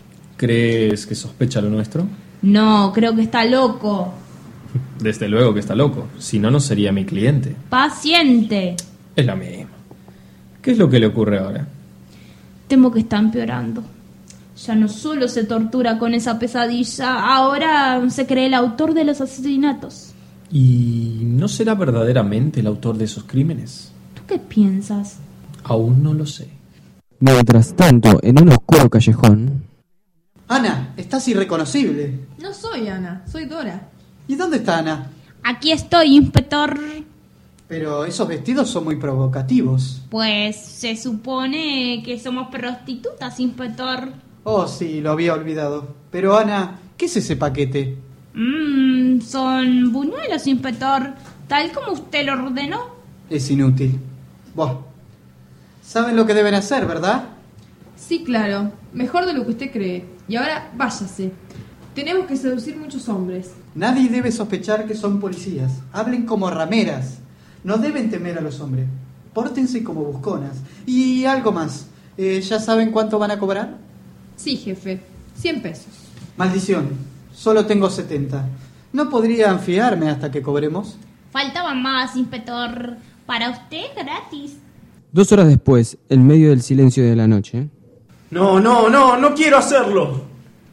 ¿Crees que sospecha lo nuestro? No, creo que está loco. Desde luego que está loco. Si no, no sería mi cliente. Paciente. Es la misma. ¿Qué es lo que le ocurre ahora? Temo que está empeorando. Ya no solo se tortura con esa pesadilla, ahora se cree el autor de los asesinatos. ¿Y no será verdaderamente el autor de esos crímenes? ¿Tú qué piensas? Aún no lo sé. Mientras tanto, en un oscuro callejón... Ana, estás irreconocible. No soy Ana, soy Dora. ¿Y dónde está Ana? Aquí estoy, inspector. Pero esos vestidos son muy provocativos. Pues se supone que somos prostitutas, inspector. Oh, sí, lo había olvidado. Pero Ana, ¿qué es ese paquete? Mmm, son buñuelos, inspector. Tal como usted lo ordenó. Es inútil. Buah. Saben lo que deben hacer, ¿verdad? Sí, claro. Mejor de lo que usted cree. Y ahora váyase. Tenemos que seducir muchos hombres. Nadie debe sospechar que son policías. Hablen como rameras. No deben temer a los hombres. Pórtense como busconas. Y algo más. Eh, ¿Ya saben cuánto van a cobrar? Sí, jefe. Cien pesos. Maldición. Solo tengo setenta. ¿No podrían fiarme hasta que cobremos? Faltaba más, inspector. Para usted, gratis. Dos horas después, en medio del silencio de la noche... No, no, no, no quiero hacerlo.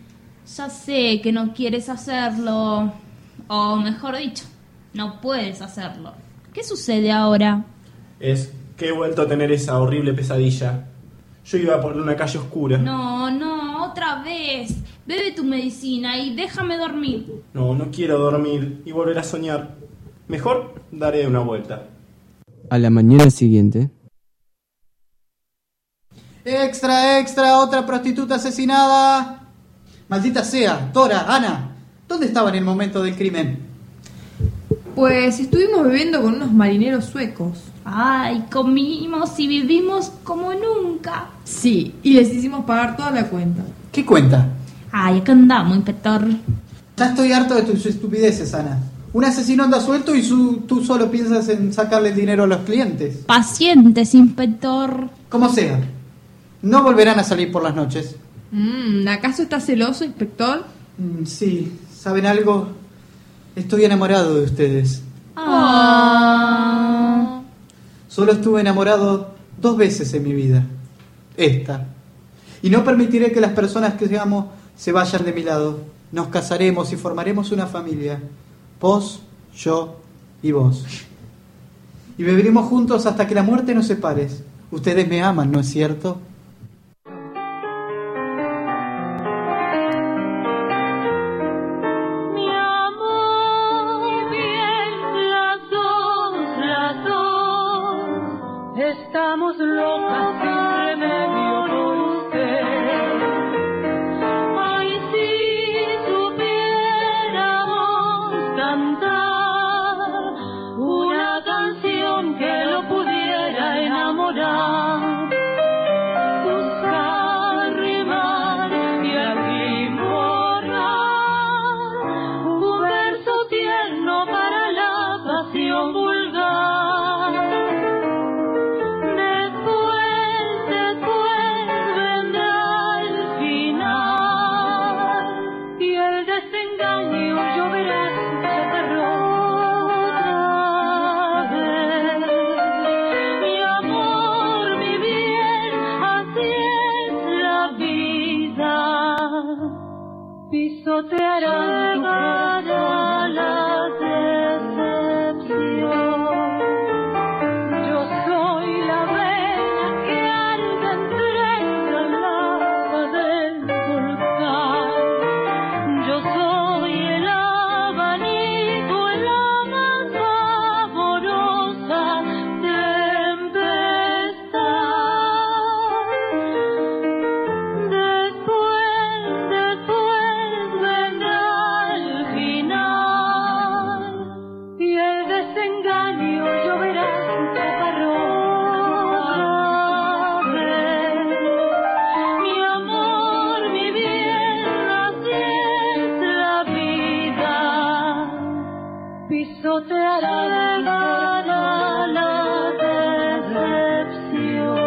Ya sé que no quieres hacerlo. O mejor dicho, no puedes hacerlo. ¿Qué sucede ahora? Es que he vuelto a tener esa horrible pesadilla. Yo iba por una calle oscura. No, no, otra vez. Bebe tu medicina y déjame dormir. No, no quiero dormir y volver a soñar. Mejor daré una vuelta. A la mañana siguiente... Extra, extra, otra prostituta asesinada. Maldita sea, Dora, Ana, ¿dónde estaban en el momento del crimen? Pues estuvimos bebiendo con unos marineros suecos. Ay, comimos y vivimos como nunca. Sí, y les hicimos pagar toda la cuenta. ¿Qué cuenta? Ay, acá andamos, inspector. Ya estoy harto de tus estupideces, Ana. Un asesino anda suelto y su, tú solo piensas en sacarle el dinero a los clientes. Pacientes, inspector. Como sea, no volverán a salir por las noches. Mm, ¿Acaso está celoso, inspector? Mm, sí, ¿saben algo? Estoy enamorado de ustedes. Ah. Solo estuve enamorado dos veces en mi vida. Esta. Y no permitiré que las personas que amo se vayan de mi lado. Nos casaremos y formaremos una familia. Vos, yo y vos. Y viviremos juntos hasta que la muerte nos separe. Ustedes me aman, ¿no es cierto? Estamos locas sin remedio por usted. Ay, si supiéramos cantar una canción que lo pudiera enamorar, buscar rimar y arrimar un verso tierno para la pasión vulgar. Pisotearán tu casa la decepción. Yo soy la vela que arde entre la lava del volcán. Yo soy el abanico en la más pavorosa tempestad. Después, después vendrá el final y el desengaño lloverá su taparrones. Mi amor, mi bien, así es la vida. Pisoteará la decepción.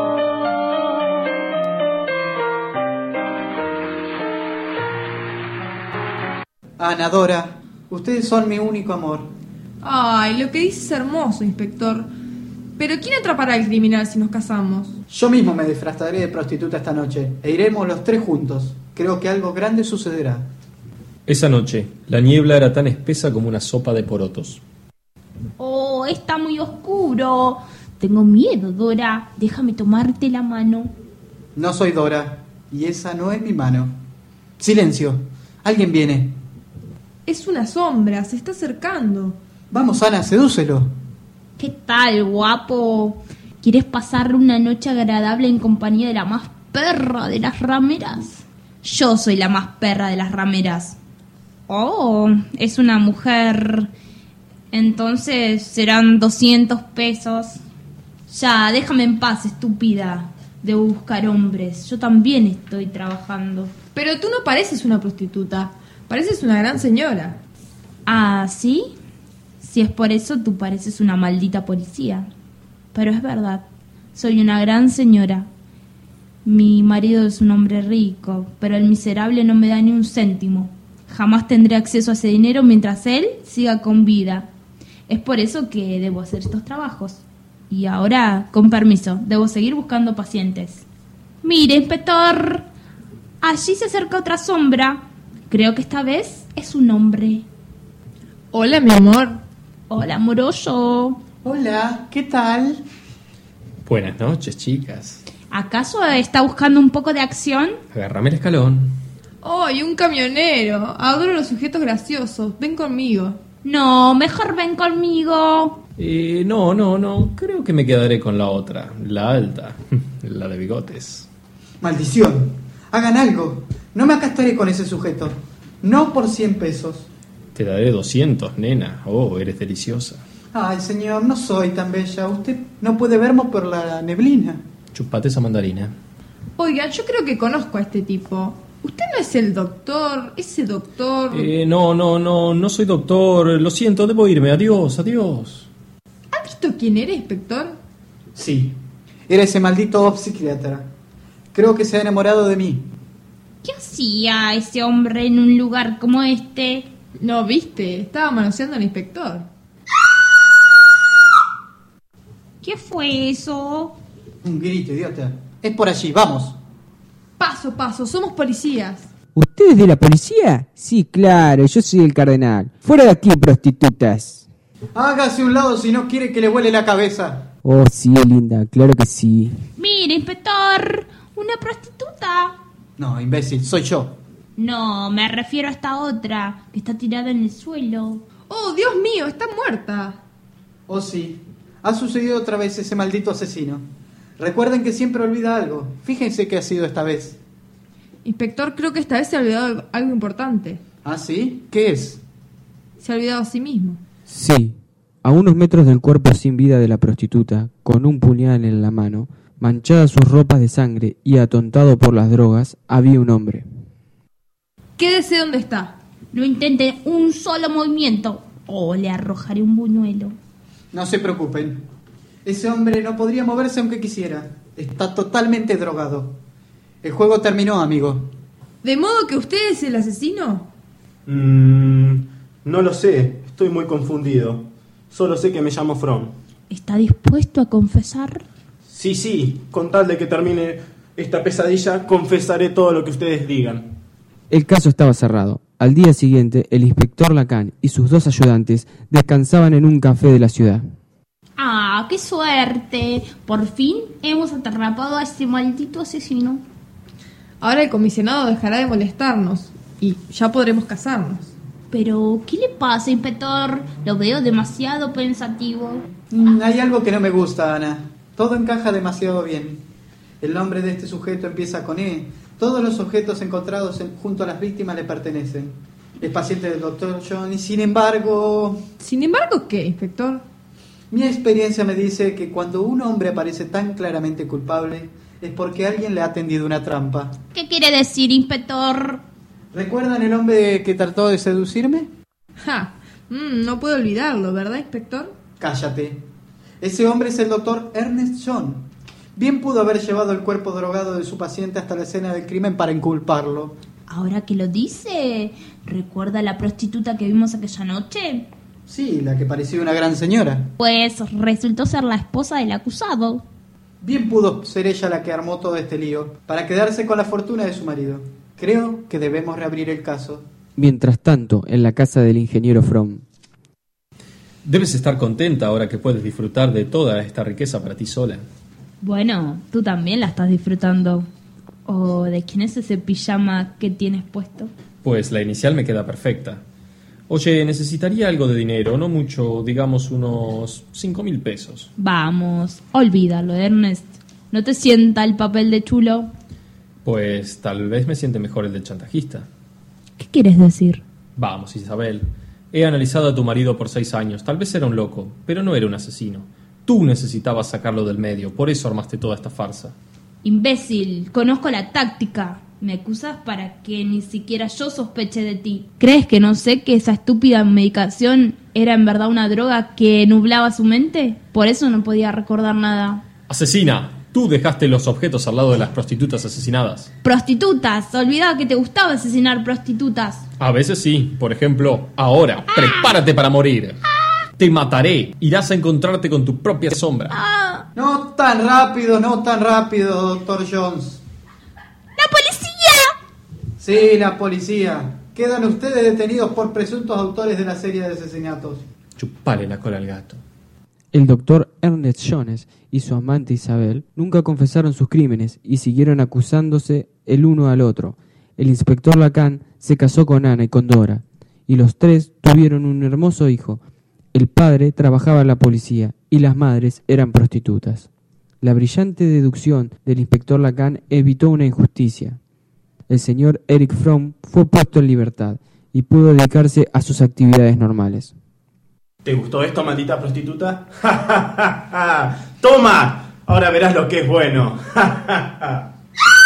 Ana, Dora, ustedes son mi único amor. Ay, lo que dices es hermoso, inspector. Pero ¿quién atrapará al criminal si nos casamos? Yo mismo me disfrazaré de prostituta esta noche e iremos los tres juntos. Creo que algo grande sucederá. Esa noche, la niebla era tan espesa como una sopa de porotos. Oh, está muy oscuro. Tengo miedo, Dora. Déjame tomarte la mano. No soy Dora y esa no es mi mano. Silencio, alguien viene. Es una sombra, se está acercando. Vamos, Ana, sedúcelo. ¿Qué tal, guapo? ¿Quieres pasar una noche agradable en compañía de la más perra de las rameras? Yo soy la más perra de las rameras. Oh, es una mujer. Entonces serán doscientos pesos. Ya, déjame en paz, estúpida. Debo buscar hombres. Yo también estoy trabajando. Pero tú no pareces una prostituta. Pareces una gran señora. Ah, ¿sí? Si es por eso, tú pareces una maldita policía. Pero es verdad, soy una gran señora. Mi marido es un hombre rico, pero el miserable no me da ni un céntimo. Jamás tendré acceso a ese dinero mientras él siga con vida. Es por eso que debo hacer estos trabajos. Y ahora, con permiso, debo seguir buscando pacientes. Mire, inspector, allí se acerca otra sombra. Creo que esta vez es un hombre. Hola, mi amor. Hola, amoroso. Hola, ¿qué tal? Buenas noches, chicas. ¿Acaso está buscando un poco de acción? Agárrame el escalón. ¡Oh, y un camionero! Adoro los sujetos graciosos. Ven conmigo. No, mejor ven conmigo. Eh, no, no, no. Creo que me quedaré con la otra, la alta, la de bigotes. Maldición. Hagan algo. No me acastaré con ese sujeto. No por cien pesos. Te daré doscientos, nena. Oh, eres deliciosa. Ay, señor, no soy tan bella. Usted no puede verme por la neblina. Chupate esa mandarina. Oiga, yo creo que conozco a este tipo. Usted no es el doctor, ese doctor... Eh, no, no, no, no soy doctor. Lo siento, debo irme. Adiós, adiós. ¿Ha visto quién era, inspector? Sí. Era ese maldito psiquiatra. Creo que se ha enamorado de mí. ¿Qué hacía ese hombre en un lugar como este? No, viste, estaba manoseando al inspector. ¿Qué fue eso? Un grito, idiota. Es por allí, vamos. Paso, paso, somos policías. ¿Usted es de la policía? Sí, claro, yo soy el cardenal. Fuera de aquí, prostitutas. Hágase un lado si no quiere que le vuele la cabeza. Oh, sí, linda, claro que sí. Mire, inspector, una prostituta. No, imbécil, soy yo. No, me refiero a esta otra, que está tirada en el suelo. Oh, Dios mío, está muerta. Oh, sí. Ha sucedido otra vez ese maldito asesino. Recuerden que siempre olvida algo. Fíjense qué ha sido esta vez. Inspector, creo que esta vez se ha olvidado algo importante. ¿Ah, sí? ¿Qué es? Se ha olvidado a sí mismo. Sí, a unos metros del cuerpo sin vida de la prostituta, con un puñal en la mano, manchadas sus ropas de sangre y atontado por las drogas, había un hombre. Quédese donde está. No intente un solo movimiento o le arrojaré un buñuelo. No se preocupen. Ese hombre no podría moverse aunque quisiera. Está totalmente drogado. El juego terminó, amigo. ¿De modo que usted es el asesino? Mm, no lo sé. Estoy muy confundido. Solo sé que me llamo From. ¿Está dispuesto a confesar? Sí, sí. Con tal de que termine esta pesadilla, confesaré todo lo que ustedes digan. El caso estaba cerrado. Al día siguiente, el inspector Lacan y sus dos ayudantes descansaban en un café de la ciudad. ¡Ah, qué suerte! Por fin hemos atrapado a ese maldito asesino. Ahora el comisionado dejará de molestarnos y ya podremos casarnos. Pero, ¿qué le pasa, inspector? Lo veo demasiado pensativo. Mm, hay algo que no me gusta, Ana. Todo encaja demasiado bien. El nombre de este sujeto empieza con E. Todos los objetos encontrados en, junto a las víctimas le pertenecen. Es paciente del doctor John y sin embargo... ¿Sin embargo qué, inspector? Mi experiencia me dice que cuando un hombre aparece tan claramente culpable es porque alguien le ha tendido una trampa. ¿Qué quiere decir, inspector? ¿Recuerdan el hombre que trató de seducirme? Ja, mm, no puedo olvidarlo, ¿verdad, inspector? Cállate. Ese hombre es el doctor Ernest John. Bien pudo haber llevado el cuerpo drogado de su paciente hasta la escena del crimen para inculparlo. Ahora que lo dice, ¿recuerda a la prostituta que vimos aquella noche? Sí, la que parecía una gran señora. Pues resultó ser la esposa del acusado. Bien pudo ser ella la que armó todo este lío, para quedarse con la fortuna de su marido. Creo que debemos reabrir el caso. Mientras tanto, en la casa del ingeniero From. Debes estar contenta ahora que puedes disfrutar de toda esta riqueza para ti sola. Bueno, tú también la estás disfrutando. ¿O de quién es ese pijama que tienes puesto? Pues la inicial me queda perfecta. Oye, necesitaría algo de dinero, no mucho, digamos unos cinco mil pesos. Vamos, olvídalo, Ernest. ¿No te sienta el papel de chulo? Pues tal vez me siente mejor el del chantajista. ¿Qué quieres decir? Vamos, Isabel. He analizado a tu marido por seis años. Tal vez era un loco, pero no era un asesino. Tú necesitabas sacarlo del medio, por eso armaste toda esta farsa. Imbécil, conozco la táctica. Me acusas para que ni siquiera yo sospeche de ti. ¿Crees que no sé que esa estúpida medicación era en verdad una droga que nublaba su mente? Por eso no podía recordar nada. ¡Asesina! Tú dejaste los objetos al lado de las prostitutas asesinadas. ¡Prostitutas! Olvidaba que te gustaba asesinar prostitutas. A veces sí. Por ejemplo, ahora. ¡Ah! ¡Prepárate para morir! ¡Ah! Te mataré. Irás a encontrarte con tu propia sombra. ¡Ah! No tan rápido, no tan rápido, doctor Jones. ¡La policía! Sí, la policía. Quedan ustedes detenidos por presuntos autores de la serie de asesinatos. Chupale la cola al gato. El doctor Ernest Jones y su amante Isabel nunca confesaron sus crímenes y siguieron acusándose el uno al otro. El inspector Lacan se casó con Ana y con Dora, y los tres tuvieron un hermoso hijo, El padre trabajaba en la policía y las madres eran prostitutas. La brillante deducción del inspector Lacan evitó una injusticia. El señor Eric Fromm fue puesto en libertad y pudo dedicarse a sus actividades normales. ¿Te gustó esto, maldita prostituta? ¡Ja, ja, ja, ja! ¡Toma! Ahora verás lo que es bueno. ¡Ja, ja, ja!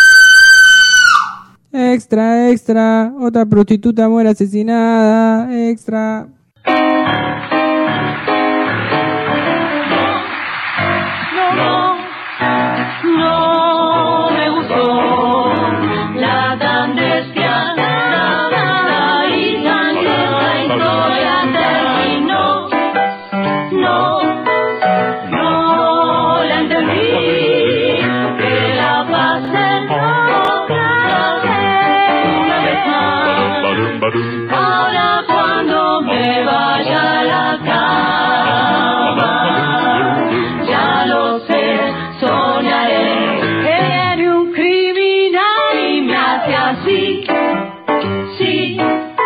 Extra, extra, otra prostituta muere asesinada, extra. No me gustó la tan despiadada y tan lenta historia terminó. No, no la entendí, que la pasé otra vez, una vez más. Ahora cuando me vaya a la cama, ya lo sé, soñaré que viene un criminal y me hace así, sí,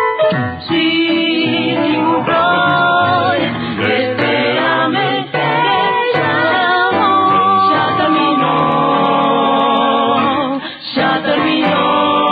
sí, ningún rol, espérame que ya no, ya terminó, ya terminó.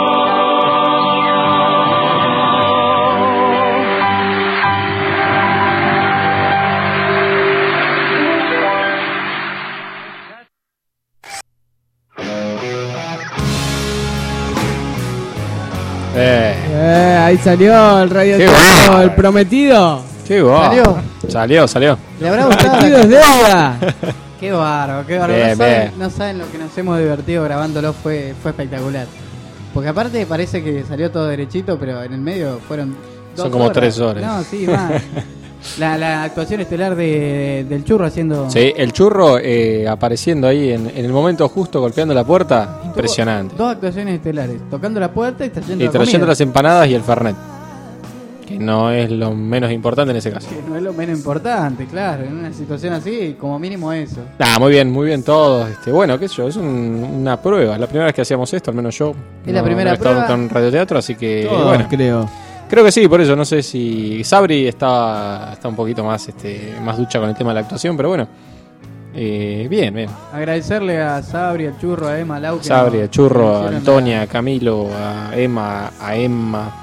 Eh, Eh, ahí salió el radio Qué teatro, bueno. el prometido. qué guau. ¿Salió? Salió, salió. ¿Le habrá gustado? Prometido es deuda. Qué bárbaro, qué bárbaro. Bien, no, saben, bien. no saben lo que nos hemos divertido grabándolo, fue, fue espectacular. Porque aparte parece que salió todo derechito, pero en el medio fueron dos Son como horas. tres horas. No, sí, más. La, la actuación estelar de, del Churro haciendo... Sí, el churro eh, apareciendo ahí en, en el momento justo, golpeando la puerta. Impresionante. Dos actuaciones estelares, tocando la puerta y trayendo Y la trayendo comida. las empanadas y el fernet. Que no es lo menos importante en ese caso. Que no es lo menos importante, claro. En una situación así, como mínimo eso. Ah, muy bien, muy bien todos. Este, bueno, qué sé yo, es un- una prueba. Es la primera vez que hacíamos esto, al menos yo. Es la no- primera no he estado prueba. nunca en radioteatro, así que Todos, bueno. creo. Creo que sí, por eso no sé si Sabri está, está un poquito más, este, más ducha con el tema de la actuación, pero bueno. Eh, bien, bien. Agradecerle a Sabri, al Churro, a Emma, a Lau. que Sabri, nos- a Churro, nos a hicieron Antonia, a Camilo, a Emma, a Emma.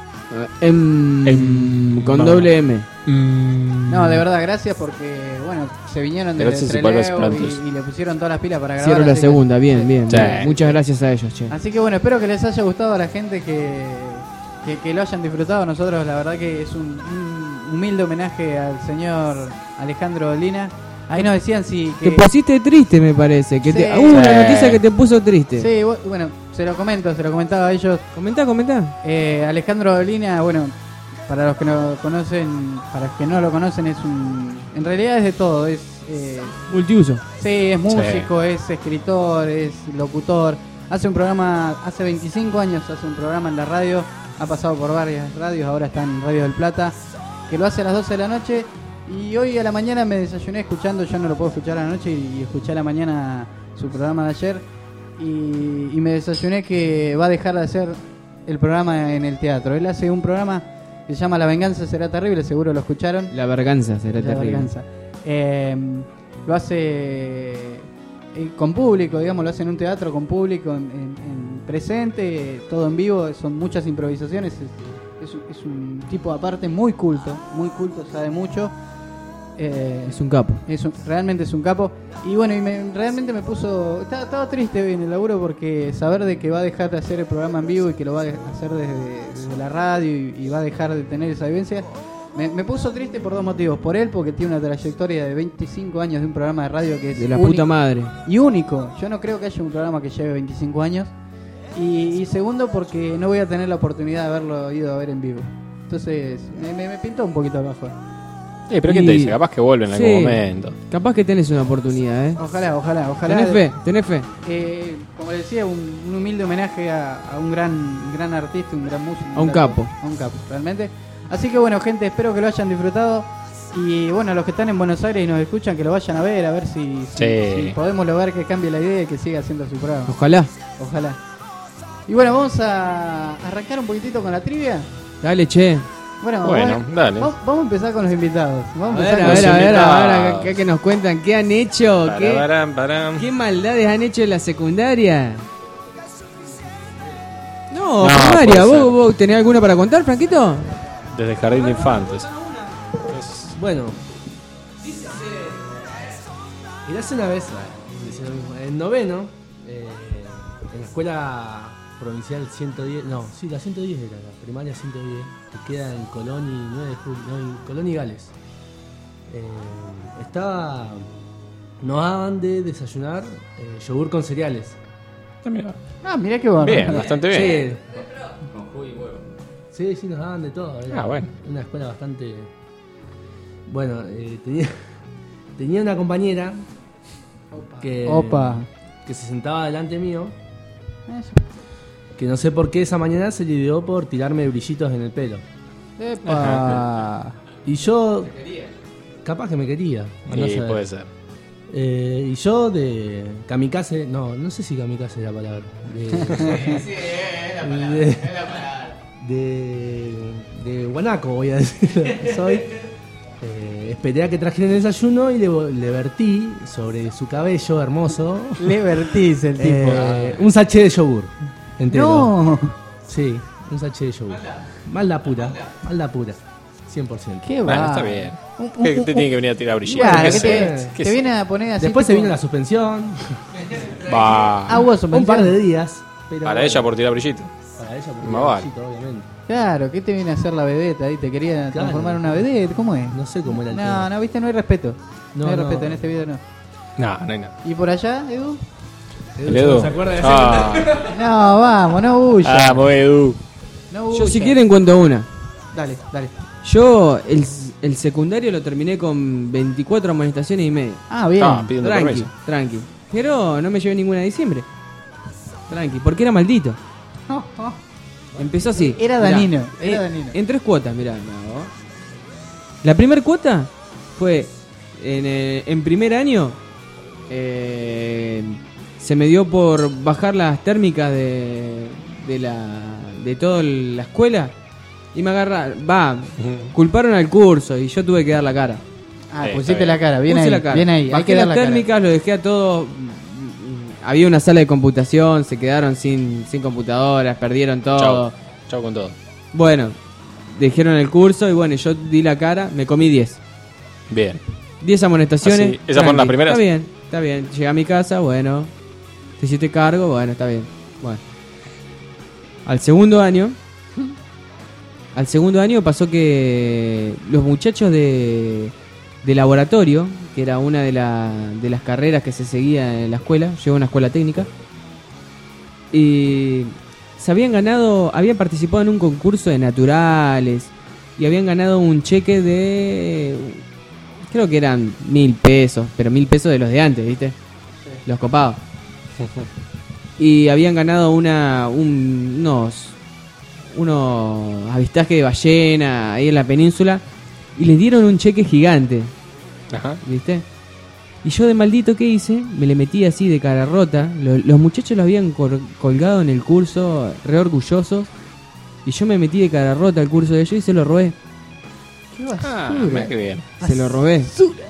Em, Em, con va. doble M. No, de verdad, gracias porque, bueno, se vinieron desde Gracias y palmas y Trelew plantas. y, y le pusieron todas las pilas para grabar. Cierro la así que- segunda, bien, bien, Sí. bien. Muchas gracias a ellos, che. Así que bueno, espero que les haya gustado a la gente que, que, que lo hayan disfrutado. Nosotros la verdad que es un, un humilde homenaje al señor Alejandro Lina. Ahí nos decían si... Te pusiste triste, me parece. Que Sí. te, hubo una Sí. noticia que te puso triste. Sí, bu- bueno, se lo comento, se lo comentaba a ellos. Comentá, comentá. Eh, Alejandro Lina, bueno, para los que no conocen, para los que no lo conocen, es un... En realidad es de todo, es... Eh, Multiuso. Sí, es músico, es escritor, es locutor. Hace un programa, hace veinticinco años hace un programa en la radio. Ha pasado por varias radios, ahora está en Radio del Plata. Que lo hace a las doce de la noche. Y hoy a la mañana me desayuné escuchando, yo no lo puedo escuchar a la noche. Y escuché a la mañana su programa de ayer. Y, y me desayuné que va a dejar de hacer el programa en el teatro. Él hace un programa que se llama La Venganza Será Terrible, seguro lo escucharon. La verganza será La terrible. Venganza. Eh, lo hace eh, con público, digamos, lo hace en un teatro con público, en, en- en presente, todo en vivo, son muchas improvisaciones, es, es un- es un tipo aparte muy culto, muy culto, sabe mucho. Eh, Es un capo. es un- realmente es un capo. Y bueno, y me- realmente me puso... Estaba, estaba triste hoy en el laburo porque saber de que va a dejar de hacer el programa en vivo y que lo va a hacer desde, desde la radio y, y va a dejar de tener esa vivencia, me, me puso triste por dos motivos. Por él, porque tiene una trayectoria de veinticinco años de un programa de radio que es De la único puta madre. y único. Yo no creo que haya un programa que lleve veinticinco años. Y, y segundo, porque no voy a tener la oportunidad de haberlo ido a ver en vivo. Entonces, me, me, me pintó un poquito abajo. Eh, pero ¿quién te dice? Capaz que vuelve en Sí. algún momento. Capaz que tenés una oportunidad, ¿eh? Ojalá, ojalá, ojalá. Tenés fe, tenés fe. Eh, como decía, un, un humilde homenaje a, a un gran gran artista, un gran músico. A un gran- capo. A un capo, realmente. Así que bueno, gente, espero que lo hayan disfrutado. Y bueno, los que están en Buenos Aires y nos escuchan, que lo vayan a ver, a ver si, si, Sí. si podemos lograr que cambie la idea y que siga haciendo su programa. Ojalá. Ojalá. Y bueno, vamos a arrancar un poquitito con la trivia. Dale, che. Bueno, Bueno, bueno, dale. Vamos, vamos a empezar con los invitados. Vamos A a empezar ver, a con ver, los a ver, invitados. a ver, acá que nos cuentan qué han hecho, qué, Parabarán, parán. qué maldades han hecho en la secundaria. No, No, primaria, puede ser. ¿vos, ¿vos tenés alguna para contar, Franquito? Desde Jardín de Infantes. Bueno, érase una vez, decía lo mismo, en noveno, eh, en la escuela provincial ciento diez, no, sí, la ciento diez era, la primaria ciento diez, que queda en Colón y nueve de julio, no, en Colón y Gales. Eh, estaba, nos daban de desayunar eh, yogur con cereales. Ah, mirá qué bueno. Bien, bastante bien. Sí, sí, sí, nos daban de todo. Era Ah, bueno. una escuela bastante... Bueno, eh, tenía, tenía una compañera que, Opa. que se sentaba delante mío, que no sé por qué esa mañana se le dio por tirarme brillitos en el pelo. Epa. Y yo... Capaz que me quería. no Sí, sé. puede ser. Eh, y yo de kamikaze, no, no sé si kamikaze es la palabra. De, Sí, es la palabra, de- es la palabra. De, de guanaco, voy a decir. Soy. Eh, esperé a que trajeran el desayuno y le, le vertí sobre su cabello hermoso. Le vertís el tipo. eh, un sachet de yogur entero. No. Sí, un sachet de yogur. Maldad pura, maldad pura. cien por ciento. Qué Bueno, va. está bien. Un- un- ¿Qué un- te tiene que venir a tirar brillitos? Claro, ¿Qué que sé? te, ¿Qué te sé? viene a poner así. Después se tipo- vino la suspensión. Va. Ah, hubo Un suspensión. par de días. Pero Para ella por tirar brillitos. Para ella por Más tirar vale. brillitos, obviamente. Claro, ¿qué te viene a hacer la vedeta ahí? ¿Te quería Claro. transformar en una vedeta? ¿Cómo es? No sé cómo era el No, tema. no, viste, no hay respeto. No, No, hay no. respeto en este video, no. No, no hay nada. ¿Y por allá, Edu? ¿El Edu? ¿Se acuerda de ese? Ah, No, vamos, no huya. vamos, Edu. No Yo si huya. quieren cuento una. Dale, dale. Yo el, el secundario lo terminé con veinticuatro amonestaciones y media. Ah, bien. Ah, pidiendo Tranqui, permiso. tranqui. Pero no me llevé ninguna de diciembre. Tranqui, porque era maldito. Oh, oh. Empezó así. Era Mirá, danino, era en, danino. en tres cuotas, mirá. no. La primera cuota fue en, eh, en primer año. eh, se me dio por bajar las térmicas de, de la de toda la escuela y me agarraron, va, culparon al curso y yo tuve que dar la cara. Ah, Eh, pusiste está la cara, bien Puse ahí, la cara. bien ahí. Hay Bajé que dar las la cara. térmicas, lo dejé a todo. Había una sala de computación, se quedaron sin, sin computadoras, perdieron todo. Chau. Chau con todo. Bueno, dijeron el curso y bueno, yo di la cara, me comí diez. Bien. diez amonestaciones. Así, ¿esas fueron las tranqui. primeras? Está bien, está bien. Llegué a mi casa, bueno. Te hiciste cargo, bueno, está bien. Bueno. Al segundo año. Al segundo año pasó que los muchachos de, de laboratorio, que era una de, la, de las carreras que se seguía en la escuela, llegó a una escuela técnica, y se habían ganado, habían participado en un concurso de naturales, y habían ganado un cheque de, creo que eran mil pesos, pero mil pesos de los de antes, ¿viste? Los copados. Y habían ganado una un- unos unos avistajes de ballena ahí en la península y les dieron un cheque gigante, Ajá. ¿viste? Y yo de maldito que hice, me le metí así de cara rota. Lo- los muchachos lo habían cor- colgado en el curso, re orgullosos, y yo me metí de cara rota al curso de ellos y se lo robé. Qué Ah, basura. mira qué bien. Se lo robé.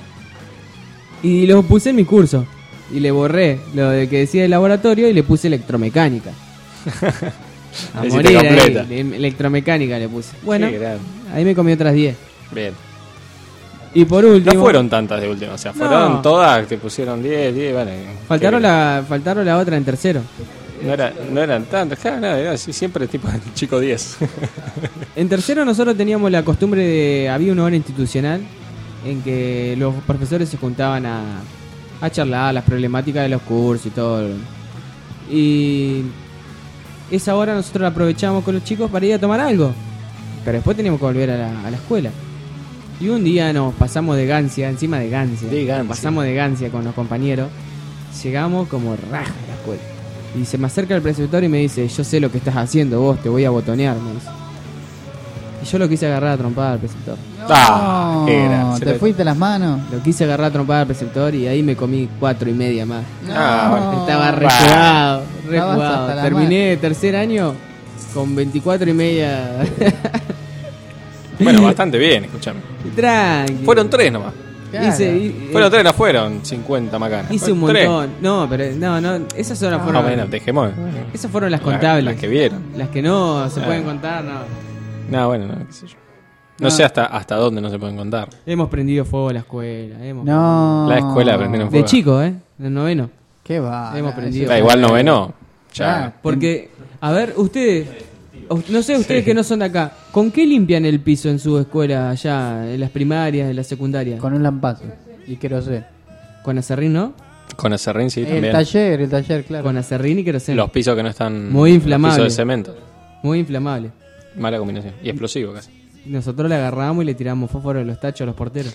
Y lo puse en mi curso. Y le borré lo de que decía el laboratorio y le puse electromecánica. A Le hiciste morir ahí, completa. le- electromecánica le puse. Bueno, Qué grande. ahí me comí otras diez. Bien. Y por último... No fueron tantas de última, o sea, fueron No. todas, te pusieron diez, diez, vale. Faltaron Qué la, faltaron la otra en tercero. bien. No, era, no eran tantas, claro, no, era así, siempre tipo chico diez. En tercero nosotros teníamos la costumbre de... Había una hora institucional en que los profesores se juntaban a, a charlar las problemáticas de los cursos y todo. Y esa hora nosotros la aprovechábamos con los chicos para ir a tomar algo. Pero después teníamos que volver a la, a la escuela. Y un día nos pasamos de gancia, encima de gancia. De gancia. Nos pasamos de gancia con los compañeros. Llegamos como raja a la escuela. Y se me acerca el preceptor y me dice, yo sé lo que estás haciendo vos, te voy a botonear, me dice. Y yo lo quise agarrar a trompada al preceptor. Ah, qué grande. ¿Te fuiste las manos? Lo quise agarrar a trompada al preceptor y ahí me comí cuatro y media más. Ah, bueno. Estaba re Bah. jugado, re Estabas jugado. hasta la Terminé tercer año con veinticuatro y media. Bueno, bastante bien, escuchame. Tranqui. Fueron tres nomás. Claro. Hice, y, fueron tres, no fueron cincuenta macanas. Hice un Tres. montón. No, pero no, no, esas son las Ah, fueron. bueno, dejemos. Esas fueron las contables. Las, las que vieron. Las que no se Ah. pueden contar, no. No, bueno, no, qué sé yo. No, No. sé hasta hasta dónde no se pueden contar. Hemos prendido fuego a la escuela. Hemos No. La escuela prendieron fuego. De chico, ¿eh? En noveno. Qué va. Hemos prendido Da fuego. igual noveno. Ya. Porque, a ver, ustedes, no sé, ustedes Sí. que no son de acá, ¿con qué limpian el piso en su escuela allá, en las primarias, en la secundaria? Con un lampazo y queroseno. Con acerrín, ¿no? Con acerrín sí El también. taller, el taller, claro. Con acerrín y queroseno. Los pisos que no están. Muy inflamable. Los pisos de cemento. Muy inflamable. Mala combinación. Y explosivo casi. Nosotros le agarramos y le tiramos fósforo de los tachos a los porteros.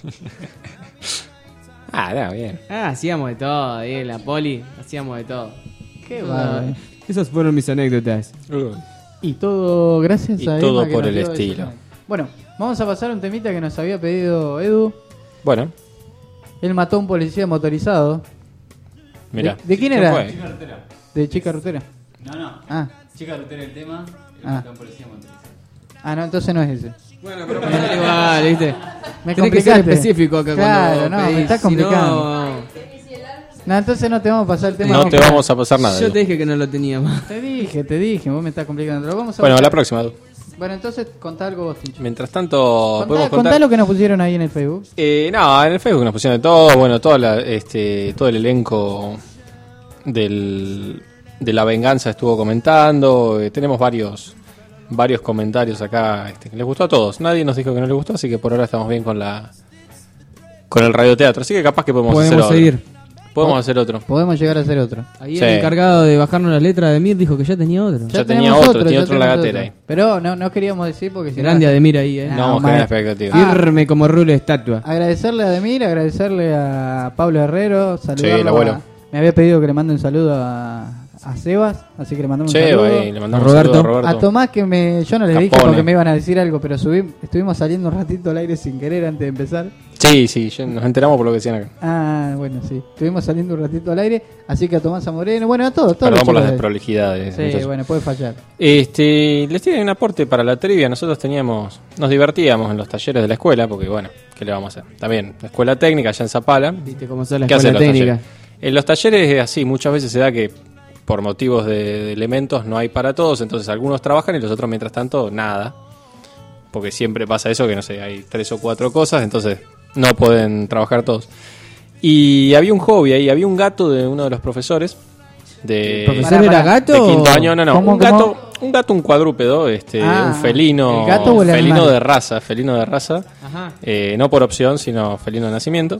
Ah, da, bien. Ah, hacíamos de todo, ahí en la poli, hacíamos de todo. Qué Ah, bárbaro. Esas fueron mis anécdotas. Y todo gracias Y a todo Emma que por nos el dio estilo. ese- Bueno, vamos a pasar un temita que nos había pedido Edu. Bueno, Él mató a un policía motorizado. mirá. ¿De, de quién ¿Quién era? fue? Chica Rutera. De Chica Rutera. No, no. Ah. Chica Rutera el tema. El Ah. mató a un policía motorizado. Ah, no, entonces no es ese. Bueno, pero pasale igual, ¿viste? Me Tenés que ser complicaste. específico acá Claro, cuando no, me pedís, estás si complicando. no- No, entonces no te vamos a pasar el tema. No vamos te a- vamos a pasar nada. Yo Edu. te dije que no lo teníamos. Te dije, te dije, vos me estás complicando. Lo vamos a Bueno, buscar. la próxima, Edu. Bueno, entonces contá algo vos, Tincho. Mientras tanto, Contá, podemos contá contar. lo que nos pusieron ahí en el Facebook. Eh, no, en el Facebook nos pusieron de todo, bueno, toda la, este, todo el elenco del, de La Venganza estuvo comentando, eh, tenemos varios varios comentarios acá, este, que les gustó a todos, nadie nos dijo que no les gustó, así que por ahora estamos bien con la con el radioteatro, así que capaz que podemos, Podemos hacer seguir. otro. Podemos hacer otro. Podemos llegar a hacer otro. Ahí Sí. el encargado de bajarnos la letra de Mir dijo que ya tenía otro. Ya tenía tenemos otro, tenía ya otro en la tenemos gatera otro. ahí. Pero no, no queríamos decir porque si Grande no... Ademir ahí, eh. No vamos a generar ma- expectativas. Firme como rulo de estatua. Agradecerle a Ademir, agradecerle a Pablo Herrero, saludarlo Sí, el abuelo. a- me había pedido que le mande un saludo a, a Sebas, así que le mandamos un Che, saludo. ahí, le mandamos A un Roberto. saludo a Roberto. A Tomás, que me, yo no les dije Capone. porque me iban a decir algo, pero subí, estuvimos saliendo un ratito al aire sin querer antes de empezar. Sí, sí, ya nos enteramos por lo que decían acá. Ah, bueno, sí. Estuvimos saliendo un ratito al aire, así que a Tomás Zamoreno, bueno, a todos, todos Perdón los por las chicos de- desprolijidades. Sí, muchachos. bueno, puede fallar. Este, les tienen un aporte para la trivia. Nosotros teníamos, nos divertíamos en los talleres de la escuela, porque bueno, ¿qué le vamos a hacer? También, la escuela técnica allá en Zapala. Viste cómo son la ¿Qué hacen escuela los técnica. talleres? En los talleres es así, muchas veces se da que por motivos de, de elementos no hay para todos, entonces algunos trabajan y los otros mientras tanto nada. Porque siempre pasa eso, que no sé, hay tres o cuatro cosas, entonces no pueden trabajar todos. Y había un hobby ahí, había un gato de uno de los profesores. De, ¿El profesor Pará, era pará. gato? de o- quinto año, no, no, ¿Cómo, un cómo? gato, un gato, un cuadrúpedo, este, Ah, un felino, ¿el gato o el felino animal? de raza, felino de raza, Ajá. eh, no por opción, sino felino de nacimiento,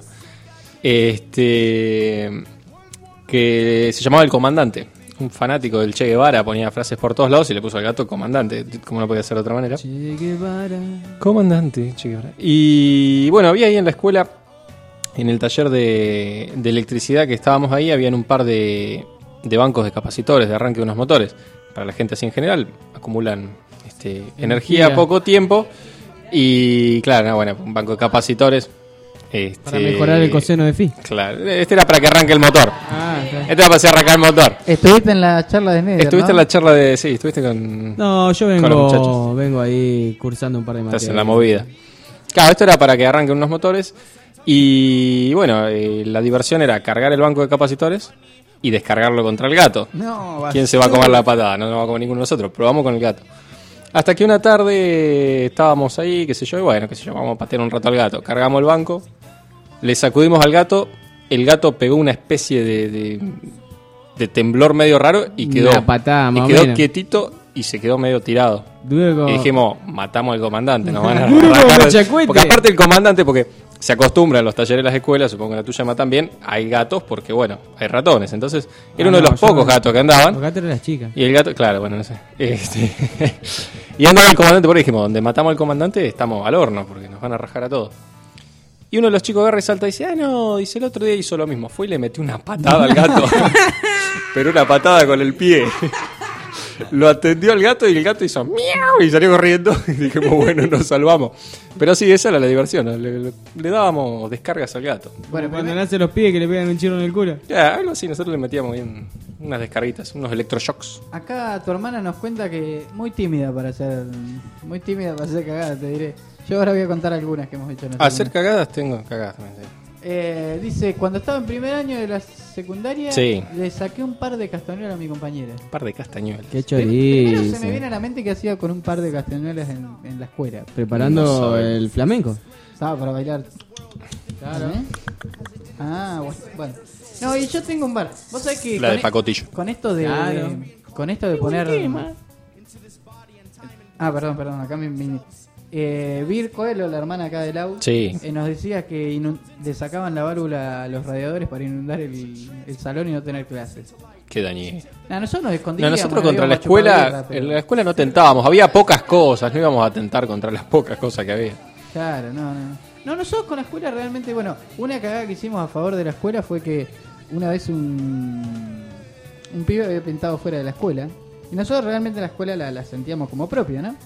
este, que se llamaba el comandante, un fanático del Che Guevara, ponía frases por todos lados y le puso al gato comandante, como no podía ser de otra manera. Che Guevara. Comandante, Che Guevara. Y bueno, había ahí en la escuela, en el taller de, de electricidad que estábamos ahí, habían un par de, de bancos de capacitores de arranque de unos motores. Para la gente así en general, acumulan este, energía a poco tiempo. Y claro, no, bueno, un banco de capacitores. Este, Para mejorar el coseno de phi. Claro, este era para que arranque el motor. Ah, ok. Este era para hacer arrancar el motor. Estuviste en la charla de Neder, Estuviste ¿no? en la charla de. Sí, estuviste con. No, yo Con los muchachos. vengo, vengo ahí cursando un par de materias. Estás en la movida. Claro, esto era para que arranquen unos motores. Y bueno, eh, la diversión era cargar el banco de capacitores y descargarlo contra el gato. No, ¿Quién se va a comer la patada? No nos va a comer ninguno de nosotros, pero vamos con el gato. Hasta que una tarde estábamos ahí, qué sé yo, y bueno, qué sé yo, vamos a patear un rato al gato. Cargamos el banco, le sacudimos al gato, el gato pegó una especie de, de, de temblor medio raro y quedó, Una patada, y más o quedó menos. quietito y se quedó medio tirado. Luego. Y dijimos, matamos al comandante, nos van a Duro como arrancar. Machacuete. Porque aparte el comandante, porque se acostumbra en los talleres de las escuelas, supongo que en la tuya matan bien, hay gatos porque, bueno, hay ratones. Entonces, era Ah, uno de no, los yo pocos no. gatos que andaban. Los gatos eran las chicas. Y el gato, claro, bueno, no sé. Este, y andaba el comandante, por ahí dijimos, donde matamos al comandante estamos al horno, porque nos van a rajar a todos. Y uno de los chicos agarra y salta y dice, ah, no, dice, el otro día hizo lo mismo. Fue y le metió una patada al gato. Pero una patada con el pie. Lo atendió al gato y el gato hizo miau y salió corriendo. Y dijimos, bueno, nos salvamos. Pero sí, esa era la diversión. ¿no? Le, le- le dábamos descargas al gato. Bueno, cuando nacen los pibes que le pegan un chiro en el culo. Ya, algo así, nosotros le metíamos bien unas descarguitas, unos electroshocks. Acá tu hermana nos cuenta que muy tímida para hacer muy tímida para hacer cagada, te diré. Yo ahora voy a contar algunas que hemos hecho. En la Hacer segunda. cagadas tengo cagadas también. Sí. Eh, dice, cuando estaba en primer año de la secundaria, Sí. le saqué un par de castañuelas a mi compañera. Un par de castañuelas. Qué Primero se me chorizo. viene a la mente que hacía con un par de castañuelas en, en la escuela. Preparando No sabe. el flamenco. Estaba para bailar. Claro. Ah, bueno, bueno. No, y yo tengo un bar. Vos sabés que La con de e- pacotillo. Con esto de Claro. con esto de poner Ah, perdón, perdón, acá me, me- eh, Vir Coelho, la hermana acá de Lau, Sí. eh, nos decía que inun- le sacaban la válvula a los radiadores para inundar el, el salón y no tener clases. Qué dañino. Nah, nosotros nos No, escondíamos. nosotros nos contra la íbamos a chupar escuela, birra, pero- en la escuela no tentábamos, había pocas cosas, no íbamos a tentar contra las pocas cosas que había. Claro, no, no. No, nosotros con la escuela realmente, bueno, una cagada que hicimos a favor de la escuela fue que una vez un, un pibe había pintado fuera de la escuela. Y nosotros realmente la escuela la, la sentíamos como propia, ¿no?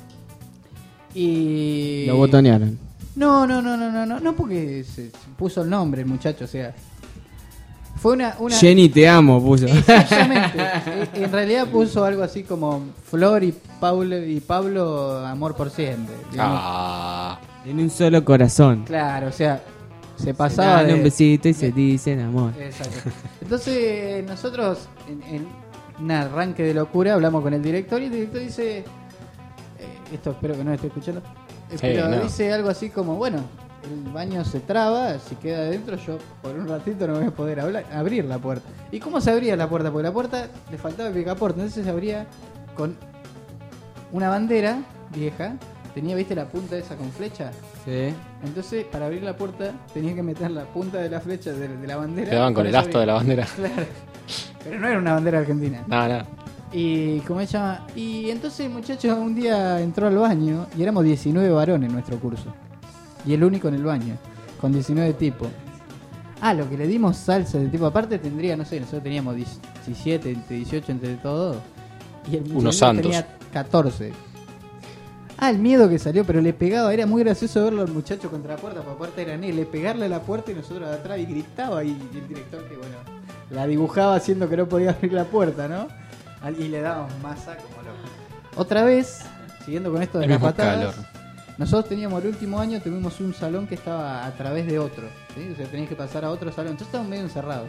Y... Lo botonearon. No, no, no, no, no, no, no porque se, se puso el nombre el muchacho, o sea... Fue una... una... Jenny, te amo, puso. Exactamente. Eh, en realidad puso algo así como Flor y Pablo, y Pablo amor por siempre. digamos. Ah. En un solo corazón. Claro, o sea, se Se pasaba dan de... un besito y se dicen amor. Exacto. Entonces nosotros en, en un arranque de locura hablamos con el director y el director dice, eh, esto espero que no me esté escuchando, eh, Sí, pero no. dice algo así como, bueno, el baño se traba, si queda adentro yo por un ratito no voy a poder hablar, abrir la puerta. ¿Y cómo se abría la puerta? Porque la puerta le faltaba el picaporte, entonces se abría con una bandera vieja, tenía, viste, la punta esa con flecha. Sí. Entonces, para abrir la puerta, tenía que meter la punta de la flecha de, de la bandera. Quedaban con el eso asta de la bandera. Claro. Pero no era una bandera argentina. No, no. Y, ¿cómo se llama? Y entonces el muchacho un día entró al baño y éramos diecinueve varones en nuestro curso. Y el único en el baño, con diecinueve tipos. Ah, lo que le dimos salsa de tipo. Aparte tendría, no sé, nosotros teníamos diecisiete, entre dieciocho entre todos. Y el Unos muchacho santos. tenía catorce. Ah, el miedo que salió, pero le pegaba, era muy gracioso verlo al muchacho contra la puerta, porque aparte era él, le pegarle a la puerta y nosotros de atrás y gritaba y, y el director que bueno, la dibujaba haciendo que no podía abrir la puerta, ¿no? Al- Y le dábamos masa como loco. Otra vez, siguiendo con esto de El las mismo patadas, calor. nosotros teníamos el último año, tuvimos un salón que estaba a través de otro, ¿sí? O sea, tenías que pasar a otro salón, entonces estábamos medio encerrados.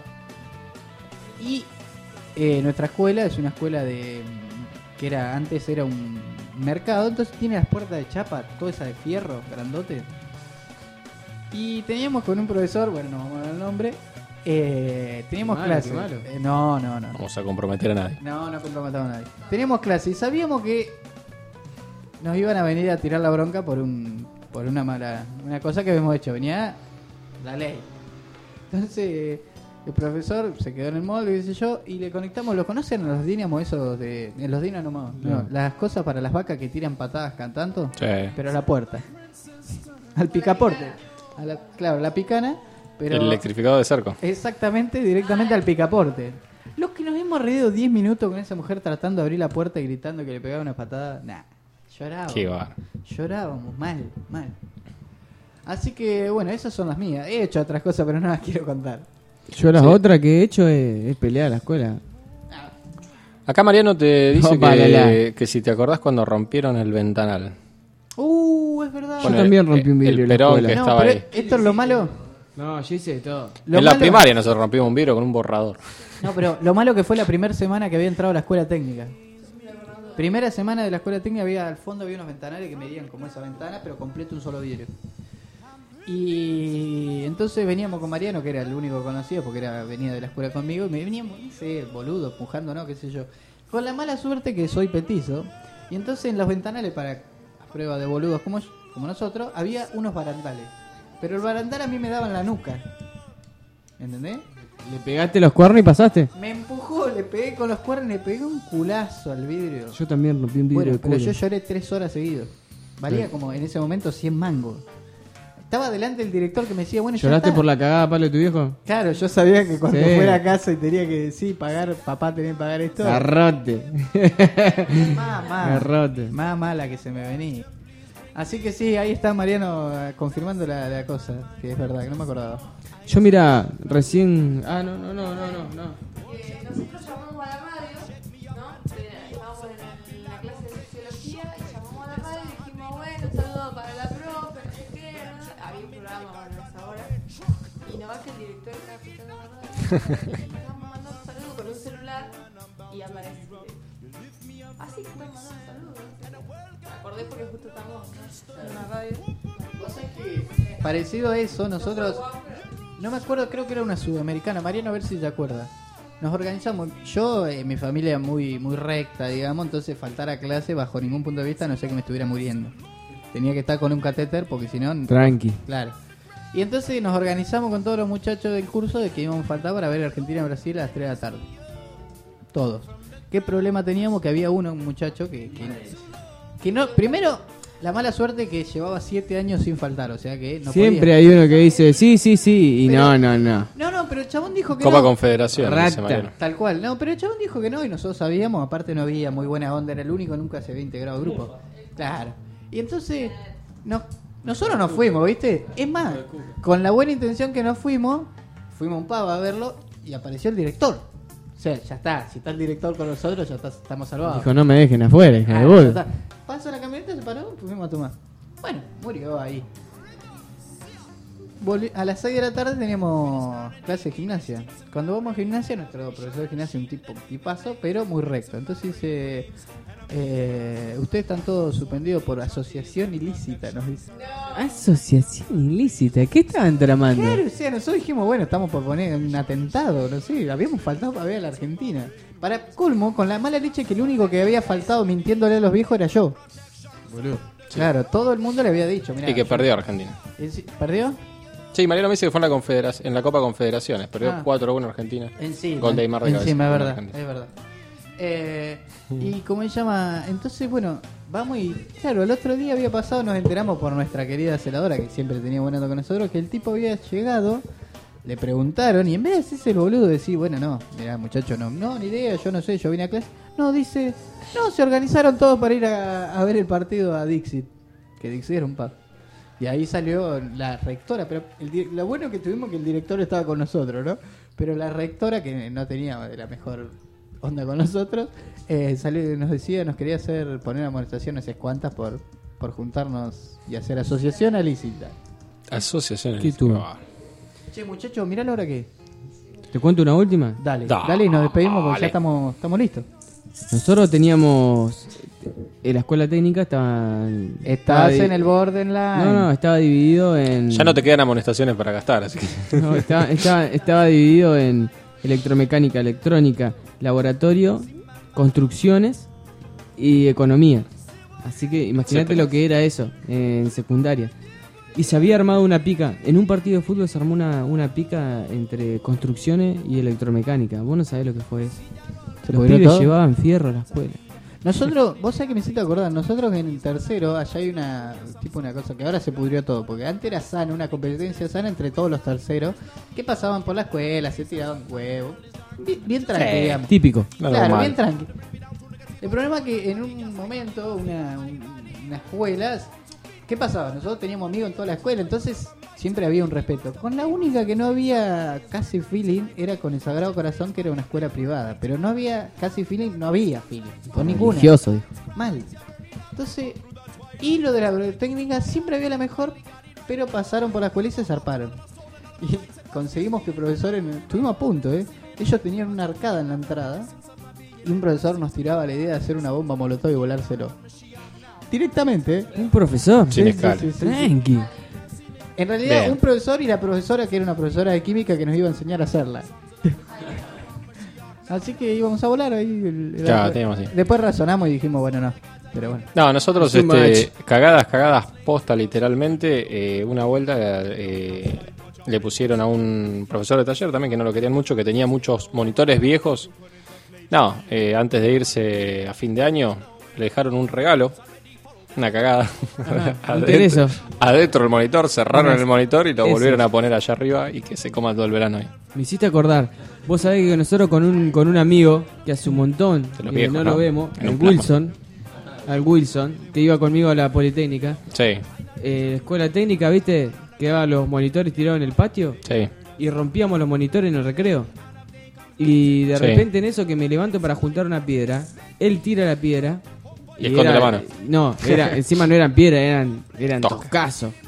Y eh, nuestra escuela es una escuela de que era antes era un mercado, entonces tiene las puertas de chapa, toda esa de fierro, grandote. Y teníamos con un profesor, bueno, no vamos a dar el nombre, eh, teníamos Qué malo, clase. qué malo. Eh, no, no, no. Vamos a comprometer a nadie. No, no comprometamos a nadie. Teníamos clase y sabíamos que nos iban a venir a tirar la bronca por un por una mala una cosa que habíamos hecho. Venía la ley. Entonces el profesor se quedó en el molde, qué sé yo, y le conectamos. ¿Lo conocen los dínamos esos de en los dínamos? No, No. las cosas para las vacas que tiran patadas cantando, Sí. pero a la puerta, al picaporte, a la, claro, la picana, pero El electrificado de cerco. exactamente, directamente al picaporte. Los que nos hemos reído diez minutos con esa mujer tratando de abrir la puerta y gritando que le pegaba una patada, nah, llorábamos. Qué va. Llorábamos, mal, mal. Así que, bueno, esas son las mías. He hecho otras cosas, pero no las quiero contar. Yo las Sí. otras que he hecho es, es pelear a la escuela. Acá Mariano te dice No, para que, la- que si te acordás cuando rompieron el ventanal. Uh, es verdad. Yo Bueno, también el- rompí un vidrio el en la perón escuela. que No, estaba pero ahí. esto es lo malo. No, yo hice de todo. Lo En la malo- primaria nosotros rompimos un vidrio con un borrador. No, pero lo malo que fue la primera semana que había entrado a la escuela técnica. Primera semana de la escuela técnica había al fondo había unos ventanales que medían como esa ventana, pero completo un solo vidrio. Y entonces veníamos con Mariano, que era el único conocido, porque era venía de la escuela conmigo, y me veníamos, no sé, boludo, empujando, ¿no? Qué sé yo. Con la mala suerte que soy petizo, y entonces en los ventanales, para a prueba de boludos como, yo- como nosotros, había unos barandales. Pero el barandal a mí me daba en la nuca. ¿Entendés? Le pegaste los cuernos y pasaste. Me empujó, le pegué con los cuernos, le pegué un culazo al vidrio. Yo también rompí un vidrio Bueno, de pero culo. yo lloré tres horas seguidos. Valía Sí. como en ese momento cien mangos. Estaba delante el director que me decía, bueno, ya ¿Lloraste está. por la cagada palo de tu viejo? Claro, yo sabía que cuando Sí. fuera a casa y tenía que sí, pagar, papá tenía que pagar esto. Garrote. Más, más. Garrote. Más mala que se me venía. Así que sí, ahí está Mariano eh, confirmando la, la cosa, que es verdad, que no me acordaba. Yo mira, recién... Ah, no, no, no, no, no. no. Eh, nosotros llamamos a la radio, ¿no? Eh, estábamos en, el- en la clase de sociología y llamamos a la radio y dijimos, bueno, un saludo para la profe, programa a esa hora y no va que el director está escuchando la radio. Estamos mandando un saludo con un celular y aparece. Así que estoy mandando un saludo. Me acordé porque justo estamos en una radio. Parecido a eso, nosotros, no me acuerdo, creo que era una sudamericana, Mariano, a ver si te acuerdas. Nos organizamos, yo, eh, mi familia muy muy recta, digamos, entonces faltar a clase bajo ningún punto de vista, no sé que me estuviera muriendo. Tenía que estar con un catéter porque si no... Tranqui. Claro. Y entonces nos organizamos con todos los muchachos del curso de que íbamos a faltar para ver Argentina-Brasil a las tres de la tarde. Todos. ¿Qué problema teníamos? Que había uno, un muchacho que... que, que no, primero... La mala suerte que llevaba siete años sin faltar, o sea que no Siempre podía. hay uno que dice sí, sí, sí, y Pero- no, no, no. No, no, pero el chabón dijo que Copa no. Confederación, dice Rata. Mariano. Tal cual, no, pero el chabón dijo que no y nosotros sabíamos, aparte no había muy buena onda, era el único, nunca se había integrado al grupo. Claro. Y entonces, no, nosotros nos fuimos, ¿viste? Es más, con la buena intención que nos fuimos, fuimos a un pub a verlo y apareció el director. O sea, ya está, si está el director con nosotros, ya está- estamos salvados. Dijo, no me dejen afuera, hija Ah, de ya bol. está. Pasó la camioneta, se paró, fuimos a tomar. Bueno, murió ahí. Volvi- a las seis de la tarde teníamos clase de gimnasia. Cuando vamos a gimnasia, nuestro profesor de gimnasia es un tipo un tipazo, pero muy recto. Entonces dice, eh, ustedes están todos suspendidos por asociación ilícita, nos dice. Asociación ilícita, ¿qué estaban tramando? Claro, o sea, nosotros dijimos, bueno, estamos por poner un atentado, no sé, habíamos faltado para ver a la Argentina. Para colmo, con la mala leche que el único que había faltado mintiéndole a los viejos era yo. Boludo. Claro, todo el mundo le había dicho, mirá, Y que perdió Argentina. ¿Perdió? Sí, Mariano me dice que fue en la, confederación, en la Copa Confederaciones. Perdió Ah. cuatro a uno Argentina. Encima, Gol de Aymar de cabeza. encima, es verdad, Argentina. es verdad. Eh, y como se llama, entonces bueno, vamos y claro, el otro día había pasado, nos enteramos por nuestra querida celadora que siempre tenía buena onda con nosotros, que el tipo había llegado, le preguntaron y en vez de hacerse el boludo decir, bueno, no, mira muchacho, no, no, ni idea, yo no sé, yo vine a clase, no, dice, no, se organizaron todos para ir a, a ver el partido a Dixit, que Dixit era un pub. Y ahí salió la rectora, pero el di- lo bueno que tuvimos que el director estaba con nosotros, ¿no? Pero la rectora, que no tenía de la mejor onda con nosotros, eh, salió, nos decía, nos quería hacer poner amonestación no sé cuántas por, por juntarnos y hacer asociación ilícita. Asociación ¿Qué ilícita. tuvo? Ah. Che, muchachos, mirá la hora que es. ¿Te cuento una última? Dale, Dale. dale y nos despedimos porque Dale. ya estamos, estamos listos. Nosotros teníamos... En la escuela técnica estaba... Estás estaba di- en el borderline. No, no, estaba dividido en... Ya no te quedan amonestaciones para gastar, así que. No, estaba, estaba, estaba dividido en electromecánica, electrónica, laboratorio, construcciones y economía. Así que imagínate Sí, lo que era eso en secundaria. Y se había armado una pica. En un partido de fútbol se armó una, una pica entre construcciones y electromecánica. Vos no sabés lo que fue eso. ¿Se Los pudrió pibes todo? llevaban fierro a la escuela. Nosotros, vos sabés que me hiciste acordar, nosotros en el tercero, allá hay una, tipo una cosa que ahora se pudrió todo, porque antes era sana, una competencia sana entre todos los terceros, que pasaban por la escuela, se tiraban huevos, bien, bien tranqui, Sí, digamos. típico. Claro, Normal. bien tranqui. El problema es que en un momento, una, un- una escuela, ¿qué pasaba? Nosotros teníamos amigos en toda la escuela, entonces siempre había un respeto. Con la única que no había casi feeling era con el Sagrado Corazón, que era una escuela privada. Pero no había casi feeling, no había feeling. Con ninguna. Religioso, dijo. Mal. Entonces, y lo de la técnica siempre había la mejor, pero pasaron por la escuela y se zarparon. Y conseguimos que profesores, estuvimos a punto, ¿eh? Ellos tenían una arcada en la entrada y un profesor nos tiraba la idea de hacer una bomba molotov y volárselo. Directamente, ¿eh? Un profesor. Sin Sí, escala. sí, sí, sí. Tranqui. En realidad, Bien. un profesor y la profesora que era una profesora de química que nos iba a enseñar a hacerla. Así que íbamos a volar ahí. el- el- Ya, teníamos así. Después razonamos y dijimos, bueno, no. Pero bueno. No, nosotros, Too este, much. cagadas, cagadas posta, literalmente. eh, una vuelta eh, le pusieron a un profesor de taller también que no lo querían mucho, que tenía muchos monitores viejos. No, eh, antes de irse a fin de año, le dejaron un regalo. Una cagada. me interesa. adentro del monitor, cerraron Bueno, el monitor y lo eso. volvieron a poner allá arriba y que se coma todo el verano ahí. Me hiciste acordar. Vos sabés que nosotros con un, con un amigo que hace un montón, De los que viejos, no, ¿no? lo vemos, En el un plasma. Wilson, al Wilson, que iba conmigo a la Politécnica. Sí, Eh, la escuela técnica, ¿viste? Quedaban los monitores tirados en el patio sí. y rompíamos los monitores en el recreo. Y de Sí. repente en eso que me levanto para juntar una piedra, él tira la piedra Y esconde la mano. No, era, encima no eran piedras, eran, eran Tosca. toscazos.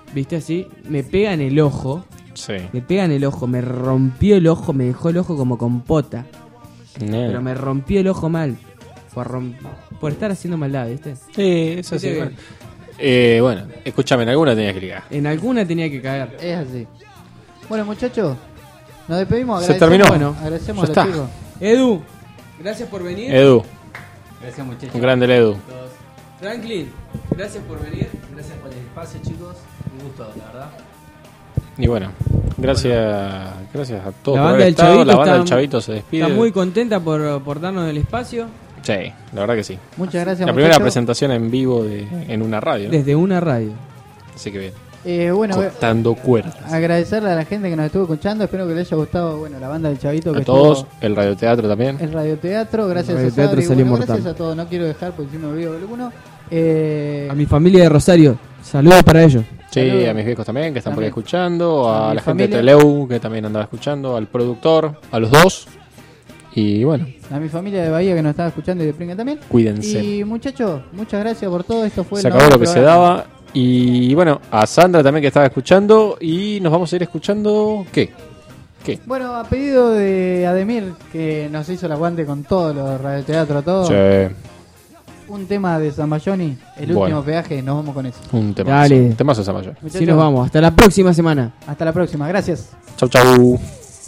viste así, me pega en el ojo. Sí. Me pega en el ojo, me rompió el ojo, me dejó el ojo como compota. No. Pero me rompió el ojo mal. Por, rom- por estar haciendo maldad, ¿viste? Sí, eso ¿Viste sí. que Bueno. Eh, bueno, escúchame, en alguna tenía que ligar. En alguna tenía que caer. Es así. Bueno, muchachos, nos despedimos. Se agradecemos- terminó. Bueno, agradecemos Ya a los está. chicos. Edu, gracias por venir. Edu, Gracias, muchachos. un grande el Edu. Franklin, gracias por venir. Gracias por el espacio, chicos. Un gusto, la verdad. Y bueno, gracias, gracias a todos La por banda haber del estado. Chavito La banda está- del Chavito se despide. Está muy contenta por, por darnos el espacio. Sí, la verdad que sí. Muchas gracias, La primera muchachos. presentación en vivo de, en una radio. ¿no? Desde una radio. Así que bien. Eh, bueno, Cortando cuerdas. agradecerle a la gente que nos estuvo escuchando. Espero que les haya gustado, bueno, la banda del Chavito. Que A todos, estuvo- el radioteatro también. El radioteatro, gracias El a radioteatro Sabri, salió bueno, mortal. gracias a todos. No quiero dejar porque si me olvido de alguno. Eh, A mi familia de Rosario, saludos para ellos. Sí, Saludos. a mis viejos también, que están por ahí También. escuchando. A A mi la gente de familia. Teleu, que también andaba escuchando. Al productor, a los dos. Y bueno, a mi familia de Bahía que nos estaba escuchando y de Pringa también. cuídense. Y muchachos, muchas gracias por todo. Esto fue Se el acabó lo noveno que se programa. daba. Y bueno, a Sandra también que estaba escuchando. Y nos vamos a ir escuchando. ¿Qué? ¿Qué? Bueno, a pedido de Ademir, que nos hizo el aguante con todo lo de radioteatro, todo. Sí, Un tema de Zambayoni, el Bueno. último peaje, nos vamos con eso. un temazo. Dale. Un temazo esa mayor. Muchachos, Sí, nos vamos. Hasta la próxima semana. Hasta la próxima, gracias. Chau, chau.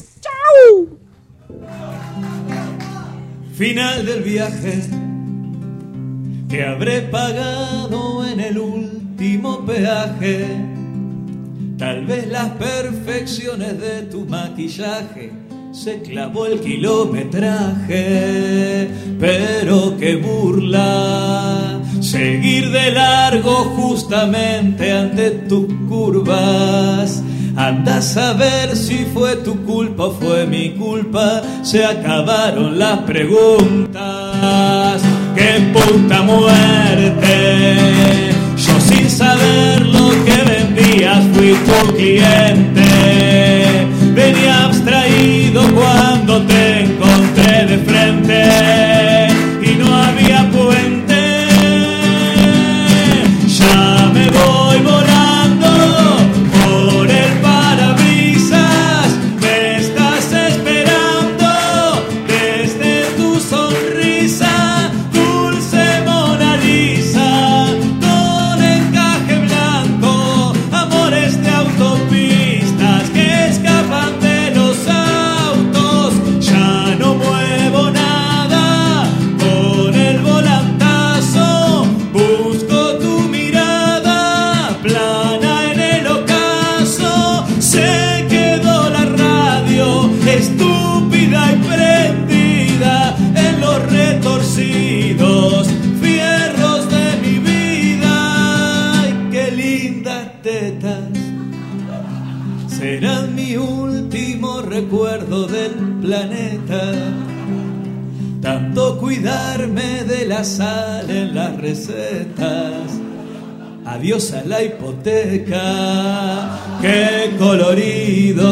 Final del viaje que habré pagado en el último peaje. Tal vez las perfecciones de tu maquillaje se clavó el kilometraje, pero qué burla seguir de largo justamente ante tus curvas. Andás a ver si fue tu culpa o fue mi culpa. Se acabaron las preguntas. ¡Qué puta muerte! Yo sin saber lo que vendías fui tu cliente. Venía abstraído cuando te encontré de frente y no había puente. Ya me voy volando por el parabrisas. Me estás esperando desde tu sonrisa, dulce Mona Lisa, con encaje blanco, amores de autopistas que escapan de los autos. Ya no muevo nada con el volantazo, busco tu mirada plana en el ocaso. Se quedó la radio estúpida y prendida en los retorcidos fierros de mi vida. Ay, qué lindas tetas serán mi último recuerdo del planeta. Tanto cuidarme de la sal en las recetas. Adiós a la hipoteca, qué colorido